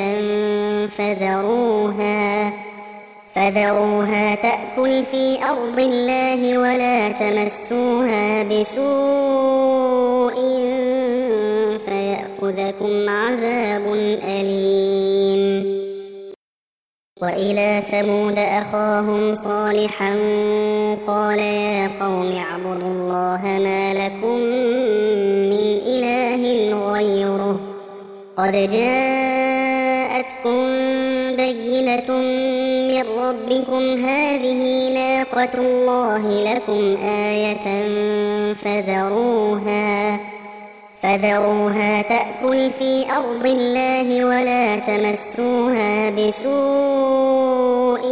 فذروها تأكل في أرض الله ولا تمسوها بسوء فيأخذكم عذاب أليم. وإلى ثمود أخاهم صالحا قال يا قوم اعبدوا الله ما لكم من إله غيره قد جاءتكم بينة من ربكم هذه ناقة الله لكم آية فذروها تأكل في أرض الله ولا تمسوها بسوء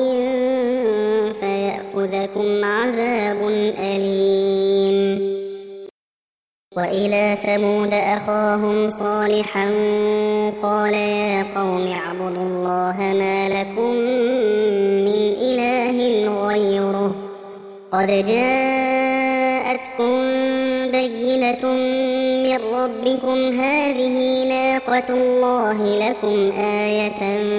فيأخذكم عذاب أليم. وإلى ثمود أخاهم صالحا قال يا قوم اعبدوا الله ما لكم من إله غيره قد جاءتكم بينة من ربكم هذه ناقة الله لكم آية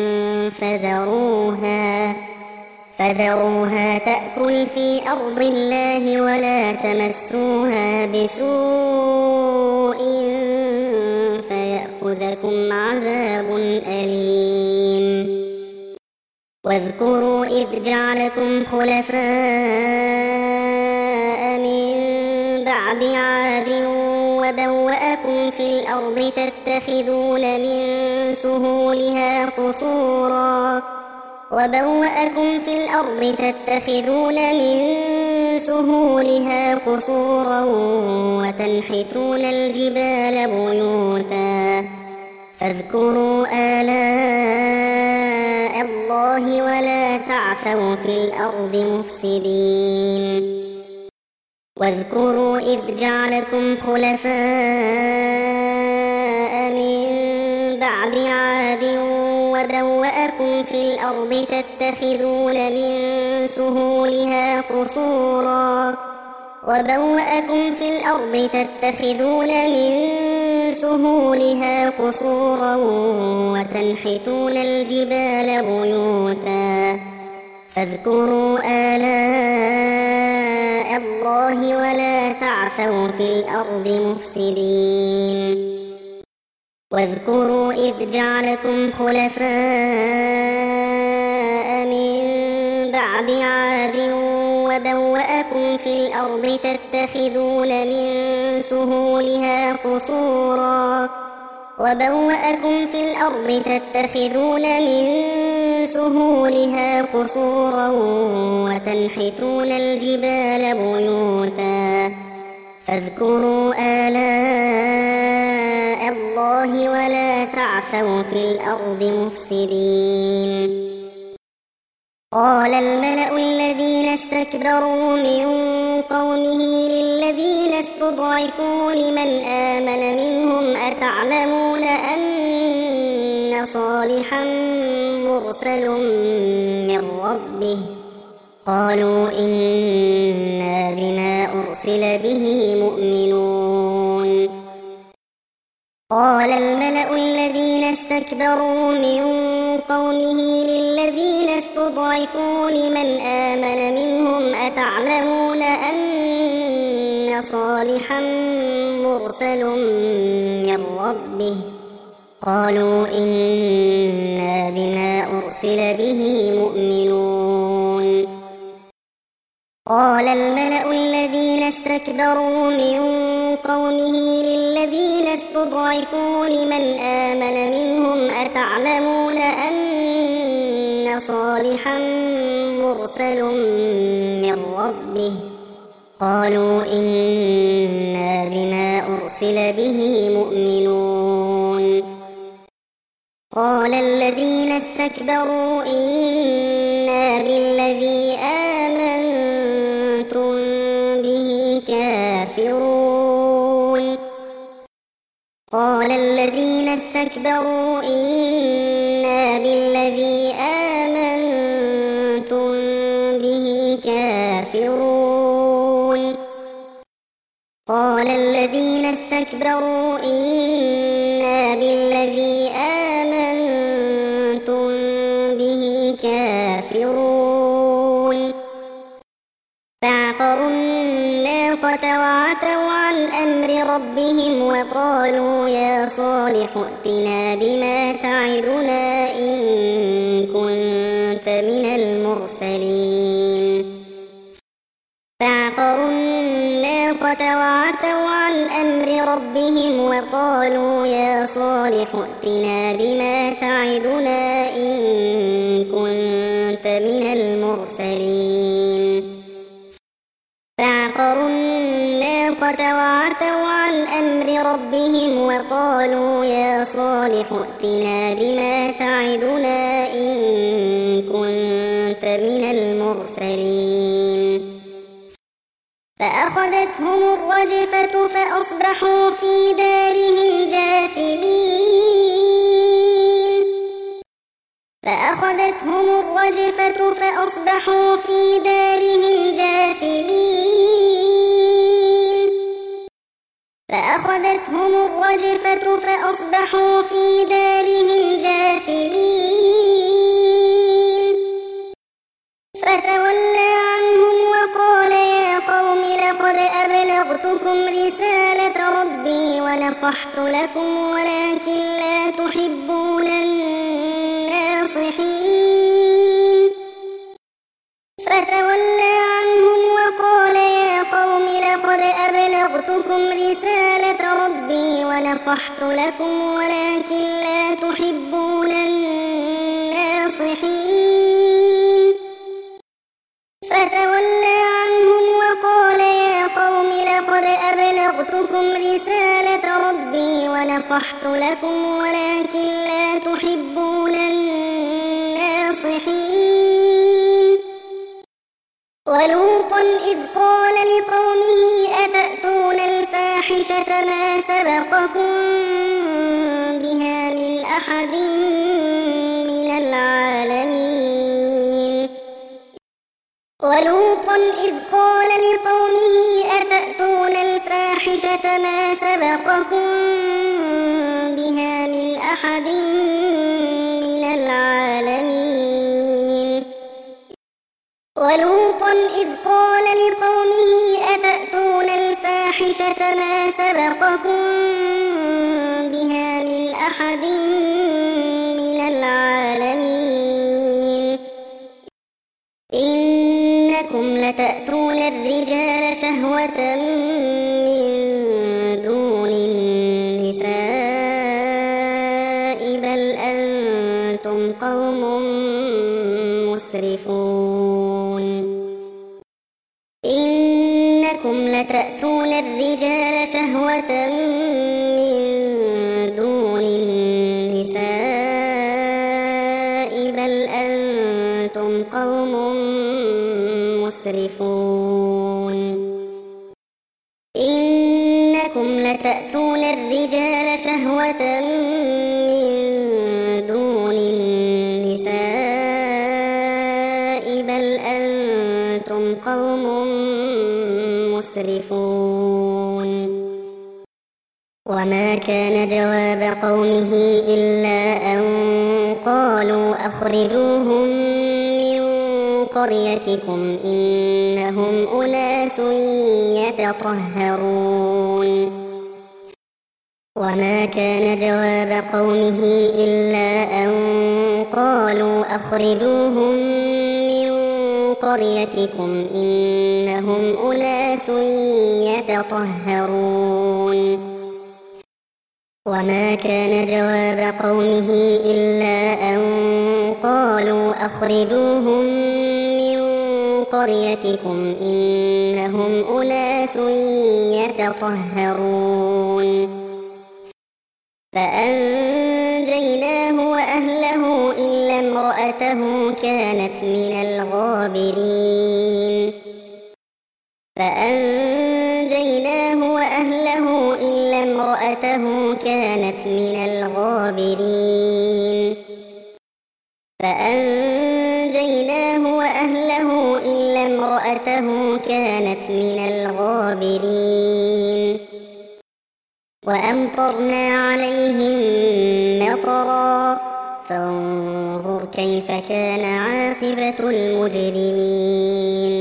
فذروها تأكل في أرض الله ولا تمسوها بسوء فيأخذكم عذاب أليم. واذكروا إذ جعلكم خلفاء من بعد عاد وبوأكم في الأرض تتخذون من سهولها قصورا وتنحتون الجبال بيوتا فاذكروا آلاء الله ولا تعثوا في الأرض مفسدين. واذكروا إذ جعلكم خلفاء من بعد عاد وبوأكم في الأرض تتخذون من سهولها قصورا وتنحتون الجبال بيوتا فاذكروا آلاء الله ولا تعثوا في الأرض مفسدين. واذكروا إذ جعلكم خلفاء من بعد عاد وبوأكم في الأرض تتخذون من وبوأكم في الأرض تتخذون من سهولها قصورا وتنحتون الجبال بيوتا فاذكروا آلاء الله ولا تعثوا في الأرض مفسدين. قال الملأ الذين استكبروا من قومه للذين استضعفوا لمن آمن منهم أتعلمون أن صالحا مرسل من ربه قالوا إنا بما أرسل به مؤمنون. قال الملأ الذين استكبروا من قومه للذين استضعفوا لمن آمن منهم أتعلمون أن صالحا مرسل من ربه قالوا إنا بما أرسل به مؤمنون. قال الملأ الذين استكبروا من قومه للذين استضعفوا لمن آمن منهم أتعلمون أن صالحا مرسل من ربه قالوا إنا بما أرسل به مؤمنون. قال الذين استكبروا إنا بالذي آمنتم به كافرون. قال الذين استكبروا إنا بالذي آمنتم به كافرون. قال الذين استكبروا إنا بالذي آمنتم به كافرون. فعقروا الناقة وعتوا عن أمر ربهم وقالوا يا صالح ائتنا بما تعدنا إن كنت من المرسلين. فعقروا الناقة وعتوا عن أمر ربهم وقالوا يا صالح ائتنا بما تعدنا إن كنت من المرسلين. فعقروا الناقة وعتوا عن أمر ربهم وقالوا يا صالح ائتنا بما تعدنا إن كنت من المرسلين. فأخذتهم الرجفة فأصبحوا في دارهم جاثمين. فأخذتهم الرجفة فأصبحوا في دارهم جاثمين. فأخذتهم الرجفة فأصبحوا في دارهم جاثمين. فتولى عنهم وقال يا قوم لقد أبلغتكم رسالة ربي ونصحت لكم ولكن لا تحبون الناصحين. فتولى عنهم وقال يا قوم لقد أبلغتكم رسالة ربي ونصحت لكم ولكن لا تحبون الناصحين. فتولى عنهم وقال يا قوم لقد أبلغتكم رسالة ربي ونصحت لكم ولكن لا تحبون الناصحين. ولوطا إذ قال لقومه أتأتون الفاحشة ما سبقكم بها من أحد من العالمين. ولوطا إذ قال لقومه أتأتون الفاحشة ما سبقكم بها من أحد من العالمين. ولوطا إذ قال لقومه أتأتون الفاحشة ما سبقكم بها من أحد من العالمين. إنكم لتأتون الرجال شهوة من دون النساء أنتم قوم مسرفون إنكم لتأتون الرجال شهوة من دون النساء بل أنتم قوم مسرفون إنكم لتأتون الرجال شهوة من دون النساء بل أنتم قوم مسرفون وما كان جواب قومه إلا أن قالوا أخرجوهم من قريتكم إنهم أناس يتطهرون وما كان جواب قومه إلا أن قالوا أخرجوهم من قريتكم إنهم أناس يتطهرون وما كان جواب قومه إلا أن قالوا أخرجوهم من قريتكم إنهم أناس يتطهرون فأنجيناه وأهله إلا امرأته كانت من الغابرين فأنجيناه وأهله إلا امرأته كانت من الغابرين فأنجيناه وأهله إلا امرأته كانت من الغابرين وأمطرنا عليهم مطرا فانظر كيف كان عاقبة المجرمين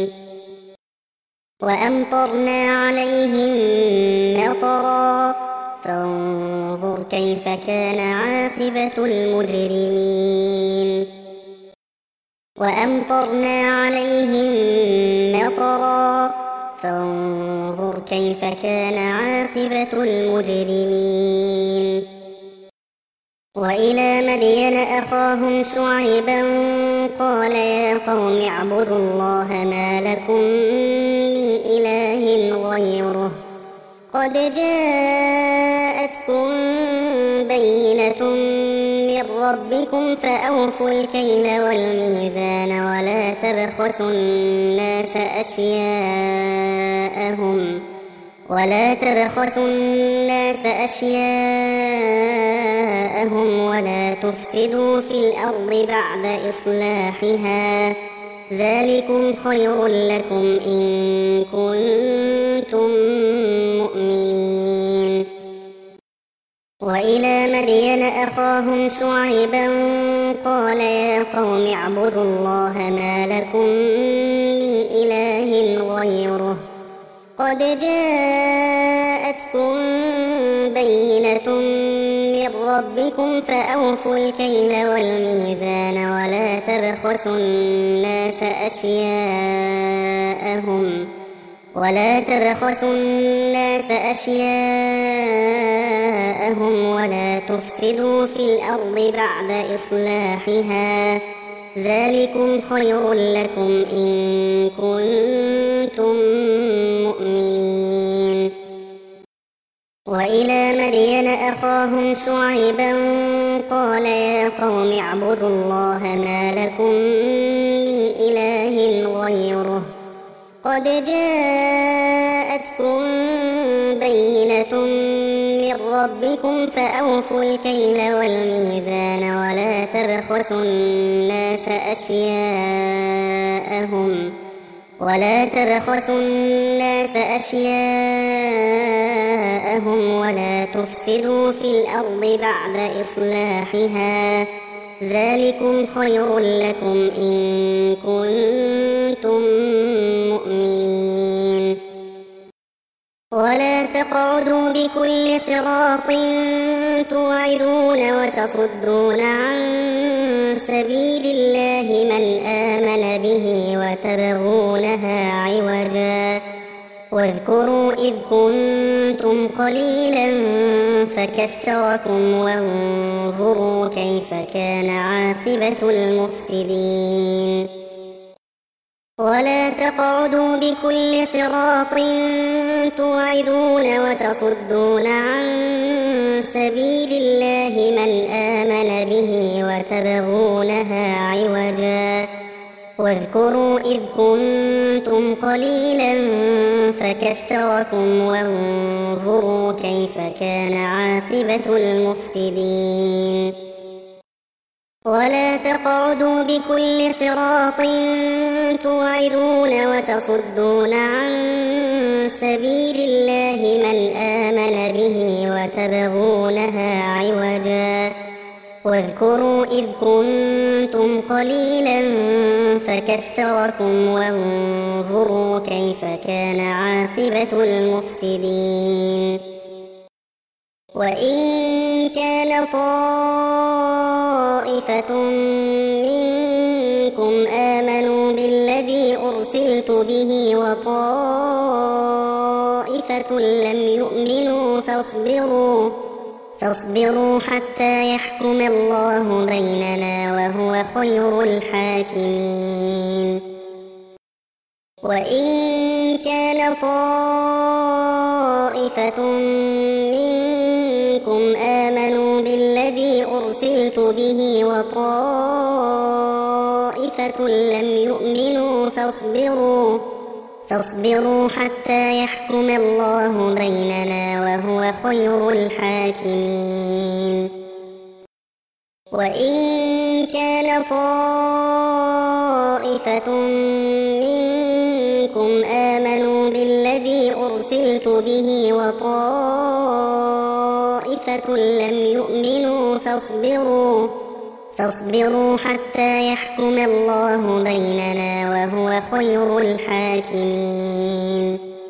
وأمطرنا عليهم مطرا فانظر كيف كان عاقبة المجرمين وأمطرنا عليهم مطرا فانظر كيف كان عاقبة المجرمين وإلى مدين أخاهم شعيبا قال يا قوم اعبدوا الله ما لكم من إله غيره قد جاءتكم بينة من ربكم فأوفوا الكيل والميزان ولا تبخسوا الناس أشياءهم ولا تفسدوا في الأرض بعد إصلاحها ذلكم خير لكم إن كنتم مؤمنين وإلى مدين أخاهم شعيبا قال يا قوم اعبدوا الله ما لكم من إله غيره قد جاءتكم بينة من ربكم فأوفوا الكيل والميزان ولا تبخسوا الناس أشياءهم ولا تفسدوا في الأرض بعد إصلاحها ذلكم خير لكم إن كنتم مؤمنين وإلى مدين أخاهم شعيبا قال يا قوم اعبدوا الله ما لكم من إله غيره قد جاءتكم بينة من ربكم فأوفوا الكيل والميزان ولا تبخسوا الناس أشياءهم ولا تفسدوا في الأرض بعد إصلاحها ذلكم خير لكم إن كنتم مؤمنين ولا تقعدوا بكل صراط توعدون وتصدون عن سبيل الله من آمن به وتبغونها عوجا واذكروا إذ كنتم قليلا فكثركم وانظروا وانظروا كيف كان عاقبة المفسدين ولا تقعدوا بكل صراط توعدون وتصدون عن سبيل الله من آمن به وتبغونها عوجا واذكروا إذ كنتم قليلا فكثركم وانظروا كيف كان عاقبة المفسدين ولا تقعدوا بكل صراط توعدون وتصدون عن سبيل الله من آمن به وتبغونها عوجا واذكروا إذ كنتم قليلا فكثركم وانظروا كيف كان عاقبة المفسدين وإن كان طائفة منكم آمنوا بالذي أرسلت به وطائفة لم يؤمنوا فاصبروا حتى يحكم الله بيننا وهو خير الحاكمين وإن كان طائفة منكم آمنوا بالذي أرسلت به وطائفة لم يؤمنوا فاصبروا حتى يحكم الله بيننا وهو خير الحاكمين وإن كان طائفة منكم آمنوا بالذي أرسلت به وطائفة لم يؤمنوا فاصبروا حتى يحكم الله بيننا وهو خير الحاكمين